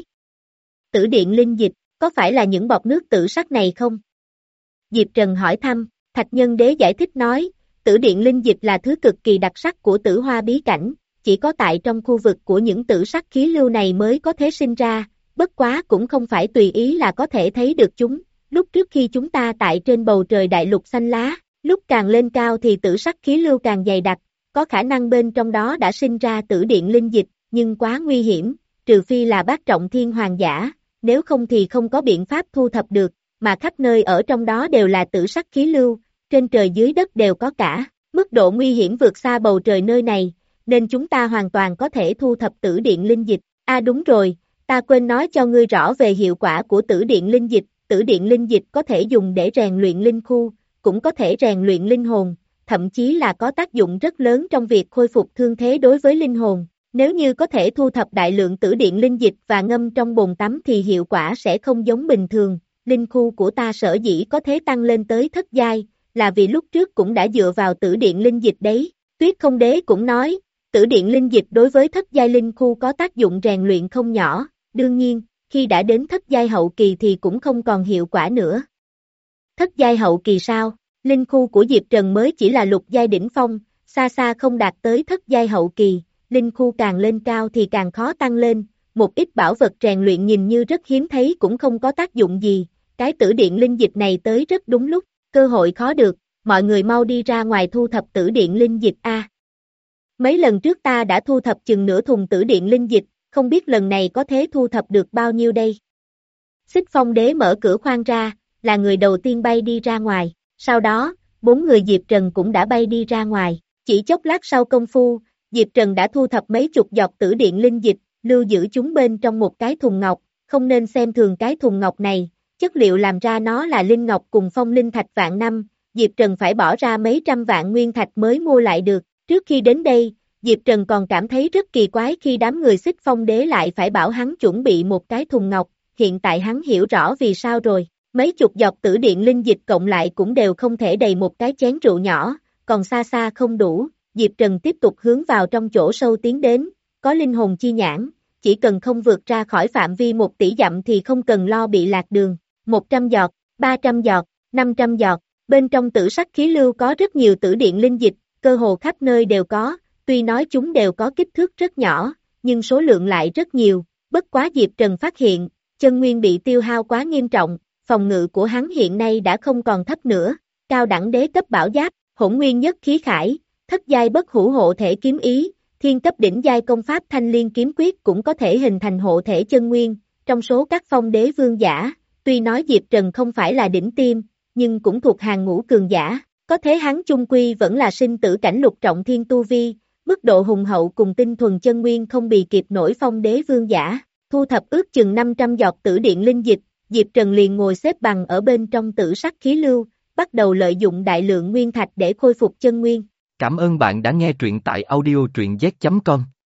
Tử điện linh dịch, có phải là những bọt nước tử sắc này không? Diệp Trần hỏi thăm, Thạch Nhân Đế giải thích nói, tử điện linh dịch là thứ cực kỳ đặc sắc của tử hoa bí cảnh, chỉ có tại trong khu vực của những tử sắc khí lưu này mới có thể sinh ra, bất quá cũng không phải tùy ý là có thể thấy được chúng. Lúc trước khi chúng ta tại trên bầu trời đại lục xanh lá, lúc càng lên cao thì tử sắc khí lưu càng dày đặc, có khả năng bên trong đó đã sinh ra tử điện linh dịch, nhưng quá nguy hiểm, trừ phi là bát trọng thiên hoàng giả, nếu không thì không có biện pháp thu thập được, mà khắp nơi ở trong đó đều là tử sắc khí lưu, trên trời dưới đất đều có cả, mức độ nguy hiểm vượt xa bầu trời nơi này, nên chúng ta hoàn toàn có thể thu thập tử điện linh dịch. À đúng rồi, ta quên nói cho ngươi rõ về hiệu quả của tử điện linh dịch, tử điện linh dịch có thể dùng để rèn luyện linh khu, cũng có thể rèn luyện linh hồn, thậm chí là có tác dụng rất lớn trong việc khôi phục thương thế đối với linh hồn. Nếu như có thể thu thập đại lượng tử điện linh dịch và ngâm trong bồn tắm thì hiệu quả sẽ không giống bình thường. Linh khu của ta sở dĩ có thể tăng lên tới thất giai, là vì lúc trước cũng đã dựa vào tử điện linh dịch đấy. Tuyết Không Đế cũng nói, tử điện linh dịch đối với thất giai linh khu có tác dụng rèn luyện không nhỏ, đương nhiên, khi đã đến thất giai hậu kỳ thì cũng không còn hiệu quả nữa. Thất giai hậu kỳ sao? Linh khu của Diệp Trần mới chỉ là lục giai đỉnh phong, xa xa không đạt tới thất giai hậu kỳ, linh khu càng lên cao thì càng khó tăng lên, một ít bảo vật rèn luyện nhìn như rất hiếm thấy cũng không có tác dụng gì, cái tử điện linh dịch này tới rất đúng lúc, cơ hội khó được, mọi người mau đi ra ngoài thu thập tử điện linh dịch a. Mấy lần trước ta đã thu thập chừng nửa thùng tử điện linh dịch, không biết lần này có thể thu thập được bao nhiêu đây. Xích Phong Đế mở cửa khoang ra, là người đầu tiên bay đi ra ngoài, sau đó, bốn người Diệp Trần cũng đã bay đi ra ngoài, chỉ chốc lát sau công phu, Diệp Trần đã thu thập mấy chục giọt tử điện linh dịch, lưu giữ chúng bên trong một cái thùng ngọc, không nên xem thường cái thùng ngọc này, chất liệu làm ra nó là linh ngọc cùng phong linh thạch vạn năm, Diệp Trần phải bỏ ra mấy trăm vạn nguyên thạch mới mua lại được, trước khi đến đây, Diệp Trần còn cảm thấy rất kỳ quái khi đám người Xích Phong Đế lại phải bảo hắn chuẩn bị một cái thùng ngọc, hiện tại hắn hiểu rõ vì sao rồi, mấy chục giọt tử điện linh dịch cộng lại cũng đều không thể đầy một cái chén rượu nhỏ, còn xa xa không đủ, Diệp Trần tiếp tục hướng vào trong chỗ sâu tiến đến, có linh hồn chi nhãn, chỉ cần không vượt ra khỏi phạm vi một tỷ dặm thì không cần lo bị lạc đường, một trăm giọt, ba trăm giọt, năm trăm giọt, bên trong tử sắc khí lưu có rất nhiều tử điện linh dịch, cơ hồ khắp nơi đều có, tuy nói chúng đều có kích thước rất nhỏ, nhưng số lượng lại rất nhiều, bất quá Diệp Trần phát hiện, chân nguyên bị tiêu hao quá nghiêm trọng, phòng ngự của hắn hiện nay đã không còn thấp nữa, cao đẳng đế cấp bảo giáp, hỗn nguyên nhất khí khải, thất giai bất hủ hộ thể kiếm ý, thiên cấp đỉnh giai công pháp thanh liên kiếm quyết cũng có thể hình thành hộ thể chân nguyên, trong số các phong đế vương giả, tuy nói Diệp Trần không phải là đỉnh tiêm, nhưng cũng thuộc hàng ngũ cường giả, có thế hắn chung quy vẫn là sinh tử cảnh lục trọng thiên tu vi, mức độ hùng hậu cùng tinh thuần chân nguyên không bì kịp nổi phong đế vương giả, thu thập ước chừng năm trăm giọt tử điện linh dịch, Diệp Trần liền ngồi xếp bằng ở bên trong tử sắc khí lưu, bắt đầu lợi dụng đại lượng nguyên thạch để khôi phục chân nguyên. Cảm ơn bạn đã nghe truyện tại audio truyện z chấm com.